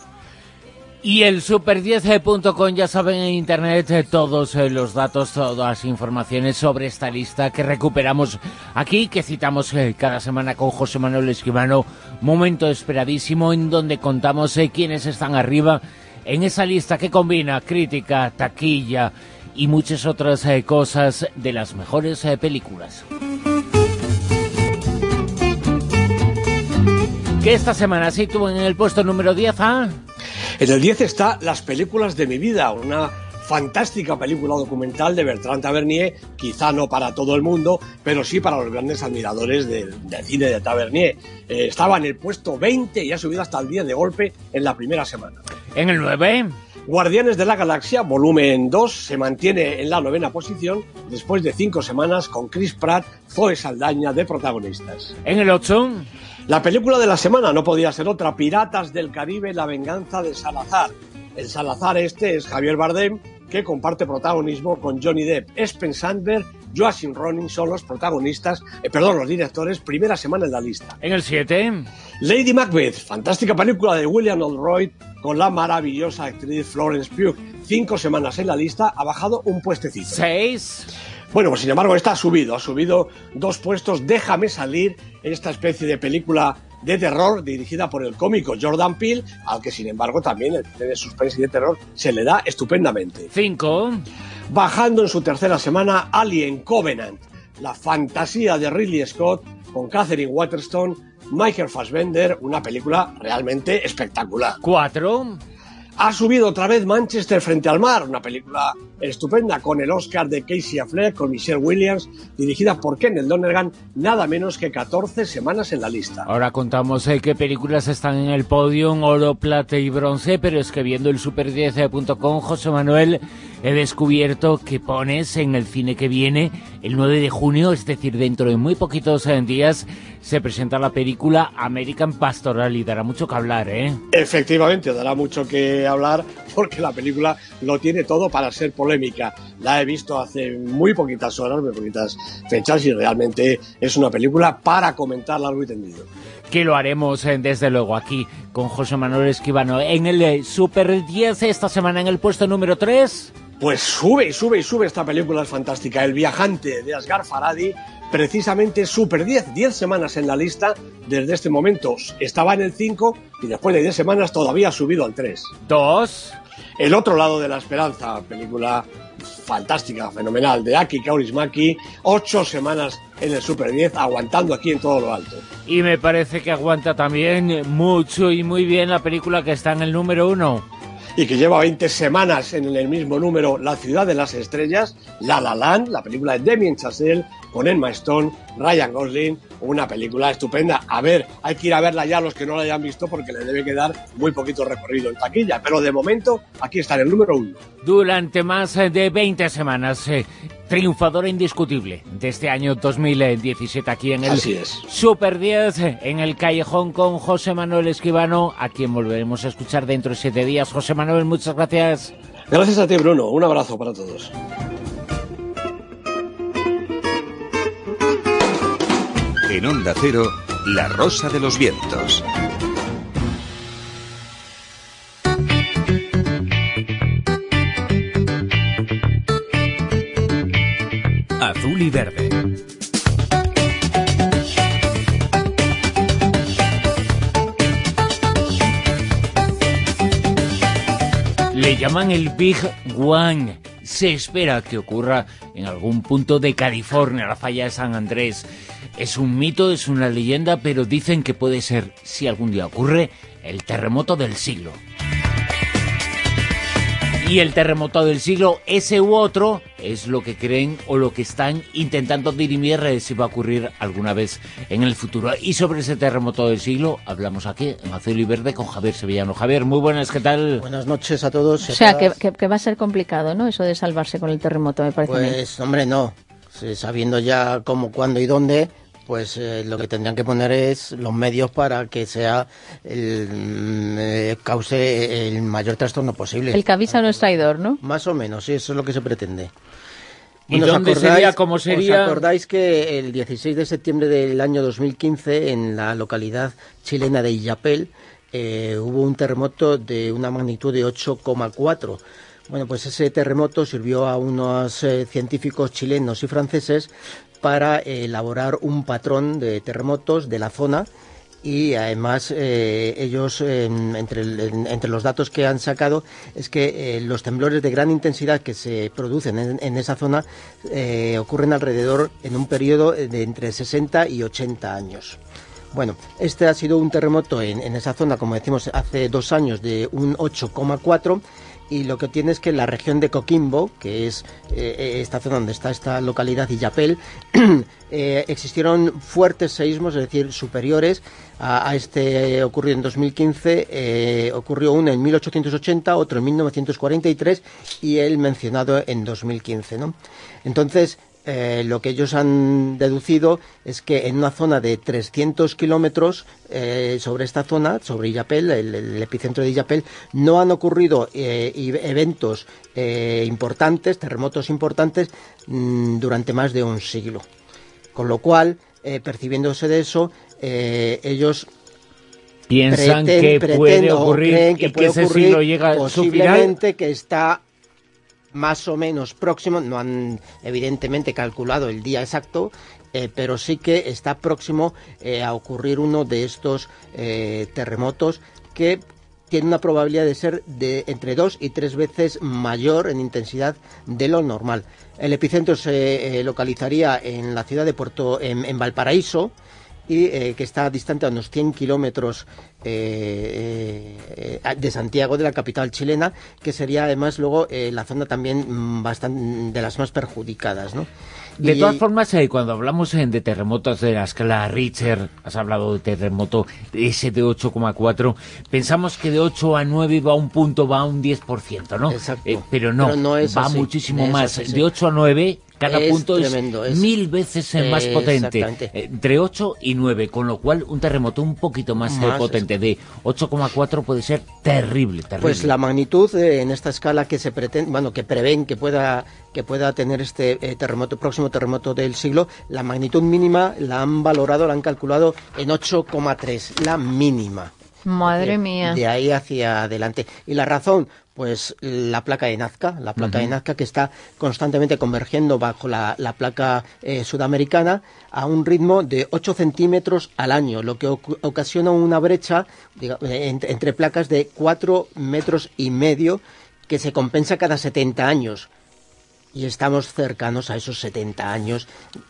Y el super10.com, ya saben, en internet todos los datos, todas las informaciones sobre esta lista que recuperamos aquí, que citamos cada semana con José Manuel Escribano. Momento esperadísimo en donde contamos quiénes están arriba en esa lista que combina crítica, taquilla y muchas otras cosas de las mejores películas. Que esta semana sitúa en el puesto número 10 a... En el 10 está Las películas de mi vida, una fantástica película documental de Bertrand Tavernier, quizá no para todo el mundo, pero sí para los grandes admiradores del cine de Tavernier. Estaba en el puesto 20 y ha subido hasta el 10 de golpe en la primera semana. En el 9... Guardianes de la Galaxia, volumen 2, se mantiene en la 9ª posición después de 5 semanas con Chris Pratt, Zoe Saldaña de protagonistas. En el 8... La película de la semana no podía ser otra, Piratas del Caribe, la venganza de Salazar. El Salazar este es Javier Bardem, que comparte protagonismo con Johnny Depp. Espen Sandberg, Joachim Ronin son los protagonistas, los directores, primera semana en la lista. En el 7... Lady Macbeth, fantástica película de William Oldroyd con la maravillosa actriz Florence Pugh. 5 semanas en la lista, ha bajado un puestecito. 6... Bueno, pues sin embargo esta ha subido 2 puestos. Déjame salir, esta especie de película de terror dirigida por el cómico Jordan Peele, al que sin embargo también el cine de suspense y de terror se le da estupendamente. 5. Bajando en su tercera semana, Alien Covenant, la fantasía de Ridley Scott con Catherine Waterston, Michael Fassbender, una película realmente espectacular. 4. Ha subido otra vez Manchester frente al mar, una película estupenda con el Oscar de Casey Affleck, con Michelle Williams, dirigida por Kenneth Lonergan, nada menos que 14 semanas en la lista. Ahora contamos qué películas están en el podio, oro, plata y bronce, pero es que viendo el super10.com, José Manuel, he descubierto que pones en el cine que viene, el 9 de junio, es decir, dentro de muy poquitos días, se presenta la película American Pastoral y dará mucho que hablar, ¿eh? Efectivamente, dará mucho que hablar porque la película lo tiene todo para ser polémica. La he visto hace muy poquitas horas, muy poquitas fechas, y realmente es una película para comentar largo y tendido. Que lo haremos desde luego aquí con José Manuel Escribano en el Super 10 esta semana en el puesto número 3. Pues sube esta película, es fantástica. El viajante de Asghar Farhadi, precisamente Super 10, 10 semanas en la lista desde este momento. Estaba en el 5 y después de 10 semanas todavía ha subido al 3. 2. El otro lado de la esperanza, película fantástica, fenomenal, de Aki Kaurismäki, 8 semanas en el Super 10, aguantando aquí en todo lo alto. Y me parece que aguanta también mucho y muy bien la película que está en el número 1. Y que lleva 20 semanas en el mismo número, La ciudad de las estrellas, La La Land, la película de Damien Chazelle, con Emma Stone, Ryan Gosling, una película estupenda. A ver, hay que ir a verla ya los que no la hayan visto porque le debe quedar muy poquito recorrido en taquilla, pero de momento aquí está en el número 1. Durante más de 20 semanas, triunfadora indiscutible de este año 2017 aquí en el Super 10, en el Callejón con José Manuel Escribano, a quien volveremos a escuchar dentro de 7 días. José Manuel, muchas gracias. Gracias a ti, Bruno. Un abrazo para todos. En Onda Cero, La Rosa de los Vientos. Azul y verde. Le llaman el Big One. Se espera que ocurra en algún punto de California, la falla de San Andrés. Es un mito, es una leyenda, pero dicen que puede ser, si algún día ocurre, el terremoto del siglo. Y el terremoto del siglo, ese u otro, es lo que creen o lo que están intentando dirimir si va a ocurrir alguna vez en el futuro. Y sobre ese terremoto del siglo hablamos aquí en Azul y Verde con Javier Sevillano. Javier, muy buenas, ¿qué tal? Buenas noches a todos. O sea, que va a ser complicado, ¿no? Eso de salvarse con el terremoto, me parece. Pues, hombre, no. Sabiendo ya cómo, cuándo y dónde, pues lo que tendrían que poner es los medios para que sea cause el mayor trastorno posible. El que avisa no es traidor, ¿no? Más o menos, sí, eso es lo que se pretende. ¿Y dónde sería? ¿Cómo sería? ¿Os acordáis que el 16 de septiembre del año 2015, en la localidad chilena de Illapel, hubo un terremoto de una magnitud de 8,4? Bueno, pues ese terremoto sirvió a unos científicos chilenos y franceses para elaborar un patrón de terremotos de la zona, y además ellos, entre los datos que han sacado, es que los temblores de gran intensidad que se producen en esa zona ocurren alrededor en un periodo de entre 60 y 80 años. Bueno, este ha sido un terremoto en esa zona, como decimos, hace 2 años, de un 8,4, y lo que tiene es que en la región de Coquimbo, que es esta zona donde está esta localidad Illapel, existieron fuertes seísmos, es decir, superiores a este ocurrido en 2015. Ocurrió uno en 1880, otro en 1943 y el mencionado en 2015, ¿no? Entonces, lo que ellos han deducido es que en una zona de 300 kilómetros sobre esta zona, sobre Illapel, el epicentro de Illapel, no han ocurrido eventos importantes, terremotos importantes, durante más de un siglo. Con lo cual, percibiéndose de eso, ellos piensan que puede ocurrir, creen que puede ese ocurrir, siglo llega a su final, posiblemente que está más o menos próximo. No han evidentemente calculado el día exacto, pero sí que está próximo a ocurrir uno de estos terremotos, que tiene una probabilidad de ser de entre 2 y 3 veces mayor en intensidad de lo normal. El epicentro se localizaría en la ciudad de en Valparaíso, y que está distante a unos 100 kilómetros de Santiago, de la capital chilena, que sería además luego la zona también bastante de las más perjudicadas, ¿no? De todas formas, cuando hablamos de terremotos de la escala Richter, has hablado de terremoto ese de 8,4, pensamos que de 8 a 9 va a un punto, va a un 10%, ¿no? Exacto. Pero no es va así. muchísimo más. Así. De 8 a 9... Cada punto tremendo, es 1000 veces más potente, entre 8 y 9, con lo cual un terremoto un poquito más potente, de 8,4 puede ser terrible. Pues la magnitud en esta escala que se pretende, que prevén que pueda tener este próximo terremoto del siglo, la magnitud mínima la han valorado, la han calculado en 8,3, la mínima. Madre mía. De ahí hacia adelante. Y la razón, pues la placa de Nazca, que está constantemente convergiendo bajo la placa sudamericana a un ritmo de 8 centímetros al año, lo que ocasiona una brecha entre placas de 4,5 metros, que se compensa cada 70 años. Y estamos cercanos a esos 70 años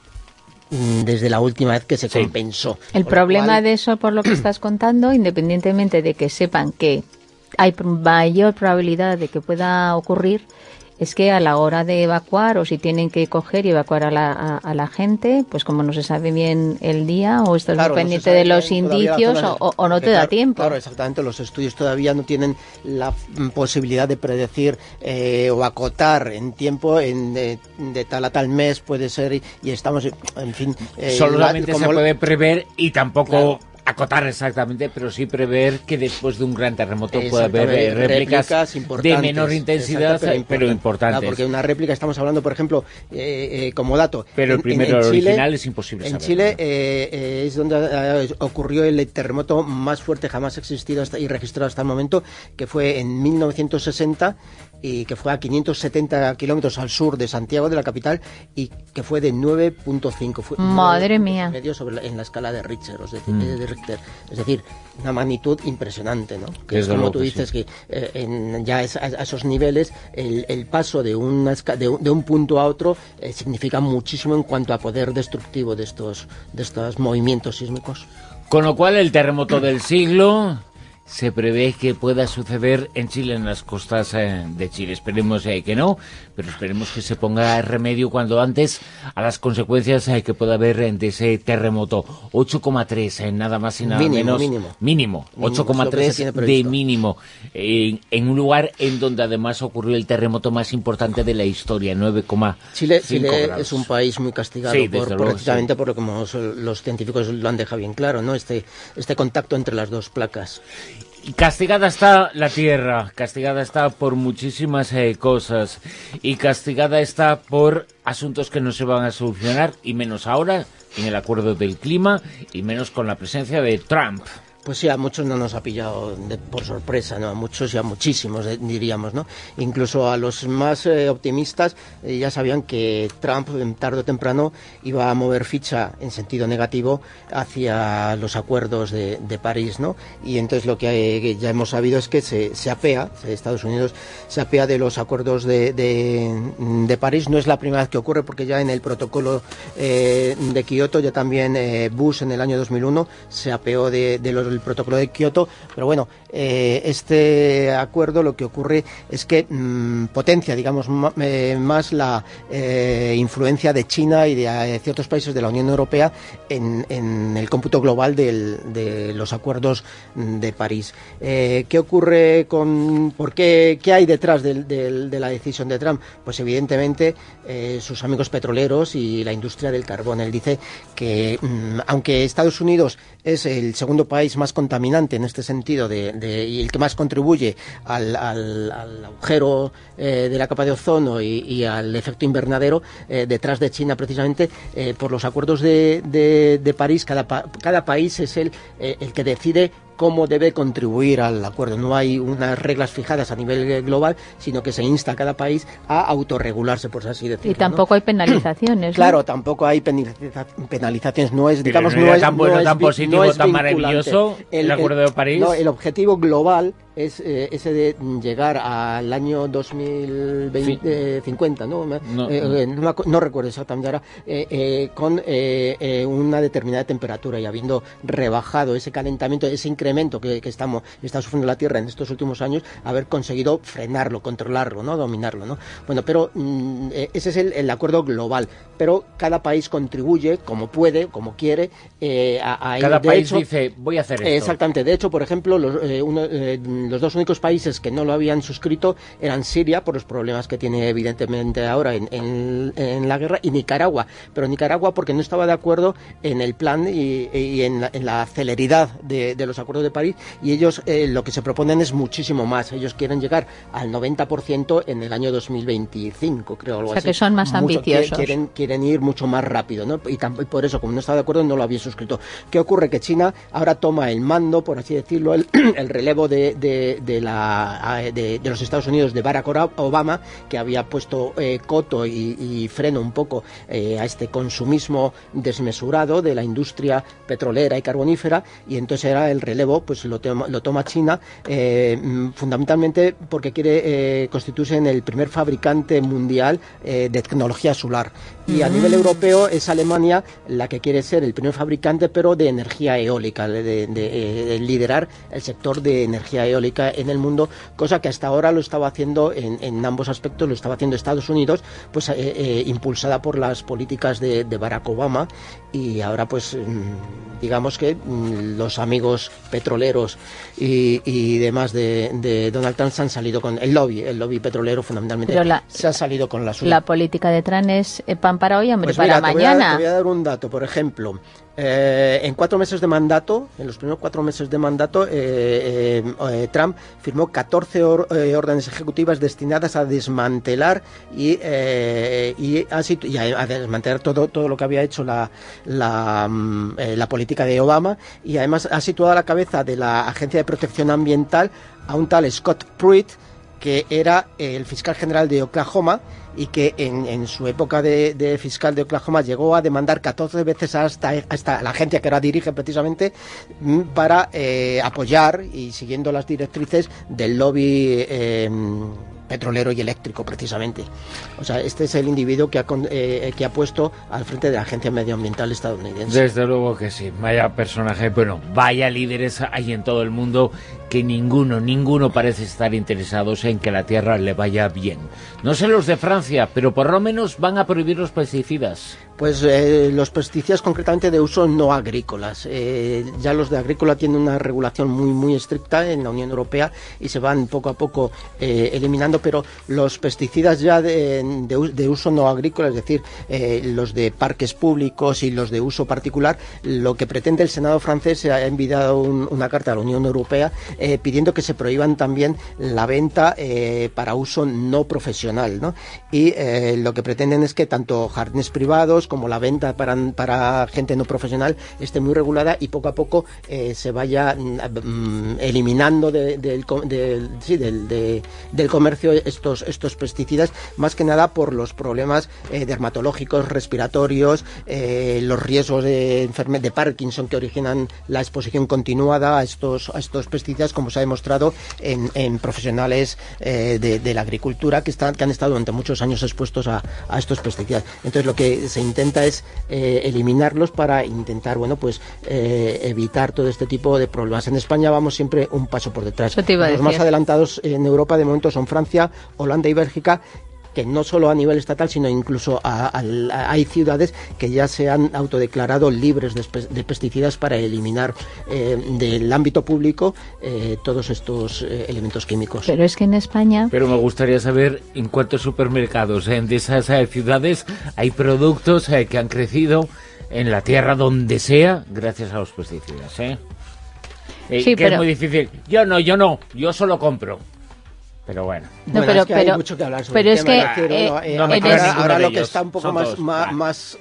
desde la última vez que se compensó. El problema de eso, por lo que estás contando, independientemente de que sepan que hay mayor probabilidad de que pueda ocurrir, es que a la hora de evacuar, o si tienen que coger y evacuar a la gente, pues como no se sabe bien el día, o estás muy pendiente de los indicios, o no te da tiempo. Claro, exactamente, los estudios todavía no tienen la posibilidad de predecir o acotar en tiempo, de tal a tal mes puede ser, y estamos, en fin... solamente se puede prever y tampoco... acotar exactamente, pero sí prever que después de un gran terremoto puede haber réplicas de menor intensidad, pero importantes. Claro, porque una réplica, estamos hablando, por ejemplo, como dato... Pero el primero original es imposible saber. En Chile es donde ocurrió el terremoto más fuerte jamás existido y registrado hasta el momento, que fue en 1960, y que fue a 570 kilómetros al sur de Santiago, de la capital, y que fue de 9,5. Madre mía. Medio en la escala de Richter, es decir, una magnitud impresionante, ¿no? Que es como tú dices, que ya a esos niveles el paso de un punto a otro significa muchísimo en cuanto a poder destructivo de estos movimientos sísmicos. Con lo cual el terremoto del siglo se prevé que pueda suceder en Chile, en las costas de Chile. Esperemos que no, pero esperemos que se ponga remedio cuando antes a las consecuencias que pueda haber de ese terremoto. 8,3, nada más y nada menos. Mínimo. 8,3 de mínimo. En un lugar en donde además ocurrió el terremoto más importante de la historia, 9,5 Chile grados. Es un país muy castigado, precisamente por lo que los científicos lo han dejado bien claro, ¿no? Este contacto entre las dos placas. Castigada está la Tierra, castigada está por muchísimas cosas, y castigada está por asuntos que no se van a solucionar, y menos ahora, en el acuerdo del clima, y menos con la presencia de Trump. Pues sí, a muchos no nos ha pillado por sorpresa, ¿no? A muchos y a muchísimos, diríamos, ¿no? Incluso a los más optimistas ya sabían que Trump, tarde o temprano, iba a mover ficha en sentido negativo hacia los acuerdos de París, ¿no? Y entonces lo que ya hemos sabido es que se apea, Estados Unidos se apea de los acuerdos de París. No es la primera vez que ocurre, porque ya en el protocolo de Kioto, ya también Bush en el año 2001 se apeó del protocolo de Kioto, pero bueno, este acuerdo lo que ocurre es que potencia, digamos, más la influencia de China y de ciertos países de la Unión Europea en el cómputo global de los acuerdos de París. ¿Qué ocurre qué hay detrás de la decisión de Trump? Pues evidentemente sus amigos petroleros y la industria del carbón. Él dice que aunque Estados Unidos es el segundo país más contaminante en este sentido y el que más contribuye al agujero de la capa de ozono y al efecto invernadero, detrás de China precisamente, por los acuerdos de París, cada país es el que decide cómo debe contribuir al acuerdo. No hay unas reglas fijadas a nivel global, sino que se insta a cada país a autorregularse, por así decirlo. Y tampoco hay penalizaciones, ¿no? Claro, tampoco hay penalizaciones. No es, digamos, tan positivo, tan maravilloso el Acuerdo de París. No, el objetivo global es ese de llegar al año 2050, ¿no? No recuerdo exactamente ahora, con una determinada temperatura, y habiendo rebajado ese calentamiento, ese incremento que está sufriendo la Tierra en estos últimos años, haber conseguido frenarlo, controlarlo, ¿no? Dominarlo, ¿no? Bueno, pero ese es el acuerdo global, pero cada país contribuye como puede, como quiere, a cada de país hecho, dice, voy a hacer esto. Exactamente. De hecho, por ejemplo, los dos únicos países que no lo habían suscrito eran Siria, por los problemas que tiene evidentemente ahora en la guerra, y Nicaragua. Pero Nicaragua porque no estaba de acuerdo en el plan y en la celeridad de los acuerdos de París, y ellos lo que se proponen es muchísimo más. Ellos quieren llegar al 90% en el año 2025, creo, algo así. O sea, que son más ambiciosos. Quieren ir mucho más rápido, ¿no? Y por eso, como no estaba de acuerdo, no lo había suscrito. ¿Qué ocurre? Que China ahora toma el mando, por así decirlo, el relevo de los Estados Unidos, de Barack Obama, que había puesto coto y freno un poco a este consumismo desmesurado de la industria petrolera y carbonífera, y entonces era el relevo, pues lo toma China, fundamentalmente porque quiere constituirse en el primer fabricante mundial de tecnología solar. Y a nivel europeo es Alemania la que quiere ser el primer fabricante, pero de energía eólica, de liderar el sector de energía eólica en el mundo, cosa que hasta ahora lo estaba haciendo en ambos aspectos, lo estaba haciendo Estados Unidos, pues impulsada por las políticas de Barack Obama, y ahora pues digamos que los amigos petroleros y demás de Donald Trump se han salido con el lobby petrolero, fundamentalmente se ha salido con la suya. La política de Trump es pan para hoy, hombre, pues para mira, mañana. Te voy a dar un dato, por ejemplo. En 4 meses de mandato, en los primeros 4 meses de mandato, Trump firmó 14 órdenes ejecutivas destinadas a desmantelar y a desmantelar todo lo que había hecho la política de Obama, y además ha situado a la cabeza de la Agencia de Protección Ambiental a un tal Scott Pruitt, que era el fiscal general de Oklahoma, y que en su época de fiscal de Oklahoma llegó a demandar 14 veces hasta la agencia que ahora dirige precisamente, para apoyar y siguiendo las directrices del lobby petrolero y eléctrico, precisamente. O sea, este es el individuo que ha puesto al frente de la Agencia Medioambiental estadounidense. Desde luego que sí. Vaya personaje, bueno, vaya líderes hay en todo el mundo, que ninguno parece estar interesados en que la tierra le vaya bien. No sé los de Francia, pero por lo menos van a prohibir los pesticidas. Pues los pesticidas concretamente de uso no agrícolas. Ya los de agrícola tienen una regulación muy estricta en la Unión Europea y se van poco a poco eliminando, pero los pesticidas ya de uso no agrícola, es decir, los de parques públicos y los de uso particular, lo que pretende el Senado francés, ha enviado una carta a la Unión Europea pidiendo que se prohíban también la venta para uso no profesional, ¿no? Y lo que pretenden es que tanto jardines privados como la venta para gente no profesional esté muy regulada, y poco a poco se vaya eliminando del comercio estos pesticidas, más que nada por los problemas dermatológicos, respiratorios, los riesgos de Parkinson que originan la exposición continuada a estos pesticidas, como se ha demostrado en profesionales de la agricultura que han estado durante muchos años expuestos a estos pesticidas. Entonces lo que se intenta es eliminarlos para intentar, bueno, pues evitar todo este tipo de problemas. En España vamos siempre un paso por detrás. Los más adelantados en Europa de momento son Francia, Holanda y Bélgica, que no solo a nivel estatal, sino incluso hay ciudades que ya se han autodeclarado libres de pesticidas para eliminar del ámbito público todos estos elementos químicos. Pero es que en España... Pero me gustaría saber en cuántos supermercados de esas ciudades hay productos que han crecido en la tierra donde sea gracias a los pesticidas, sí, que pero... es muy difícil. Yo solo compro. Pero bueno. Es que hay mucho que hablar sobre el tema. Ahora lo que está un poco más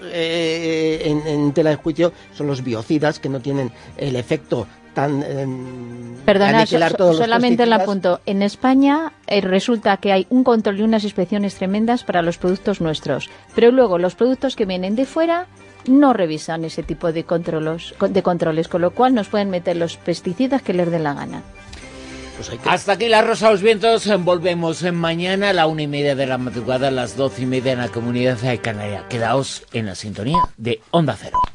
en tela de juicio son los biocidas, que no tienen el efecto tan... Perdona, solamente el apunto. En España resulta que hay un control y unas inspecciones tremendas para los productos nuestros, pero luego los productos que vienen de fuera no revisan ese tipo de controles, con lo cual nos pueden meter los pesticidas que les den la gana. pues hay que... Hasta aquí La Rosa de los Vientos. Volvemos mañana a la 1:30 de la madrugada, a las 12:30 en la Comunidad Canaria. Quedaos en la sintonía de Onda Cero.